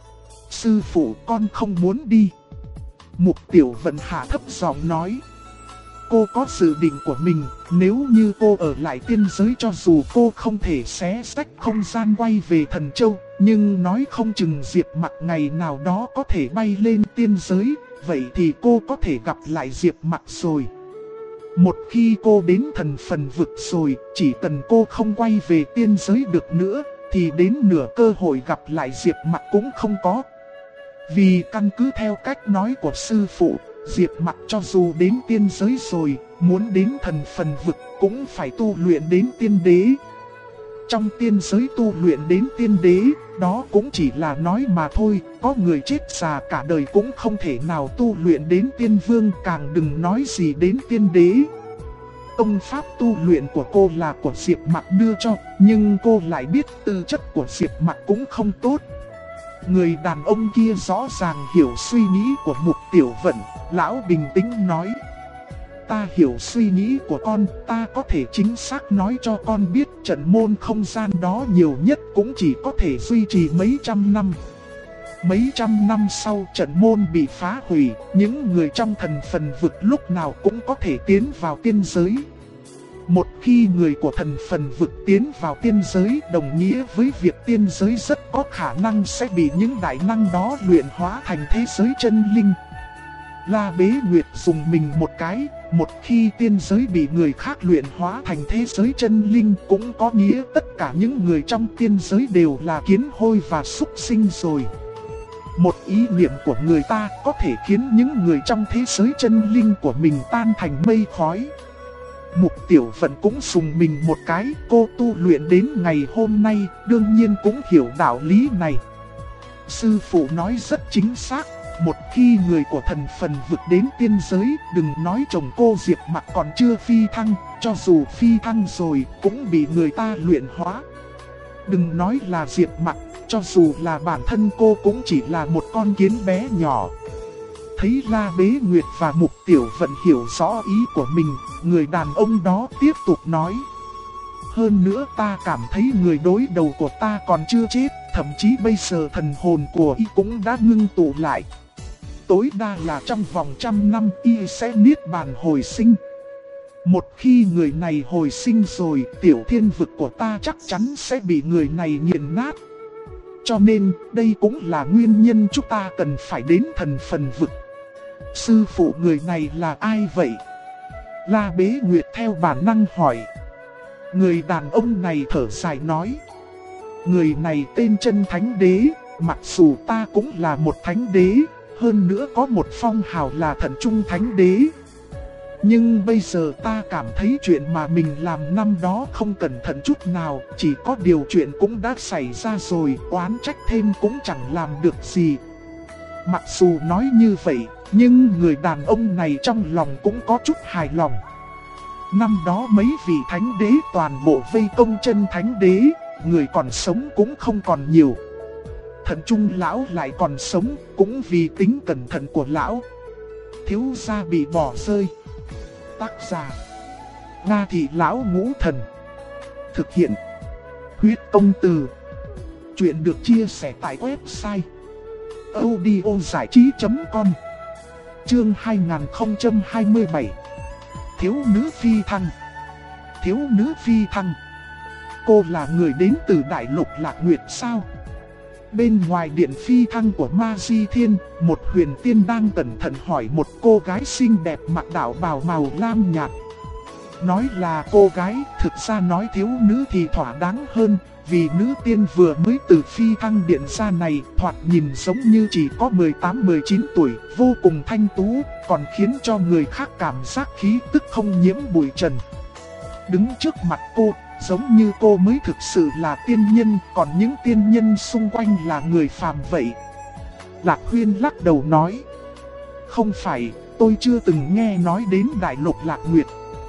Sư phụ, con không muốn đi. Mục Tiểu Vận hạ thấp giọng nói. Cô có dự định của mình, nếu như cô ở lại tiên giới cho dù cô không thể xé sách không gian quay về Thần Châu, nhưng nói không chừng Diệp Mặc ngày nào đó có thể bay lên tiên giới, vậy thì cô có thể gặp lại Diệp Mặc rồi. Một khi cô đến thần phần vực rồi, chỉ cần cô không quay về tiên giới được nữa, thì đến nửa cơ hội gặp lại Diệp Mặc cũng không có. Vì căn cứ theo cách nói của sư phụ, Diệp Mặc cho dù đến tiên giới rồi, muốn đến thần phần vực cũng phải tu luyện đến tiên đế. Trong tiên giới tu luyện đến tiên đế, đó cũng chỉ là nói mà thôi, có người chết già cả đời cũng không thể nào tu luyện đến tiên vương, càng đừng nói gì đến tiên đế. Công pháp tu luyện của cô là của Diệp Mặc đưa cho, nhưng cô lại biết tư chất của Diệp Mặc cũng không tốt. Người đàn ông kia rõ ràng hiểu suy nghĩ của Mục Tiểu Vận, lão bình tĩnh nói. Ta hiểu suy nghĩ của con, ta có thể chính xác nói cho con biết trận môn không gian đó nhiều nhất cũng chỉ có thể duy trì mấy trăm năm. Mấy trăm năm sau trận môn bị phá hủy, những người trong thần phần vực lúc nào cũng có thể tiến vào tiên giới. Một khi người của thần phần vực tiến vào tiên giới, đồng nghĩa với việc tiên giới rất có khả năng sẽ bị những đại năng đó luyện hóa thành thế giới chân linh. La Bế Nguyệt dùng mình một cái, một khi tiên giới bị người khác luyện hóa thành thế giới chân linh cũng có nghĩa tất cả những người trong tiên giới đều là kiến hôi và súc sinh rồi. Một ý niệm của người ta có thể khiến những người trong thế giới chân linh của mình tan thành mây khói. Mục Tiểu Vận cũng dùng mình một cái, cô tu luyện đến ngày hôm nay đương nhiên cũng hiểu đạo lý này. Sư phụ nói rất chính xác, một khi người của thần phần vực đến tiên giới, đừng nói chồng cô Diệp Mặc còn chưa phi thăng, cho dù phi thăng rồi cũng bị người ta luyện hóa. Đừng nói là Diệp Mặc, cho dù là bản thân cô cũng chỉ là một con kiến bé nhỏ. Thấy La Bế Nguyệt và Mục Tiểu Vận hiểu rõ ý của mình, người đàn ông đó tiếp tục nói. Hơn nữa ta cảm thấy người đối đầu của ta còn chưa chết, thậm chí bây giờ thần hồn của y cũng đã ngưng tụ lại. Tối đa là trong vòng 100 năm y sẽ niết bàn hồi sinh. Một khi người này hồi sinh rồi, tiểu thiên vực của ta chắc chắn sẽ bị người này nghiền nát. Cho nên, đây cũng là nguyên nhân chúng ta cần phải đến thần phần vực. Sư phụ người này là ai vậy? La Bế Nguyệt theo bản năng hỏi. Người đàn ông này thở dài nói. Người này tên Chân Thánh Đế, mặc dù ta cũng là một thánh đế, hơn nữa có một phong hào là Thần Trung Thánh Đế. Nhưng bây giờ ta cảm thấy chuyện mà mình làm năm đó không cẩn thận chút nào, chỉ có điều chuyện cũng đã xảy ra rồi, oán trách thêm cũng chẳng làm được gì. Mặc dù nói như vậy, nhưng người đàn ông này trong lòng cũng có chút hài lòng. Năm đó mấy vị thánh đế toàn bộ vây công Chân Thánh Đế, người còn sống cũng không còn nhiều. Thần Trung lão lại còn sống, cũng vì tính cẩn thận của lão. Thiếu gia bị bỏ rơi. Tác giả: Nga Thị Lão Ngũ Thần. Thực hiện: Huyết Công Từ. Chuyện được chia sẻ tại website audiozảichí.com. Chương 2027. Thiếu nữ phi thăng. Thiếu nữ phi thăng. Cô là người đến từ Đại Lục Lạc Nguyệt sao? Bên ngoài điện phi thăng của Ma Di Thiên, một huyền tiên đang cẩn thận hỏi một cô gái xinh đẹp mặc đạo bào màu lam nhạt. Nói là cô gái, thực ra nói thiếu nữ thì thỏa đáng hơn, vì nữ tiên vừa mới từ phi thăng điện ra này, thoạt nhìn giống như chỉ có 18-19 tuổi, vô cùng thanh tú, còn khiến cho người khác cảm giác khí tức không nhiễm bụi trần. Đứng trước mặt cô, giống như cô mới thực sự là tiên nhân, còn những tiên nhân xung quanh là người phàm vậy. Lạc Huyên lắc đầu nói. Không phải, tôi chưa từng nghe nói đến Đại Lục Lạc Nguyệt.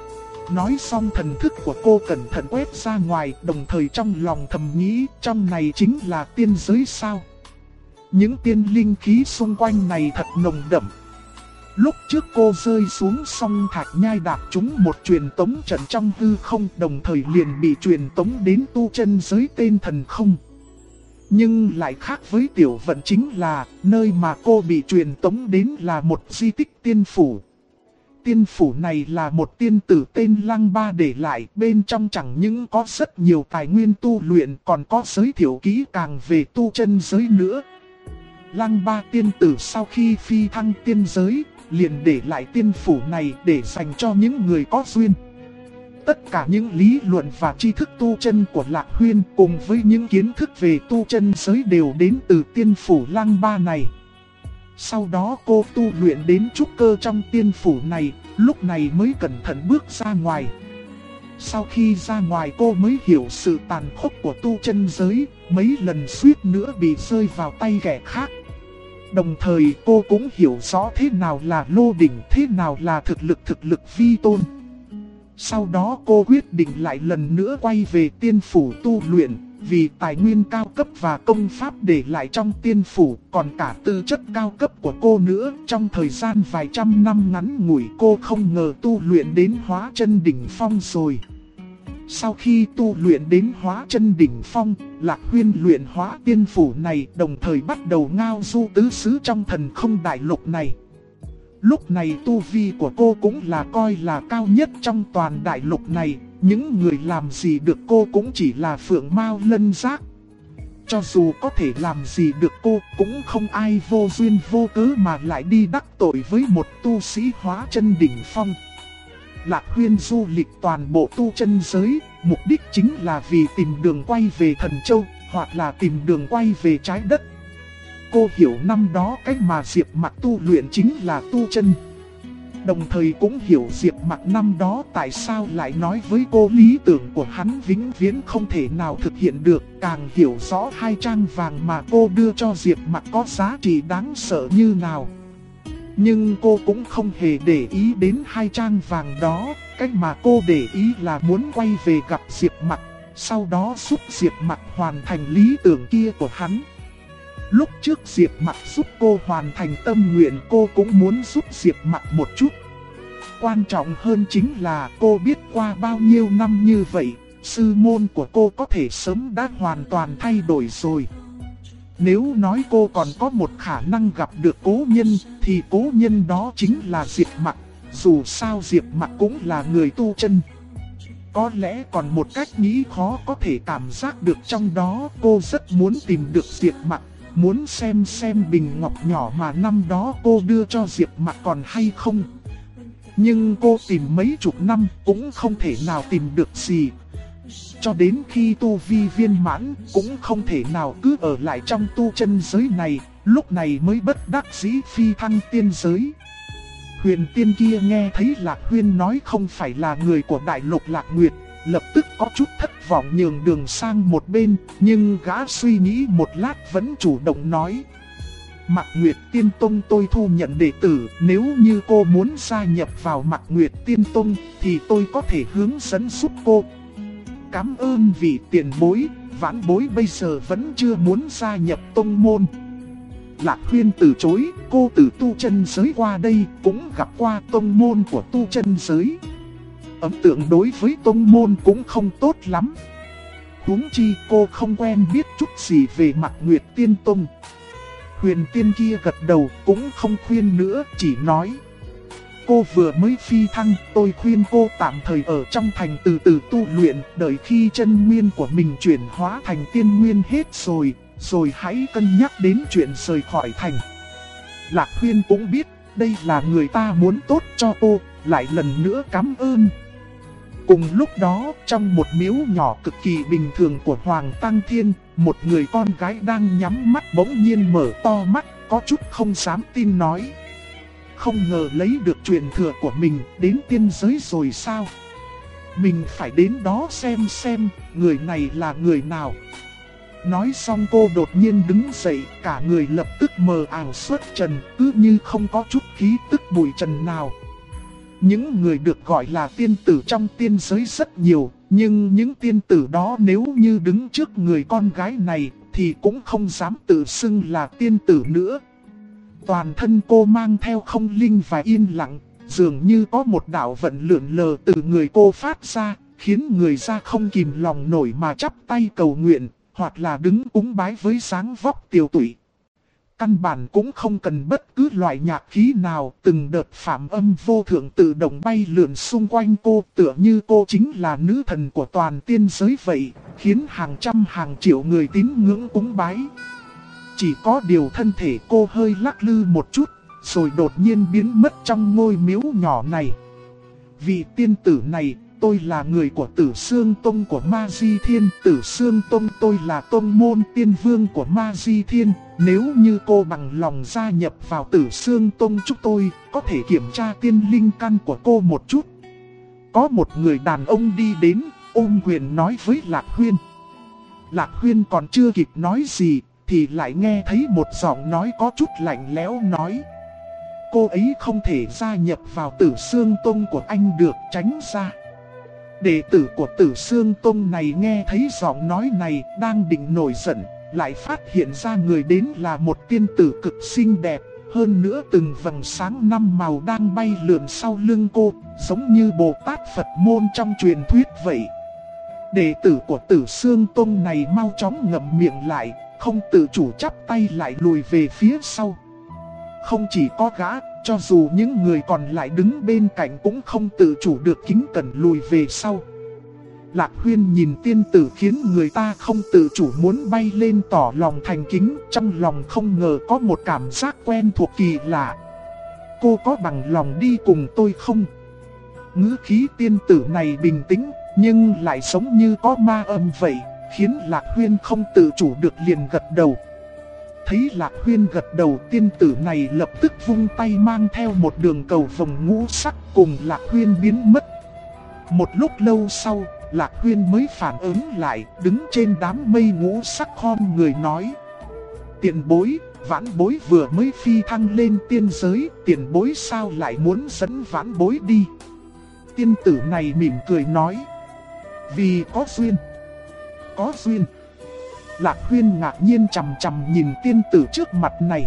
Nói xong thần thức của cô cẩn thận quét ra ngoài, đồng thời trong lòng thầm nghĩ trong này chính là tiên giới sao. Những tiên linh khí xung quanh này thật nồng đậm. Lúc trước cô rơi xuống sông Thạch Nhai đạp trúng một truyền tống trận trong hư không, đồng thời liền bị truyền tống đến tu chân giới tên Thần Không. Nhưng lại khác với Tiểu Vận chính là, nơi mà cô bị truyền tống đến là một di tích tiên phủ. Tiên phủ này là một tiên tử tên Lăng Ba để lại, bên trong chẳng những có rất nhiều tài nguyên tu luyện, còn có giới thiệu kỹ càng về tu chân giới nữa. Lăng Ba tiên tử sau khi phi thăng tiên giới, liền để lại tiên phủ này để dành cho những người có duyên. Tất cả những lý luận và tri thức tu chân của Lạc Huyên cùng với những kiến thức về tu chân giới đều đến từ tiên phủ Lăng Ba này. Sau đó cô tu luyện đến trúc cơ trong tiên phủ này, lúc này mới cẩn thận bước ra ngoài. Sau khi ra ngoài cô mới hiểu sự tàn khốc của tu chân giới, mấy lần suýt nữa bị rơi vào tay kẻ khác. Đồng thời cô cũng hiểu rõ thế nào là lô đỉnh, thế nào là thực lực vi tôn. Sau đó cô quyết định lại lần nữa quay về tiên phủ tu luyện, vì tài nguyên cao cấp và công pháp để lại trong tiên phủ, còn cả tư chất cao cấp của cô nữa. Trong thời gian vài trăm năm ngắn ngủi cô không ngờ tu luyện đến hóa chân đỉnh phong rồi. Sau khi tu luyện đến hóa chân đỉnh phong, Lạc Huyên luyện hóa tiên phủ này, đồng thời bắt đầu ngao du tứ xứ trong Thần Không đại lục này. Lúc này tu vi của cô cũng là coi là cao nhất trong toàn đại lục này. Những người làm gì được cô cũng chỉ là phượng mao lân giác. Cho dù có thể làm gì được cô, cũng không ai vô duyên vô cớ mà lại đi đắc tội với một tu sĩ hóa chân đỉnh phong. Lạc Huyên du lịch toàn bộ tu chân giới, mục đích chính là vì tìm đường quay về Thần Châu, hoặc là tìm đường quay về trái đất. Cô hiểu năm đó cách mà Diệp Mặc tu luyện chính là tu chân. Đồng thời cũng hiểu Diệp Mặc năm đó tại sao lại nói với cô lý tưởng của hắn vĩnh viễn không thể nào thực hiện được. Càng hiểu rõ 2 trang vàng mà cô đưa cho Diệp Mặc có giá trị đáng sợ như nào. Nhưng cô cũng không hề để ý đến 2 trang vàng đó. Cách mà cô để ý là muốn quay về gặp Diệp Mặc, sau đó giúp Diệp Mặc hoàn thành lý tưởng kia của hắn. Lúc trước Diệp Mặc giúp cô hoàn thành tâm nguyện, cô cũng muốn giúp Diệp Mặc một chút. Quan trọng hơn chính là cô biết qua bao nhiêu năm như vậy, sư môn của cô có thể sớm đã hoàn toàn thay đổi rồi. Nếu nói cô còn có một khả năng gặp được cố nhân, thì cố nhân đó chính là Diệp Mặc. Dù sao Diệp Mặc cũng là người tu chân. Có lẽ còn một cách nghĩ khó có thể cảm giác được trong đó. Cô rất muốn tìm được Diệp Mặc, muốn xem bình ngọc nhỏ mà năm đó cô đưa cho Diệp Mặc còn hay không. Nhưng cô tìm mấy chục năm cũng không thể nào tìm được gì. Cho đến khi tu vi viên mãn cũng không thể nào cứ ở lại trong tu chân giới này, lúc này mới bất đắc dĩ phi thăng tiên giới. Huyền tiên kia nghe thấy Lạc Huyên nói không phải là người của đại lục Lạc Nguyệt, lập tức có chút thất vọng nhường đường sang một bên, nhưng gã suy nghĩ một lát vẫn chủ động nói. Mạc Nguyệt Tiên Tông tôi thu nhận đệ tử, nếu như cô muốn gia nhập vào Mạc Nguyệt Tiên Tông thì tôi có thể hướng dẫn giúp cô. Cảm ơn vị tiền bối, vãn bối bây giờ vẫn chưa muốn gia nhập tông môn. Lạc Huyên từ chối, cô từ tu chân giới qua đây cũng gặp qua tông môn của tu chân giới. Ấn tượng đối với tông môn cũng không tốt lắm. Huống chi cô không quen biết chút gì về Mạc Nguyệt Tiên Tông. Huyền tiên kia gật đầu cũng không khuyên nữa, chỉ nói. Cô vừa mới phi thăng, tôi khuyên cô tạm thời ở trong thành từ từ tu luyện, đợi khi chân nguyên của mình chuyển hóa thành tiên nguyên hết rồi hãy cân nhắc đến chuyện rời khỏi thành. Lạc Huyên cũng biết, đây là người ta muốn tốt cho cô, lại lần nữa cảm ơn. Cùng lúc đó, trong một miếu nhỏ cực kỳ bình thường của Hoàng Tăng Thiên, một người con gái đang nhắm mắt bỗng nhiên mở to mắt, có chút không dám tin nói. Không ngờ lấy được truyền thừa của mình đến tiên giới rồi sao? Mình phải đến đó xem người này là người nào. Nói xong cô đột nhiên đứng dậy, cả người lập tức mờ ảo xuất trần, cứ như không có chút khí tức bụi trần nào. Những người được gọi là tiên tử trong tiên giới rất nhiều, nhưng những tiên tử đó nếu như đứng trước người con gái này thì cũng không dám tự xưng là tiên tử nữa. Toàn thân cô mang theo không linh và yên lặng, dường như có một đạo vận lượn lờ từ người cô phát ra, khiến người ra không kìm lòng nổi mà chắp tay cầu nguyện, hoặc là đứng cúng bái với dáng vóc tiều tụy. Căn bản cũng không cần bất cứ loại nhạc khí nào, từng đợt phạm âm vô thượng tự động bay lượn xung quanh cô, tựa như cô chính là nữ thần của toàn tiên giới vậy, khiến hàng trăm hàng triệu người tín ngưỡng cúng bái. Chỉ có điều thân thể cô hơi lắc lư một chút, rồi đột nhiên biến mất trong ngôi miếu nhỏ này. Vị tiên tử này, tôi là người của Tử Xương Tông của Ma Di Thiên. Tử Xương Tông tôi là tông môn tiên vương của Ma Di Thiên. Nếu như cô bằng lòng gia nhập vào Tử Xương Tông chúng tôi, có thể kiểm tra tiên linh căn của cô một chút. Có một người đàn ông đi đến, ôm quyền nói với Lạc Huyên. Lạc Huyên còn chưa kịp nói gì, thì lại nghe thấy một giọng nói có chút lạnh lẽo nói. Cô ấy không thể gia nhập vào Tử Xương Tông của anh được, tránh ra. Đệ tử của Tử Xương Tông này nghe thấy giọng nói này đang định nổi giận, lại phát hiện ra người đến là một tiên tử cực xinh đẹp, hơn nữa từng vầng sáng 5 màu đang bay lượn sau lưng cô, giống như Bồ Tát Phật môn trong truyền thuyết vậy. Đệ tử của Tử Xương Tông này mau chóng ngậm miệng lại, không tự chủ chắp tay lại lùi về phía sau. Không chỉ có gã, cho dù những người còn lại đứng bên cạnh cũng không tự chủ được kính cẩn lùi về sau. Lạc Huyên nhìn tiên tử khiến người ta không tự chủ muốn bay lên tỏ lòng thành kính, trong lòng không ngờ có một cảm giác quen thuộc kỳ lạ. Cô có bằng lòng đi cùng tôi không? Ngữ khí tiên tử này bình tĩnh, nhưng lại giống như có ma âm vậy, khiến Lạc Huyên không tự chủ được liền gật đầu. Thấy Lạc Huyên gật đầu, tiên tử này lập tức vung tay mang theo một đường cầu vòng ngũ sắc cùng Lạc Huyên biến mất. Một lúc lâu sau, Lạc Huyên mới phản ứng lại, đứng trên đám mây ngũ sắc khom người nói: tiền bối, vãn bối vừa mới phi thăng lên tiên giới, tiền bối sao lại muốn dẫn vãn bối đi? Tiên tử này mỉm cười nói: vì có duyên. Có duyên. Lạc Huyên ngạc nhiên chằm chằm nhìn tiên tử trước mặt này.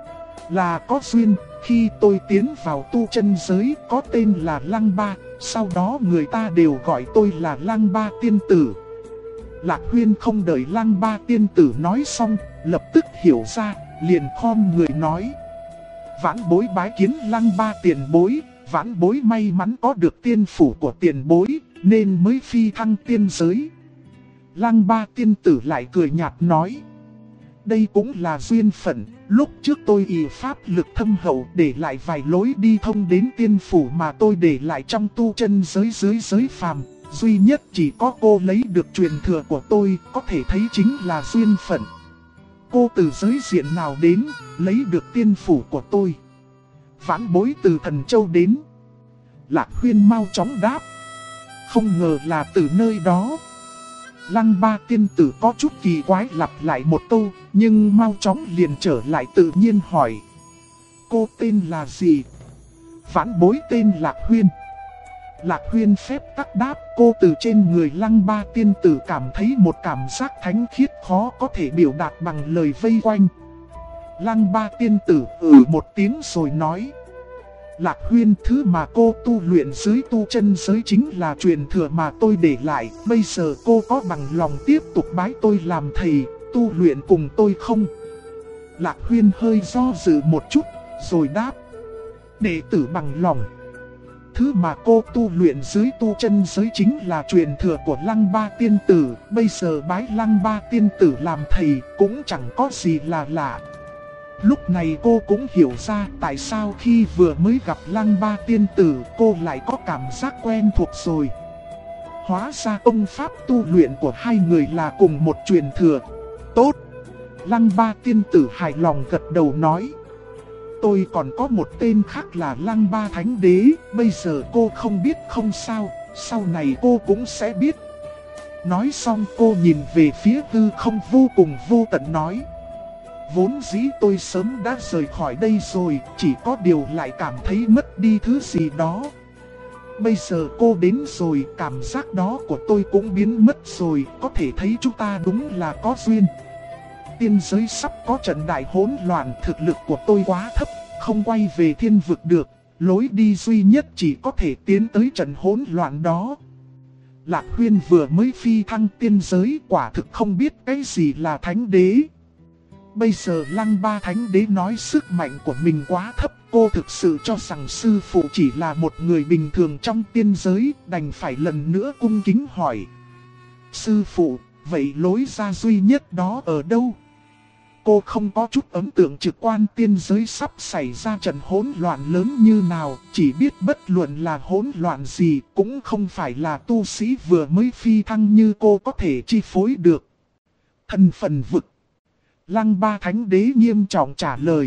Là có duyên, khi tôi tiến vào tu chân giới có tên là Lăng Ba, sau đó người ta đều gọi tôi là Lăng Ba tiên tử. Lạc Huyên không đợi Lăng Ba tiên tử nói xong, lập tức hiểu ra, liền khom người nói: vãn bối bái kiến Lăng Ba tiền bối, vãn bối may mắn có được tiên phủ của tiền bối, nên mới phi thăng tiên giới. Lăng Ba tiên tử lại cười nhạt nói: đây cũng là duyên phận, lúc trước tôi ỷ pháp lực thâm hậu để lại vài lối đi thông đến tiên phủ mà tôi để lại trong tu chân giới dưới giới phàm. Duy nhất chỉ có cô lấy được truyền thừa của tôi, có thể thấy chính là duyên phận. Cô từ giới diện nào đến, lấy được tiên phủ của tôi? Vãn bối từ Thần Châu đến. Lạc Huyên mau chóng đáp: không ngờ là từ nơi đó. Lăng Ba tiên tử có chút kỳ quái lặp lại một câu, nhưng mau chóng liền trở lại tự nhiên hỏi: cô tên là gì? Vãn bối tên Lạc Huyên. Lạc Huyên phép tắc đáp. Cô từ trên người Lăng Ba tiên tử cảm thấy một cảm giác thánh khiết khó có thể biểu đạt bằng lời vây quanh. Lăng Ba tiên tử một tiếng rồi nói: Lạc Huyên, thứ mà cô tu luyện dưới tu chân giới chính là truyền thừa mà tôi để lại. Bây giờ cô có bằng lòng tiếp tục bái tôi làm thầy, tu luyện cùng tôi không? Lạc Huyên hơi do dự một chút, rồi đáp: đệ tử bằng lòng. Thứ mà cô tu luyện dưới tu chân giới chính là truyền thừa của Lăng Ba tiên tử. Bây giờ bái Lăng Ba tiên tử làm thầy cũng chẳng có gì là lạ. Lúc này cô cũng hiểu ra tại sao khi vừa mới gặp Lăng Ba tiên tử cô lại có cảm giác quen thuộc rồi. Hóa ra công pháp tu luyện của hai người là cùng một truyền thừa. Tốt! Lăng Ba tiên tử hài lòng gật đầu nói: tôi còn có một tên khác là Lăng Ba Thánh Đế, bây giờ cô không biết không sao, sau này cô cũng sẽ biết. Nói xong cô nhìn về phía hư không vô cùng vô tận nói: vốn dĩ tôi sớm đã rời khỏi đây rồi, chỉ có điều lại cảm thấy mất đi thứ gì đó. Bây giờ cô đến rồi, cảm giác đó của tôi cũng biến mất rồi, có thể thấy chúng ta đúng là có duyên. Tiên giới sắp có trận đại hỗn loạn, thực lực của tôi quá thấp, không quay về thiên vực được, lối đi duy nhất chỉ có thể tiến tới trận hỗn loạn đó. Lạc Huyên vừa mới phi thăng tiên giới, quả thực không biết cái gì là thánh đế. Bây giờ Lăng Ba Thánh Đế nói sức mạnh của mình quá thấp, cô thực sự cho rằng sư phụ chỉ là một người bình thường trong tiên giới, đành phải lần nữa cung kính hỏi: sư phụ, vậy lối ra duy nhất đó ở đâu? Cô không có chút ấn tượng trực quan tiên giới sắp xảy ra trận hỗn loạn lớn như nào, chỉ biết bất luận là hỗn loạn gì cũng không phải là tu sĩ vừa mới phi thăng như cô có thể chi phối được. Thần phần vực. Lăng Ba Thánh Đế nghiêm trọng trả lời: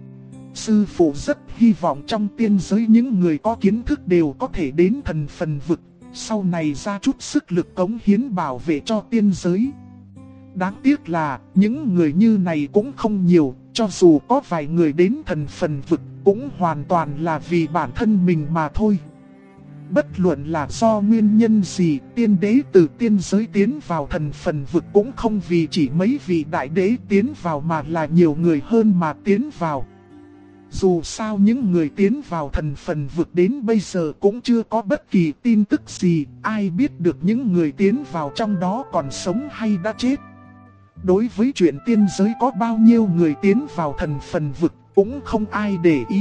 sư phụ rất hy vọng trong tiên giới những người có kiến thức đều có thể đến thần phần vực, sau này ra chút sức lực cống hiến bảo vệ cho tiên giới. Đáng tiếc là những người như này cũng không nhiều, cho dù có vài người đến thần phần vực cũng hoàn toàn là vì bản thân mình mà thôi. Bất luận là do nguyên nhân gì, tiên đế từ tiên giới tiến vào thần phần vực cũng không vì chỉ mấy vị đại đế tiến vào mà là nhiều người hơn mà tiến vào. Dù sao những người tiến vào thần phần vực đến bây giờ cũng chưa có bất kỳ tin tức gì, ai biết được những người tiến vào trong đó còn sống hay đã chết. Đối với chuyện tiên giới có bao nhiêu người tiến vào thần phần vực cũng không ai để ý,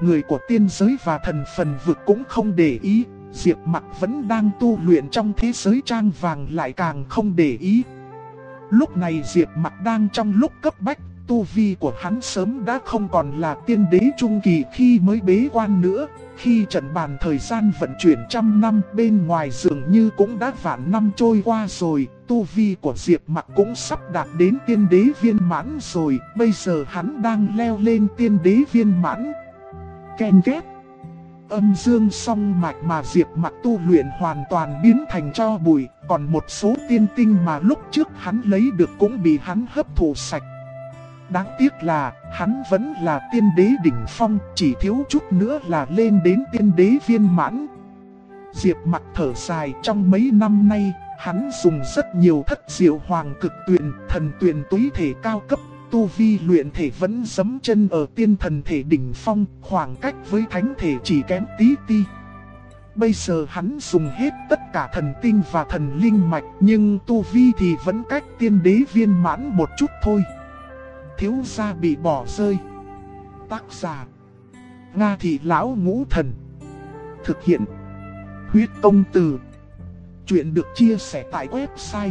người của tiên giới và thần phần vực cũng không để ý, Diệp Mặc vẫn đang tu luyện trong thế giới trang vàng lại càng không để ý. Lúc này Diệp Mặc đang trong lúc cấp bách, tu vi của hắn sớm đã không còn là tiên đế trung kỳ khi mới bế quan nữa. Khi trận bàn thời gian vận chuyển trăm năm, bên ngoài dường như cũng đã vạn năm trôi qua rồi. Tu vi của Diệp Mặc cũng sắp đạt đến tiên đế viên mãn rồi. Bây giờ hắn đang leo lên tiên đế viên mãn. Ken két. Âm dương song mạch mà Diệp Mặc tu luyện hoàn toàn biến thành tro bụi. Còn một số tiên tinh mà lúc trước hắn lấy được cũng bị hắn hấp thụ sạch. Đáng tiếc là hắn vẫn là tiên đế đỉnh phong, chỉ thiếu chút nữa là lên đến tiên đế viên mãn. Diệp Mặc thở dài, trong mấy năm nay, hắn dùng rất nhiều thất diệu hoàng cực tuyền, thần tuyền túy thể cao cấp, tu vi luyện thể vẫn giẫm chân ở tiên thần thể đỉnh phong, khoảng cách với thánh thể chỉ kém tí ti. Bây giờ hắn dùng hết tất cả thần tinh và thần linh mạch, nhưng tu vi thì vẫn cách tiên đế viên mãn một chút thôi. Thiếu gia bị bỏ rơi. Tác giả Nga Thị Lão Ngũ Thần. Thực hiện Huyết Công Từ. Chuyện được chia sẻ tại website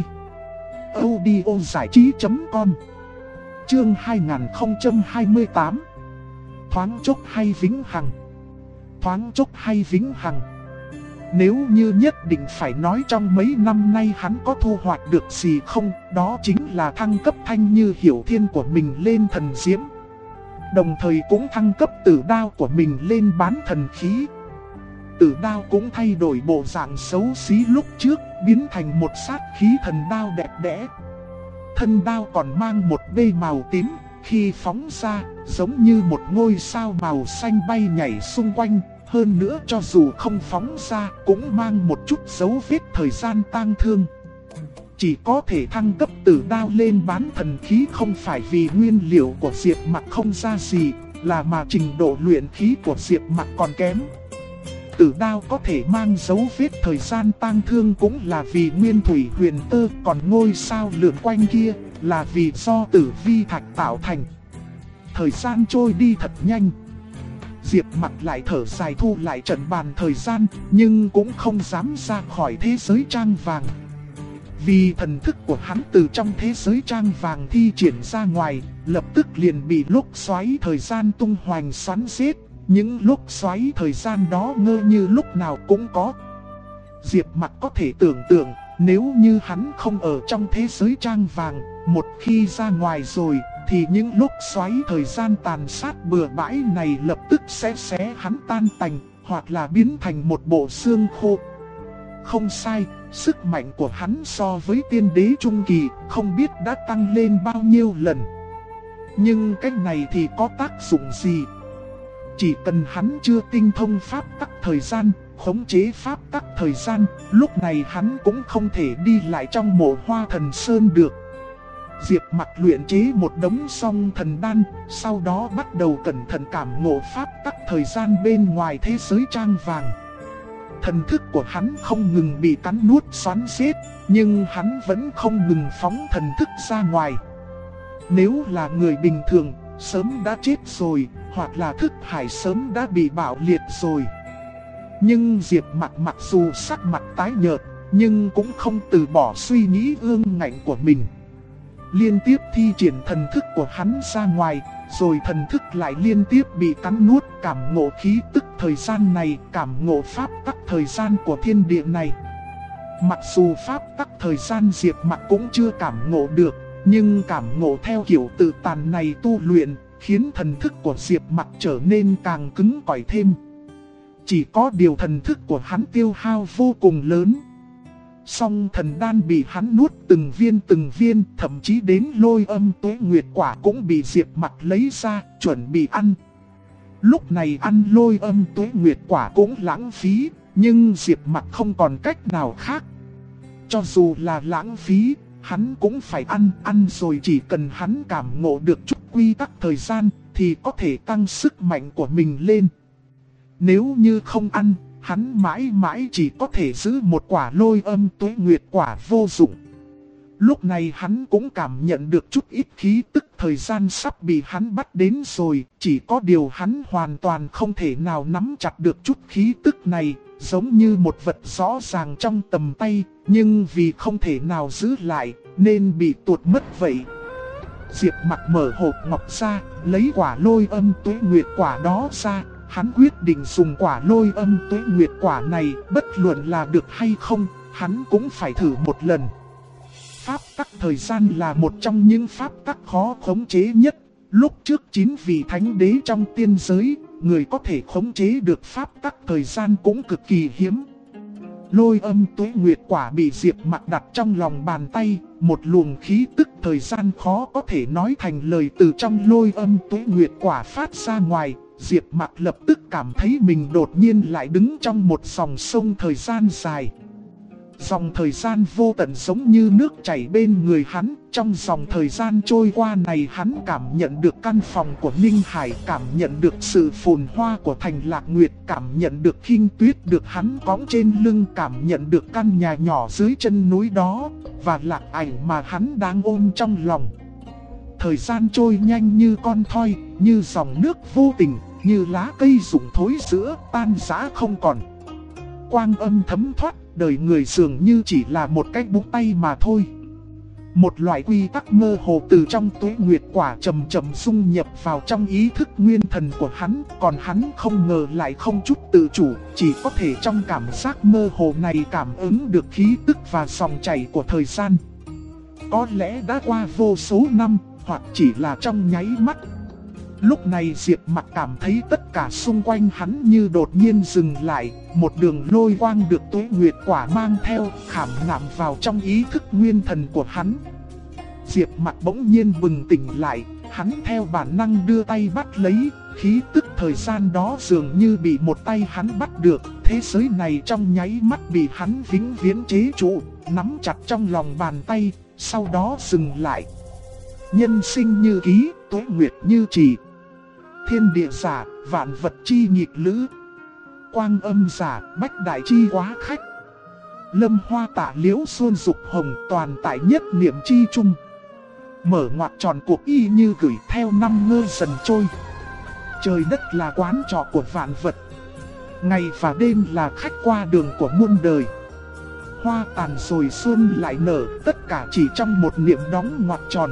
audiozảichí.com. Chương 2028. Thoáng chốc hay vĩnh hằng. Thoáng chốc hay vĩnh hằng. Nếu như nhất định phải nói trong mấy năm nay hắn có thu hoạch được gì không, đó chính là thăng cấp Thanh Như Hiểu Thiên của mình lên thần diễm. Đồng thời cũng thăng cấp tử đao của mình lên bán thần khí. Tử đao cũng thay đổi bộ dạng xấu xí lúc trước, biến thành một sát khí thần đao đẹp đẽ. Thân đao còn mang một bê màu tím, khi phóng ra, giống như một ngôi sao màu xanh bay nhảy xung quanh. Hơn nữa cho dù không phóng ra cũng mang một chút dấu vết thời gian tang thương. Chỉ có thể thăng cấp tử đao lên bán thần khí không phải vì nguyên liệu của Diệp Mặc không ra gì, là mà trình độ luyện khí của Diệp Mặc còn kém. Tử đao có thể mang dấu vết thời gian tang thương cũng là vì nguyên thủy huyền tơ, còn ngôi sao lượn quanh kia là vì do tử vi thạch tạo thành. Thời gian trôi đi thật nhanh. Diệp Mặc lại thở dài thu lại trận bàn thời gian, nhưng cũng không dám ra khỏi thế giới trang vàng. Vì thần thức của hắn từ trong thế giới trang vàng thi triển ra ngoài, lập tức liền bị lúc xoáy thời gian tung hoành xoắn xít. Những lúc xoáy thời gian đó ngơ như lúc nào cũng có. Diệp Mặc có thể tưởng tượng, nếu như hắn không ở trong thế giới trang vàng, một khi ra ngoài rồi, thì những lúc xoáy thời gian tàn sát bừa bãi này lập tức sẽ xé hắn tan tành, hoặc là biến thành một bộ xương khô. Không sai, sức mạnh của hắn so với tiên đế trung kỳ không biết đã tăng lên bao nhiêu lần. Nhưng cách này thì có tác dụng gì? Chỉ cần hắn chưa tinh thông pháp tắc thời gian, khống chế pháp tắc thời gian, lúc này hắn cũng không thể đi lại trong Mộ Hoa Thần Sơn được. Diệp Mặc luyện chế một đống song thần đan, sau đó bắt đầu cẩn thận cảm ngộ pháp tắc thời gian bên ngoài thế giới trang vàng. Thần thức của hắn không ngừng bị cắn nuốt xoắn xít, nhưng hắn vẫn không ngừng phóng thần thức ra ngoài. Nếu là người bình thường, sớm đã chết rồi, hoặc là thức hải sớm đã bị bạo liệt rồi. Nhưng Diệp Mặc mặc dù sắc mặt tái nhợt, nhưng cũng không từ bỏ suy nghĩ ương ngạnh của mình. Liên tiếp thi triển thần thức của hắn ra ngoài, rồi thần thức lại liên tiếp bị cắn nuốt, cảm ngộ khí tức thời gian này, cảm ngộ pháp tắc thời gian của thiên địa này. Mặc dù pháp tắc thời gian Diệp Mặc cũng chưa cảm ngộ được, nhưng cảm ngộ theo kiểu tự tàn này tu luyện, khiến thần thức của Diệp Mặc trở nên càng cứng cỏi thêm. Chỉ có điều thần thức của hắn tiêu hao vô cùng lớn. Song thần đan bị hắn nuốt từng viên, thậm chí đến Lôi Âm Tuế Nguyệt quả cũng bị Diệp Mặc lấy ra, chuẩn bị ăn. Lúc này ăn Lôi Âm Tuế Nguyệt quả cũng lãng phí, nhưng Diệp Mặc không còn cách nào khác. Cho dù là lãng phí, hắn cũng phải ăn rồi, chỉ cần hắn cảm ngộ được chút quy tắc thời gian, thì có thể tăng sức mạnh của mình lên. Nếu như không ăn, hắn mãi mãi chỉ có thể giữ một quả Lôi Âm Tuế Nguyệt quả vô dụng. Lúc này hắn cũng cảm nhận được chút ít khí tức thời gian sắp bị hắn bắt đến rồi, chỉ có điều hắn hoàn toàn không thể nào nắm chặt được chút khí tức này, giống như một vật rõ ràng trong tầm tay, nhưng vì không thể nào giữ lại, nên bị tuột mất vậy. Diệp Mặc mở hộp ngọc ra, lấy quả Lôi Âm Tuế Nguyệt quả đó ra, hắn quyết định dùng quả Lôi Âm Tuế Nguyệt quả này, bất luận là được hay không, hắn cũng phải thử một lần. Pháp tắc thời gian là một trong những pháp tắc khó khống chế nhất. Lúc trước 9 vị thánh đế trong tiên giới, người có thể khống chế được pháp tắc thời gian cũng cực kỳ hiếm. Lôi Âm Tuế Nguyệt quả bị Diệp Mặc đặt trong lòng bàn tay, một luồng khí tức thời gian khó có thể nói thành lời từ trong Lôi Âm Tuế Nguyệt quả phát ra ngoài. Diệp Mặc lập tức cảm thấy mình đột nhiên lại đứng trong một dòng sông thời gian dài. Dòng thời gian vô tận giống như nước chảy bên người hắn. Trong dòng thời gian trôi qua này, hắn cảm nhận được căn phòng của Ninh Hải, cảm nhận được sự phồn hoa của thành Lạc Nguyệt, cảm nhận được khinh tuyết được hắn cõng trên lưng, cảm nhận được căn nhà nhỏ dưới chân núi đó, và Lạc Ảnh mà hắn đang ôm trong lòng. Thời gian trôi nhanh như con thoi, như dòng nước vô tình, như lá cây rụng thối rữa, tan rã không còn. Quang âm thấm thoát, đời người dường như chỉ là một cái búng tay mà thôi. Một loại quy tắc mơ hồ từ trong Tuế Nguyệt quả chậm chậm dung nhập vào trong ý thức nguyên thần của hắn, còn hắn không ngờ lại không chút tự chủ, chỉ có thể trong cảm giác mơ hồ này cảm ứng được khí tức và dòng chảy của thời gian. Có lẽ đã qua vô số năm, hoặc chỉ là trong nháy mắt. Lúc này Diệp Mặc cảm thấy tất cả xung quanh hắn như đột nhiên dừng lại, một đường lôi quang được Tuế Nguyệt quả mang theo, khảm nạm vào trong ý thức nguyên thần của hắn. Diệp Mặc bỗng nhiên bừng tỉnh lại, hắn theo bản năng đưa tay bắt lấy, khí tức thời gian đó dường như bị một tay hắn bắt được, thế giới này trong nháy mắt bị hắn vĩnh viễn chế trụ, nắm chặt trong lòng bàn tay, sau đó dừng lại. Nhân sinh như ký, Tuế Nguyệt như chỉ. Thiên địa giả, vạn vật chi nhịp lữ. Quang âm giả, bách đại chi quá khách. Lâm hoa tạ liễu xuân dục hồng, toàn tại nhất niệm chi chung. Mở ngoặc tròn cuộc y như gửi theo năm ngơ dần trôi. Trời đất là quán trọ của vạn vật. Ngày và đêm là khách qua đường của muôn đời. Hoa tàn rồi xuân lại nở, tất cả chỉ trong một niệm đóng ngoặc tròn.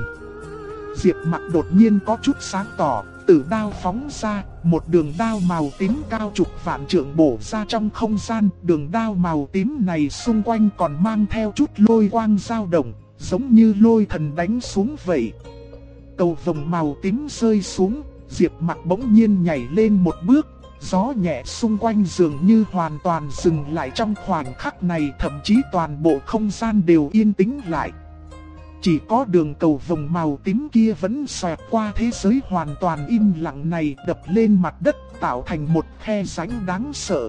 Diệp Mặc đột nhiên có chút sáng tỏ, tử đao phóng ra, một đường đao màu tím cao chục vạn trượng bổ ra trong không gian. Đường đao màu tím này xung quanh còn mang theo chút lôi quang dao động, giống như lôi thần đánh xuống vậy. Cầu vồng màu tím rơi xuống, Diệp Mặc bỗng nhiên nhảy lên một bước. Gió nhẹ xung quanh dường như hoàn toàn dừng lại trong khoảnh khắc này, thậm chí toàn bộ không gian đều yên tĩnh lại. Chỉ có đường cầu vồng màu tím kia vẫn xoẹt qua thế giới hoàn toàn im lặng này, đập lên mặt đất tạo thành một khe rãnh đáng sợ.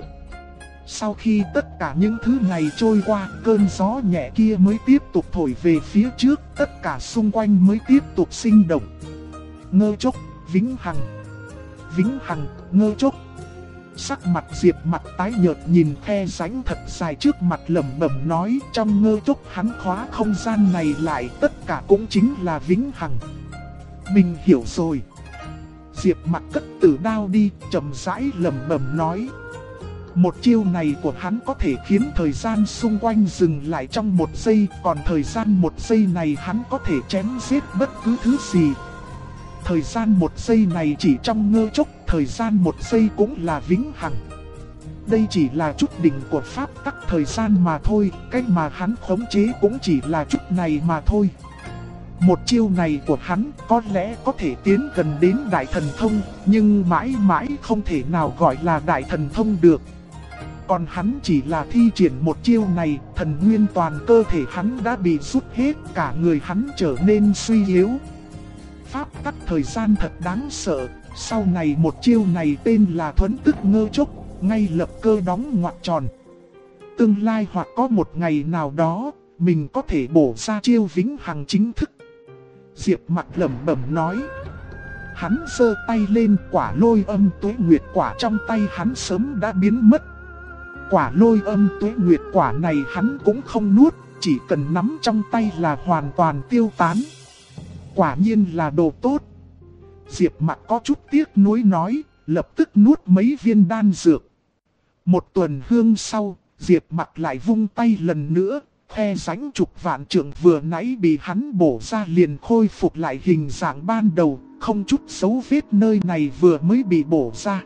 Sau khi tất cả những thứ này trôi qua, cơn gió nhẹ kia mới tiếp tục thổi về phía trước, tất cả xung quanh mới tiếp tục sinh động. Ngơ chốc, vĩnh hằng. Vĩnh hằng, ngơ chốc. Sắc mặt Diệp Mặc tái nhợt nhìn khe rãnh thật dài trước mặt, lẩm bẩm nói, trong ngơ chốc hắn khóa không gian này lại, tất cả cũng chính là vĩnh hằng. Mình hiểu rồi. Diệp Mặc cất tử đao đi, chậm rãi lẩm bẩm nói. Một chiêu này của hắn có thể khiến thời gian xung quanh dừng lại trong một giây, còn thời gian một giây này hắn có thể chém giết bất cứ thứ gì. Thời gian một giây này chỉ trong ngơ chốc, thời gian một giây cũng là vĩnh hằng. Đây chỉ là chút đỉnh của pháp tắc thời gian mà thôi, cách mà hắn khống chế cũng chỉ là chút này mà thôi. Một chiêu này của hắn có lẽ có thể tiến gần đến đại thần thông, nhưng mãi mãi không thể nào gọi là đại thần thông được. Còn hắn chỉ là thi triển một chiêu này, thần nguyên toàn cơ thể hắn đã bị rút hết, cả người hắn trở nên suy yếu. Pháp tắc thời gian thật đáng sợ, sau này một chiêu này tên là thuấn tức ngơ chốc, ngay lập cơ đóng ngoặc tròn. Tương lai hoặc có một ngày nào đó, mình có thể bổ ra chiêu vĩnh hằng chính thức. Diệp Mặc lẩm bẩm nói. Hắn giơ tay lên, quả Lôi Âm Tuế Nguyệt quả trong tay hắn sớm đã biến mất. Quả Lôi Âm Tuế Nguyệt quả này hắn cũng không nuốt, chỉ cần nắm trong tay là hoàn toàn tiêu tán. Quả nhiên là đồ tốt. Diệp Mặc có chút tiếc nuối nói, lập tức nuốt mấy viên đan dược. Một tuần hương sau, Diệp Mặc lại vung tay lần nữa, khe rãnh chục vạn trượng vừa nãy bị hắn bổ ra liền khôi phục lại hình dạng ban đầu, không chút dấu vết nơi này vừa mới bị bổ ra.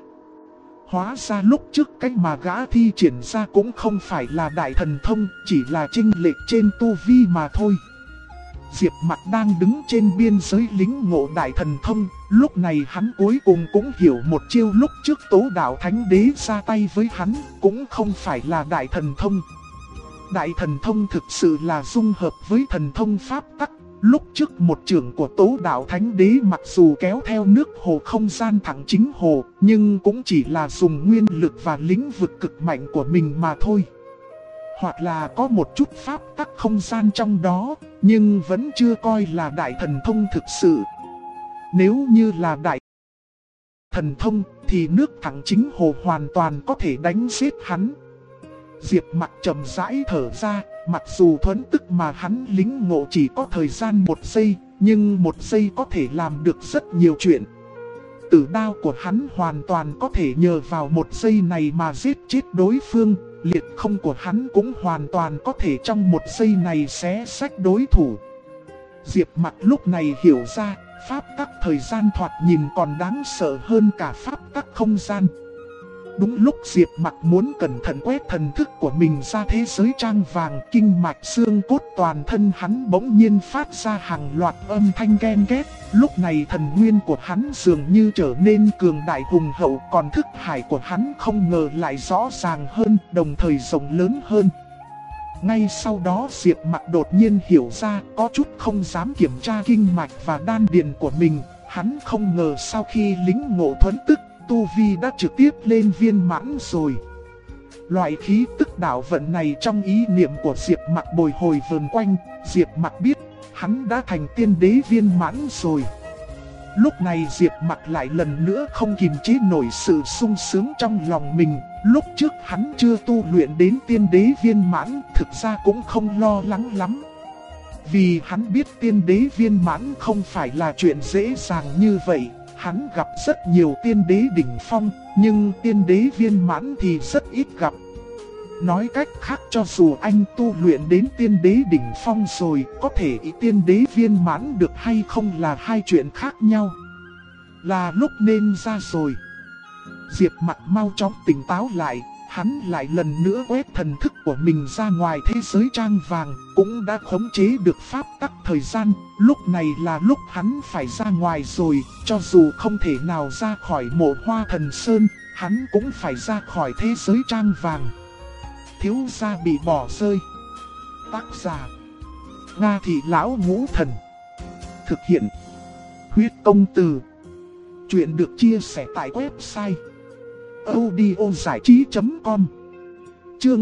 Hóa ra lúc trước cách mà gã thi triển ra cũng không phải là đại thần thông, chỉ là chênh lệch trên tu vi mà thôi. Diệp Mặc đang đứng trên biên giới lĩnh ngộ đại thần thông, lúc này hắn cuối cùng cũng hiểu một chiêu lúc trước Tố Đạo Thánh Đế ra tay với hắn, cũng không phải là đại thần thông. Đại thần thông thực sự là dung hợp với thần thông pháp tắc. Lúc trước một trường của Tố Đạo Thánh Đế mặc dù kéo theo nước hồ không gian thẳng chính hồ, nhưng cũng chỉ là dùng nguyên lực và lĩnh vực cực mạnh của mình mà thôi. Hoặc là có một chút pháp tắc không gian trong đó, nhưng vẫn chưa coi là đại thần thông thực sự. Nếu như là đại thần thông thì nước thẳng chính hồ hoàn toàn có thể đánh giết hắn. Diệp Mặc chậm rãi thở ra, mặc dù thuẫn tức mà hắn lĩnh ngộ chỉ có thời gian 1 giây, nhưng 1 giây có thể làm được rất nhiều chuyện. Tử đao của hắn hoàn toàn có thể nhờ vào 1 giây này mà giết chết đối phương, liệt không của hắn cũng hoàn toàn có thể trong 1 giây này xé xách đối thủ. Diệp Mặc lúc này hiểu ra, pháp tắc thời gian thoạt nhìn còn đáng sợ hơn cả pháp tắc không gian. Đúng lúc Diệp Mặc muốn cẩn thận quét thần thức của mình ra thế giới trang vàng, kinh mạch xương cốt toàn thân hắn bỗng nhiên phát ra hàng loạt âm thanh ken két. Lúc này thần nguyên của hắn dường như trở nên cường đại hùng hậu, còn thức hải của hắn không ngờ lại rõ ràng hơn, đồng thời rộng lớn hơn. Ngay sau đó Diệp Mặc đột nhiên hiểu ra, có chút không dám kiểm tra kinh mạch và đan điền của mình. Hắn không ngờ sau khi lĩnh ngộ thuẫn tức, tu vi đã trực tiếp lên viên mãn rồi. Loại khí tức đạo vận này trong ý niệm của Diệp Mặc bồi hồi vờn quanh, Diệp Mặc biết hắn đã thành tiên đế viên mãn rồi. Lúc này Diệp Mặc lại lần nữa không kiềm chế nổi sự sung sướng trong lòng mình. Lúc trước hắn chưa tu luyện đến tiên đế viên mãn, thực ra cũng không lo lắng lắm. Vì hắn biết tiên đế viên mãn không phải là chuyện dễ dàng như vậy. Hắn gặp rất nhiều tiên đế đỉnh phong, nhưng tiên đế viên mãn thì rất ít gặp. Nói cách khác, cho dù anh tu luyện đến tiên đế đỉnh phong rồi, có thể tiên đế viên mãn được hay không là hai chuyện khác nhau. Là lúc nên ra rồi. Diệp Mặc mau chóng tỉnh táo lại, hắn lại lần nữa quét thần thức của mình ra ngoài thế giới trang vàng, cũng đã khống chế được pháp tắc thời gian. Lúc này là lúc hắn phải ra ngoài rồi, cho dù không thể nào ra khỏi Mộ Hoa Thần Sơn, hắn cũng phải ra khỏi thế giới trang vàng. Thiếu gia bị bỏ rơi. Tác giả: Nga Thị Lão Ngũ Thần. Thực hiện: Huyết Công Từ. Chuyện được chia sẻ tại website audiozảichí.com. Chương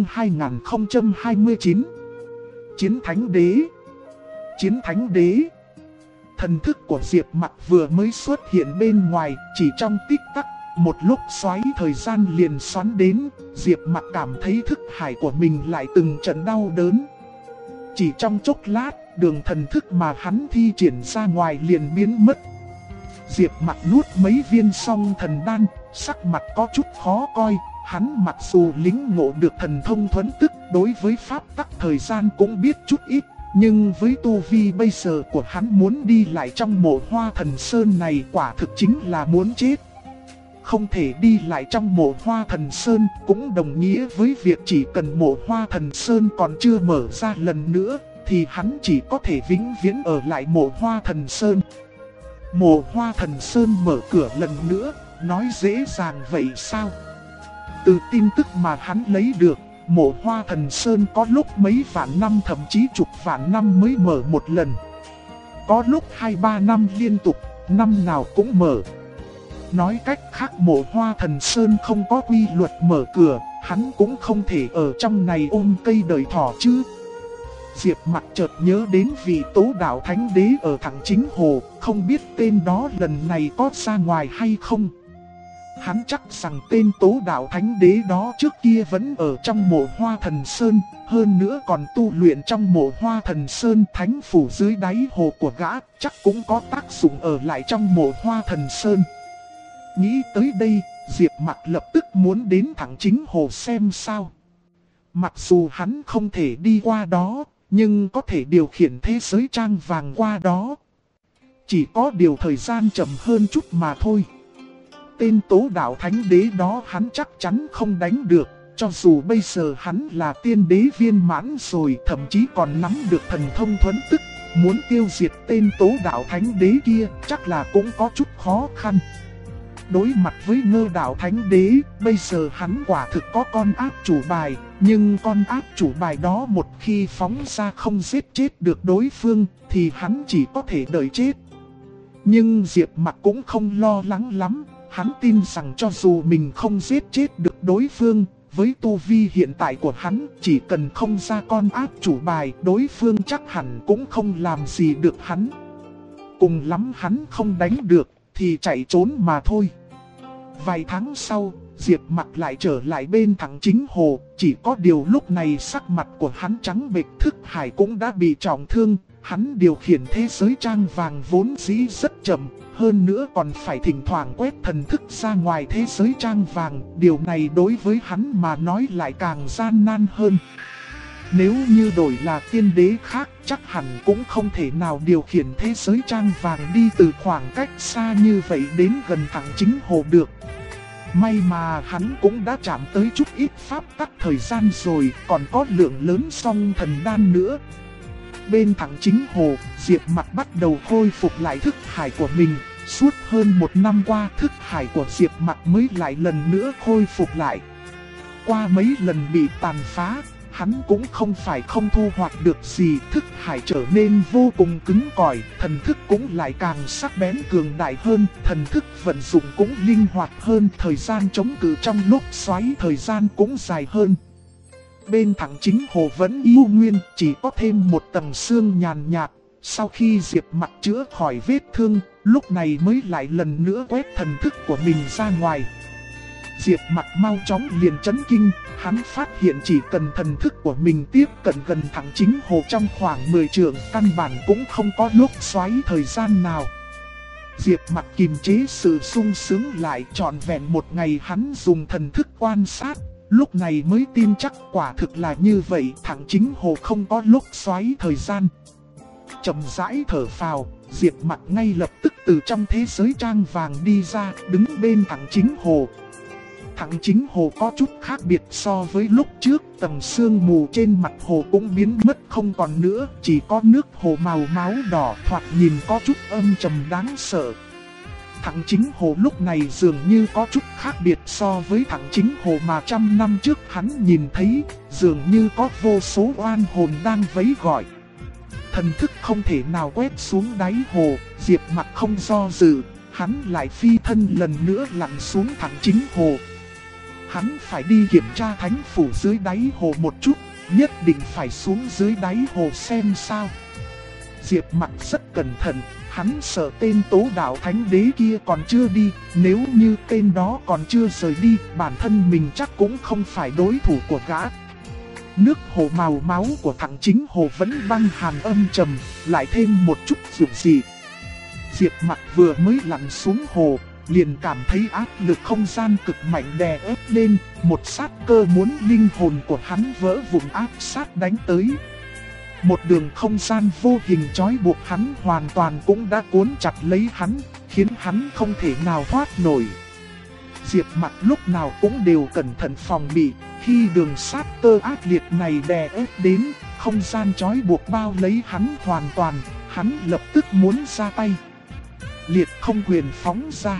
2029. Chiến Thánh Đế. Chiến Thánh Đế. Thần thức của Diệp Mặc vừa mới xuất hiện bên ngoài, chỉ trong tích tắc, một lúc xoáy thời gian liền xoắn đến. Diệp Mặc cảm thấy thức hải của mình lại từng trận đau đớn. Chỉ trong chốc lát, đường thần thức mà hắn thi triển ra ngoài liền biến mất. Diệp Mặc nuốt mấy viên song thần đan, sắc mặt có chút khó coi. Hắn mặc dù lĩnh ngộ được thần thông thuẫn tức, đối với pháp tắc thời gian cũng biết chút ít. Nhưng với tu vi bây giờ của hắn, muốn đi lại trong Mộ Hoa Thần Sơn này quả thực chính là muốn chết. Không thể đi lại trong Mộ Hoa Thần Sơn cũng đồng nghĩa với việc chỉ cần Mộ Hoa Thần Sơn còn chưa mở ra lần nữa, thì hắn chỉ có thể vĩnh viễn ở lại Mộ Hoa Thần Sơn. Mộ Hoa Thần Sơn mở cửa lần nữa, nói dễ dàng vậy sao? Từ tin tức mà hắn lấy được, Mộ Hoa Thần Sơn có lúc mấy vạn năm, thậm chí chục vạn năm mới mở một lần. Có lúc 2-3 năm liên tục, năm nào cũng mở. Nói cách khác, Mộ Hoa Thần Sơn không có quy luật mở cửa, hắn cũng không thể ở trong này ôm cây đợi thỏ chứ. Diệp Mặc chợt nhớ đến vị Tố Đạo Thánh Đế ở thẳng chính hồ, không biết tên đó lần này có ra ngoài hay không. hắn chắc rằng tên Tố Đạo Thánh Đế đó trước kia vẫn ở trong Mộ Hoa Thần Sơn, hơn nữa còn tu luyện trong Mộ Hoa Thần Sơn. Thánh phủ dưới đáy hồ của gã chắc cũng có tác dụng ở lại trong Mộ Hoa Thần Sơn. Nghĩ tới đây, Diệp Mặc lập tức muốn đến thẳng chính hồ xem sao. Mặc dù hắn không thể đi qua đó, nhưng có thể điều khiển thế giới trang vàng qua đó. Chỉ có điều thời gian chậm hơn chút mà thôi. Tên Tố Đạo Thánh Đế đó hắn chắc chắn không đánh được. Cho dù bây giờ hắn là tiên đế viên mãn rồi, thậm chí còn nắm được thần thông thuấn tức, muốn tiêu diệt tên Tố Đạo Thánh Đế kia chắc là cũng có chút khó khăn. Đối mặt với Ngơ Đạo Thánh Đế, bây giờ hắn quả thực có con ác chủ bài, nhưng con ác chủ bài đó một khi phóng ra không giết chết được đối phương, thì hắn chỉ có thể đợi chết. Nhưng Diệp Mặc cũng không lo lắng lắm, hắn tin rằng cho dù mình không giết chết được đối phương, với tu vi hiện tại của hắn, chỉ cần không ra con ác chủ bài, đối phương chắc hẳn cũng không làm gì được hắn. Cùng lắm hắn không đánh được, thì chạy trốn mà thôi. Vài tháng sau, Diệp Mặc lại trở lại bên thẳng chính hồ, chỉ có điều lúc này sắc mặt của hắn trắng bệch, thức hải cũng đã bị trọng thương. Hắn điều khiển thế giới trang vàng vốn dĩ rất chậm, hơn nữa còn phải thỉnh thoảng quét thần thức ra ngoài thế giới trang vàng. Điều này đối với hắn mà nói lại càng gian nan hơn. Nếu như đổi là tiên đế khác, chắc hẳn cũng không thể nào điều khiển thế giới trang vàng đi từ khoảng cách xa như vậy đến gần thẳng chính hồ được. May mà hắn cũng đã chạm tới chút ít pháp tắc thời gian rồi, còn có lượng lớn song thần đan nữa. Bên thẳng chính hồ, Diệp Mặc bắt đầu khôi phục lại thức hải của mình. Suốt hơn một năm qua, thức hải của Diệp Mặc mới lại lần nữa khôi phục lại. Qua mấy lần bị tàn phá, hắn cũng không phải không thu hoạch được gì. Thức hải trở nên vô cùng cứng cỏi, thần thức cũng lại càng sắc bén cường đại hơn. Thần thức vận dụng cũng linh hoạt hơn, thời gian chống cự trong lúc xoáy thời gian cũng dài hơn. Bên thẳng chính hồ vẫn yêu nguyên, chỉ có thêm một tầng sương nhàn nhạt. Sau khi Diệp Mặc chữa khỏi vết thương, lúc này mới lại lần nữa quét thần thức của mình ra ngoài. Diệp Mặc mau chóng liền chấn kinh, hắn phát hiện chỉ cần thần thức của mình tiếp cận gần thẳng chính hồ trong khoảng 10 trượng, căn bản cũng không có lúc xoáy thời gian nào. Diệp Mặc kiềm chế sự sung sướng lại, trọn vẹn một ngày hắn dùng thần thức quan sát. Lúc này mới tin chắc quả thực là như vậy, thẳng chính hồ không có lúc xoáy thời gian. Chậm rãi thở phào, Diệp Mặc ngay lập tức từ trong thế giới trang vàng đi ra, đứng bên thẳng chính hồ. Thẳng chính hồ có chút khác biệt so với lúc trước, tầng sương mù trên mặt hồ cũng biến mất không còn nữa, chỉ có nước hồ màu máu đỏ thoạt nhìn có chút âm trầm đáng sợ. Thẳng chính hồ lúc này dường như có chút khác biệt so với thẳng chính hồ mà trăm năm trước hắn nhìn thấy, dường như có vô số oan hồn đang vẫy gọi. Thần thức không thể nào quét xuống đáy hồ, Diệp Mặc không do dự, hắn lại phi thân lần nữa lặn xuống thẳng chính hồ. Hắn phải đi kiểm tra thánh phủ dưới đáy hồ một chút, nhất định phải xuống dưới đáy hồ xem sao. Diệp Mặc rất cẩn thận, hắn sợ tên Tố Đạo Thánh Đế kia còn chưa đi, nếu như tên đó còn chưa rời đi, bản thân mình chắc cũng không phải đối thủ của gã. Nước hồ màu máu của thẳng chính hồ vẫn băng hàn âm trầm, lại thêm một chút dịu dị. Diệp Mặc vừa mới lặn xuống hồ, liền cảm thấy áp lực không gian cực mạnh đè ép lên, một sát cơ muốn linh hồn của hắn vỡ vụn áp sát đánh tới. Một đường không gian vô hình trói buộc hắn hoàn toàn cũng đã cuốn chặt lấy hắn, khiến hắn không thể nào thoát nổi. Diệp Mặc lúc nào cũng đều cẩn thận phòng bị, khi đường sát cơ ác liệt này đè ép đến, không gian trói buộc bao lấy hắn hoàn toàn, hắn lập tức muốn ra tay. Liệt không quyền phóng ra.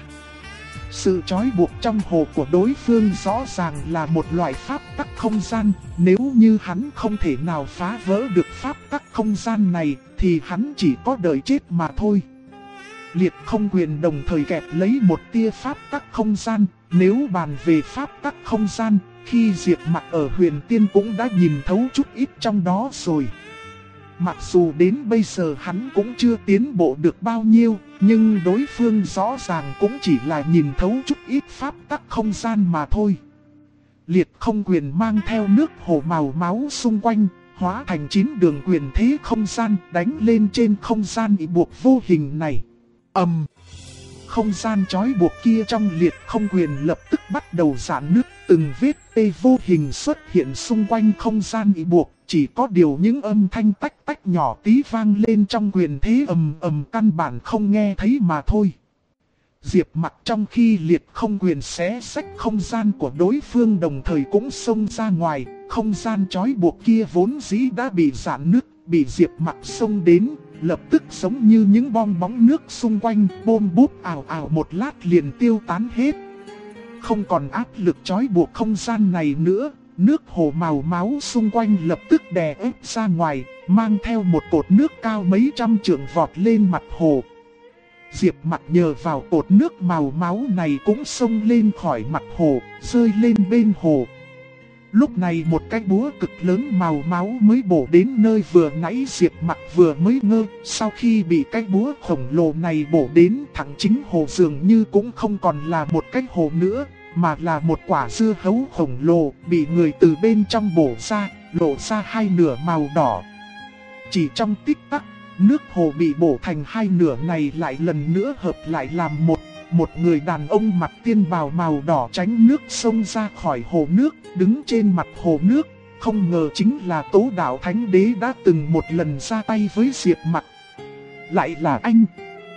Sự trói buộc trong hồ của đối phương rõ ràng là một loại pháp tắc không gian, nếu như hắn không thể nào phá vỡ được pháp tắc không gian này, thì hắn chỉ có đợi chết mà thôi. Liệt không quyền đồng thời kẹp lấy một tia pháp tắc không gian, nếu bàn về pháp tắc không gian, khi Diệp Mặc ở Huyền Tiên cũng đã nhìn thấu chút ít trong đó rồi. Mặc dù đến bây giờ hắn cũng chưa tiến bộ được bao nhiêu, nhưng đối phương rõ ràng cũng chỉ là nhìn thấu chút ít pháp tắc không gian mà thôi. Liệt không quyền mang theo nước hồ màu máu xung quanh, hóa thành 9 đường quyền thế không gian đánh lên trên không gian bị buộc vô hình này. Không gian trói buộc kia trong liệt không quyền lập tức bắt đầu rạn nứt, từng vết tê vô hình xuất hiện xung quanh không gian bị buộc. Chỉ có điều những âm thanh tách tách nhỏ tí vang lên trong quyền thế căn bản không nghe thấy mà thôi. Diệp Mặc trong khi liệt không quyền xé xách không gian của đối phương đồng thời cũng xông ra ngoài, không gian trói buộc kia vốn dĩ đã bị rạn nứt, bị Diệp Mặc xông đến, lập tức giống như những bong bóng nước xung quanh, bôm búp ào ào một lát liền tiêu tán hết. Không còn áp lực trói buộc không gian này nữa, nước hồ màu máu xung quanh lập tức đè ép ra ngoài, mang theo một cột nước cao mấy trăm trượng vọt lên mặt hồ. Diệp Mặc nhờ vào cột nước màu máu này cũng xông lên khỏi mặt hồ, rơi lên bên hồ. Lúc này một cái búa cực lớn màu máu mới bổ đến nơi vừa nãy Diệp Mặc vừa mới ngơ. Sau khi bị cái búa khổng lồ này bổ đến, thẳng chính hồ dường như cũng không còn là một cái hồ nữa, mà là một quả dưa hấu khổng lồ bị người từ bên trong bổ ra, lộ ra hai nửa màu đỏ. Chỉ trong tích tắc, nước hồ bị bổ thành hai nửa này lại lần nữa hợp lại làm một người đàn ông mặc tiên bào màu đỏ tránh nước xông ra khỏi hồ nước, đứng trên mặt hồ nước. Không ngờ chính là Tố Đạo Thánh Đế đã từng một lần ra tay với Diệp Mặc. Lại là anh!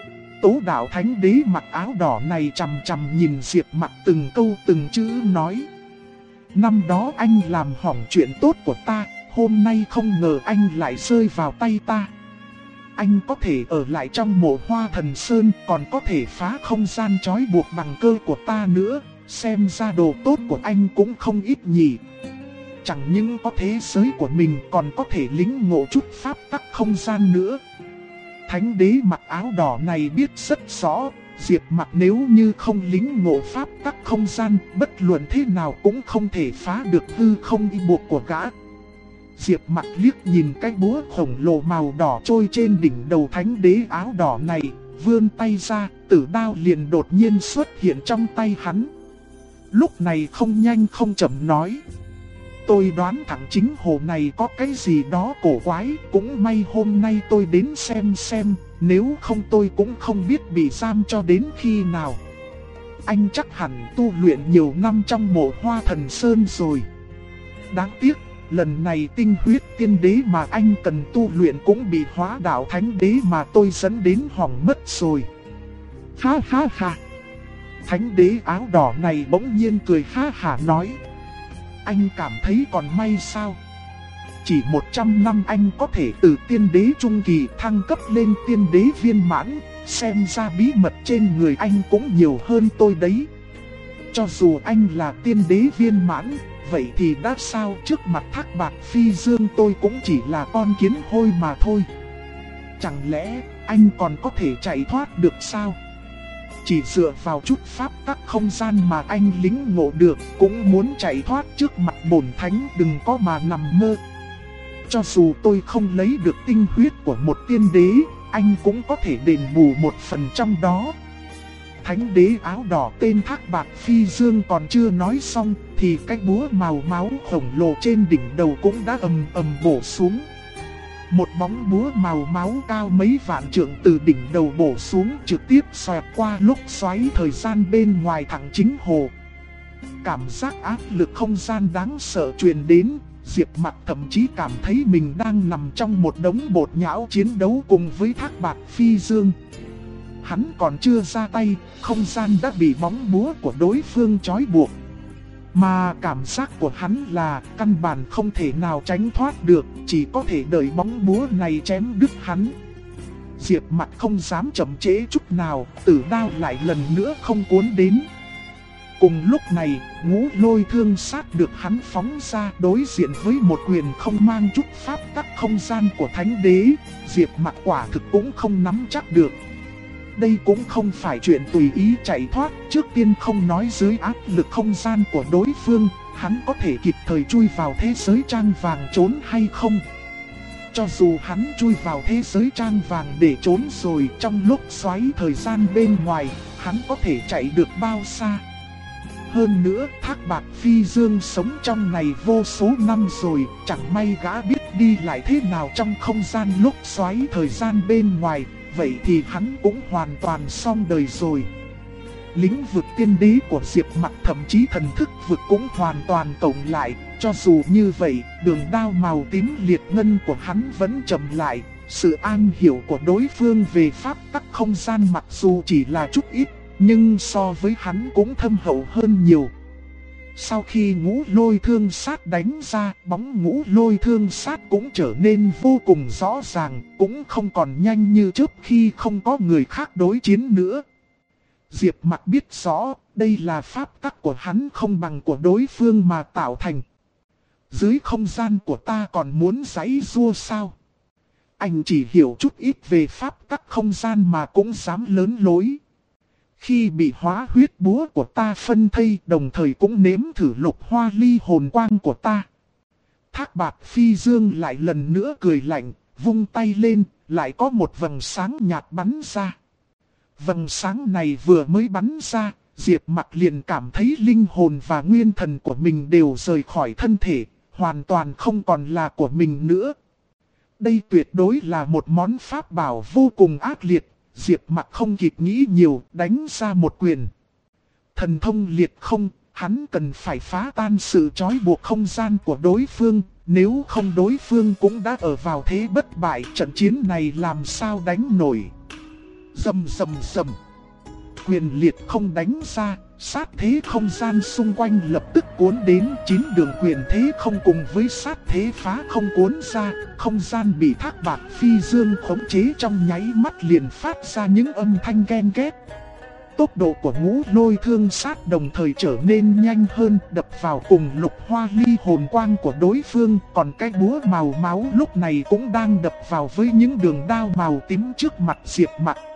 Tố Đạo Thánh Đế mặc áo đỏ này chằm chằm nhìn Diệp Mặc từng câu từng chữ nói: năm đó anh làm hỏng chuyện tốt của ta, hôm nay không ngờ anh lại rơi vào tay ta. Anh có thể ở lại trong Mộ Hoa Thần Sơn, còn có thể phá không gian trói buộc bằng cơ của ta nữa, xem ra đồ tốt của anh cũng không ít nhỉ. Chẳng những có thế giới của mình, còn có thể lĩnh ngộ chút pháp tắc không gian nữa. Thánh đế mặc áo đỏ này biết rất rõ, Diệp Mặc nếu như không lĩnh ngộ pháp tắc không gian, bất luận thế nào cũng không thể phá được hư không y buộc của gã. Diệp Mặc liếc nhìn cái búa khổng lồ màu đỏ trôi trên đỉnh đầu thánh đế áo đỏ này, vươn tay ra, tử đao liền đột nhiên xuất hiện trong tay hắn. Lúc này không nhanh không chậm nói: tôi đoán thẳng chính hồ này có cái gì đó cổ quái, cũng may hôm nay tôi đến xem, nếu không tôi cũng không biết bị giam cho đến khi nào. Anh chắc hẳn tu luyện nhiều năm trong Mộ Hoa Thần Sơn rồi. Đáng tiếc, lần này tinh huyết tiên đế mà anh cần tu luyện cũng bị Hóa Đạo Thánh Đế mà tôi dẫn đến hỏng mất rồi. Ha ha ha! Thánh đế áo đỏ này bỗng nhiên cười ha hả nói: anh cảm thấy còn may sao? Chỉ 100 năm anh có thể từ tiên đế trung kỳ thăng cấp lên tiên đế viên mãn, xem ra bí mật trên người anh cũng nhiều hơn tôi đấy. Cho dù anh là tiên đế viên mãn, vậy thì đã sao, trước mặt Thác Bạt Phi Dương tôi cũng chỉ là con kiến hôi mà thôi. Chẳng lẽ anh còn có thể chạy thoát được sao? Chỉ dựa vào chút pháp tắc không gian mà anh lĩnh ngộ được, cũng muốn chạy thoát trước mặt bổn thánh, đừng có mà nằm mơ. Cho dù tôi không lấy được tinh huyết của một tiên đế, anh cũng có thể đền bù một phần trong đó. Thánh đế áo đỏ tên Thác Bạt Phi Dương còn chưa nói xong, thì cái búa màu máu khổng lồ trên đỉnh đầu cũng đã ầm ầm bổ xuống. Một bóng búa màu máu cao mấy vạn trượng từ đỉnh đầu bổ xuống, trực tiếp xoẹt qua lúc xoáy thời gian bên ngoài thẳng chính hồ. Cảm giác áp lực không gian đáng sợ truyền đến, Diệp Mặc thậm chí cảm thấy mình đang nằm trong một đống bột nhão chiến đấu cùng với Thác Bạt Phi Dương. Hắn còn chưa ra tay, không gian đã bị bóng búa của đối phương trói buộc. Mà cảm giác của hắn là căn bản không thể nào tránh thoát được, chỉ có thể đợi bóng búa này chém đứt hắn. Diệp Mặc không dám chậm trễ chút nào, tử đao lại lần nữa không cuốn đến. Cùng lúc này, Ngũ Lôi Thương Sát được hắn phóng ra đối diện với một quyền không mang chút pháp tắc không gian của Thánh Đế, Diệp Mặc quả thực cũng không nắm chắc được. Đây cũng không phải chuyện tùy ý chạy thoát, trước tiên không nói dưới áp lực không gian của đối phương, hắn có thể kịp thời chui vào thế giới trang vàng trốn hay không. cho dù hắn chui vào thế giới trang vàng để trốn rồi, trong lúc xoáy thời gian bên ngoài, hắn có thể chạy được bao xa. Hơn nữa, Thác Bạt Phi Dương sống trong này vô số năm rồi, chẳng may gã biết đi lại thế nào trong không gian lúc xoáy thời gian bên ngoài, vậy thì hắn cũng hoàn toàn xong đời rồi. Lĩnh vực tiên đế của Diệp Mặc thậm chí thần thức vực cũng hoàn toàn cộng lại, cho dù như vậy, đường đao màu tím liệt ngân của hắn vẫn chậm lại. Sự am hiểu của đối phương về pháp tắc không gian mặc dù chỉ là chút ít, nhưng so với hắn cũng thâm hậu hơn nhiều. Sau khi Ngũ Lôi Thương Sát đánh ra, bóng Ngũ Lôi Thương Sát cũng trở nên vô cùng rõ ràng, cũng không còn nhanh như trước khi không có người khác đối chiến nữa. Diệp Mặc biết rõ, đây là pháp tắc của hắn không bằng của đối phương mà tạo thành. Dưới không gian của ta còn muốn giãy giụa sao? Anh chỉ hiểu chút ít về pháp tắc không gian mà cũng dám lớn lối. Khi bị hóa huyết búa của ta phân thây, đồng thời cũng nếm thử lục hoa ly hồn quang của ta. Thác Bạt Phi Dương lại lần nữa cười lạnh, vung tay lên, lại có một vầng sáng nhạt bắn ra. Vầng sáng này vừa mới bắn ra, Diệp Mặc liền cảm thấy linh hồn và nguyên thần của mình đều rời khỏi thân thể, hoàn toàn không còn là của mình nữa. Đây tuyệt đối là một món pháp bảo vô cùng ác liệt. Diệp Mặc không kịp nghĩ nhiều, đánh ra một quyền. Thần thông liệt không, hắn cần phải phá tan sự trói buộc không gian của đối phương, nếu không đối phương cũng đã ở vào thế bất bại, trận chiến này làm sao đánh nổi. Rầm rầm rầm. Quyền liệt không đánh ra, sát thế không gian xung quanh lập tức cuốn đến, 9 đường quyền thế không cùng với sát thế phá không cuốn ra, không gian bị Thác Bạt Phi Dương khống chế trong nháy mắt liền phát ra những âm thanh ken két. Tốc độ của Ngũ Lôi Thương Sát đồng thời trở nên nhanh hơn, đập vào cùng lục hoa ly hồn quang của đối phương, còn cái búa màu máu lúc này cũng đang đập vào với những đường đao màu tím trước mặt Diệp Mặc.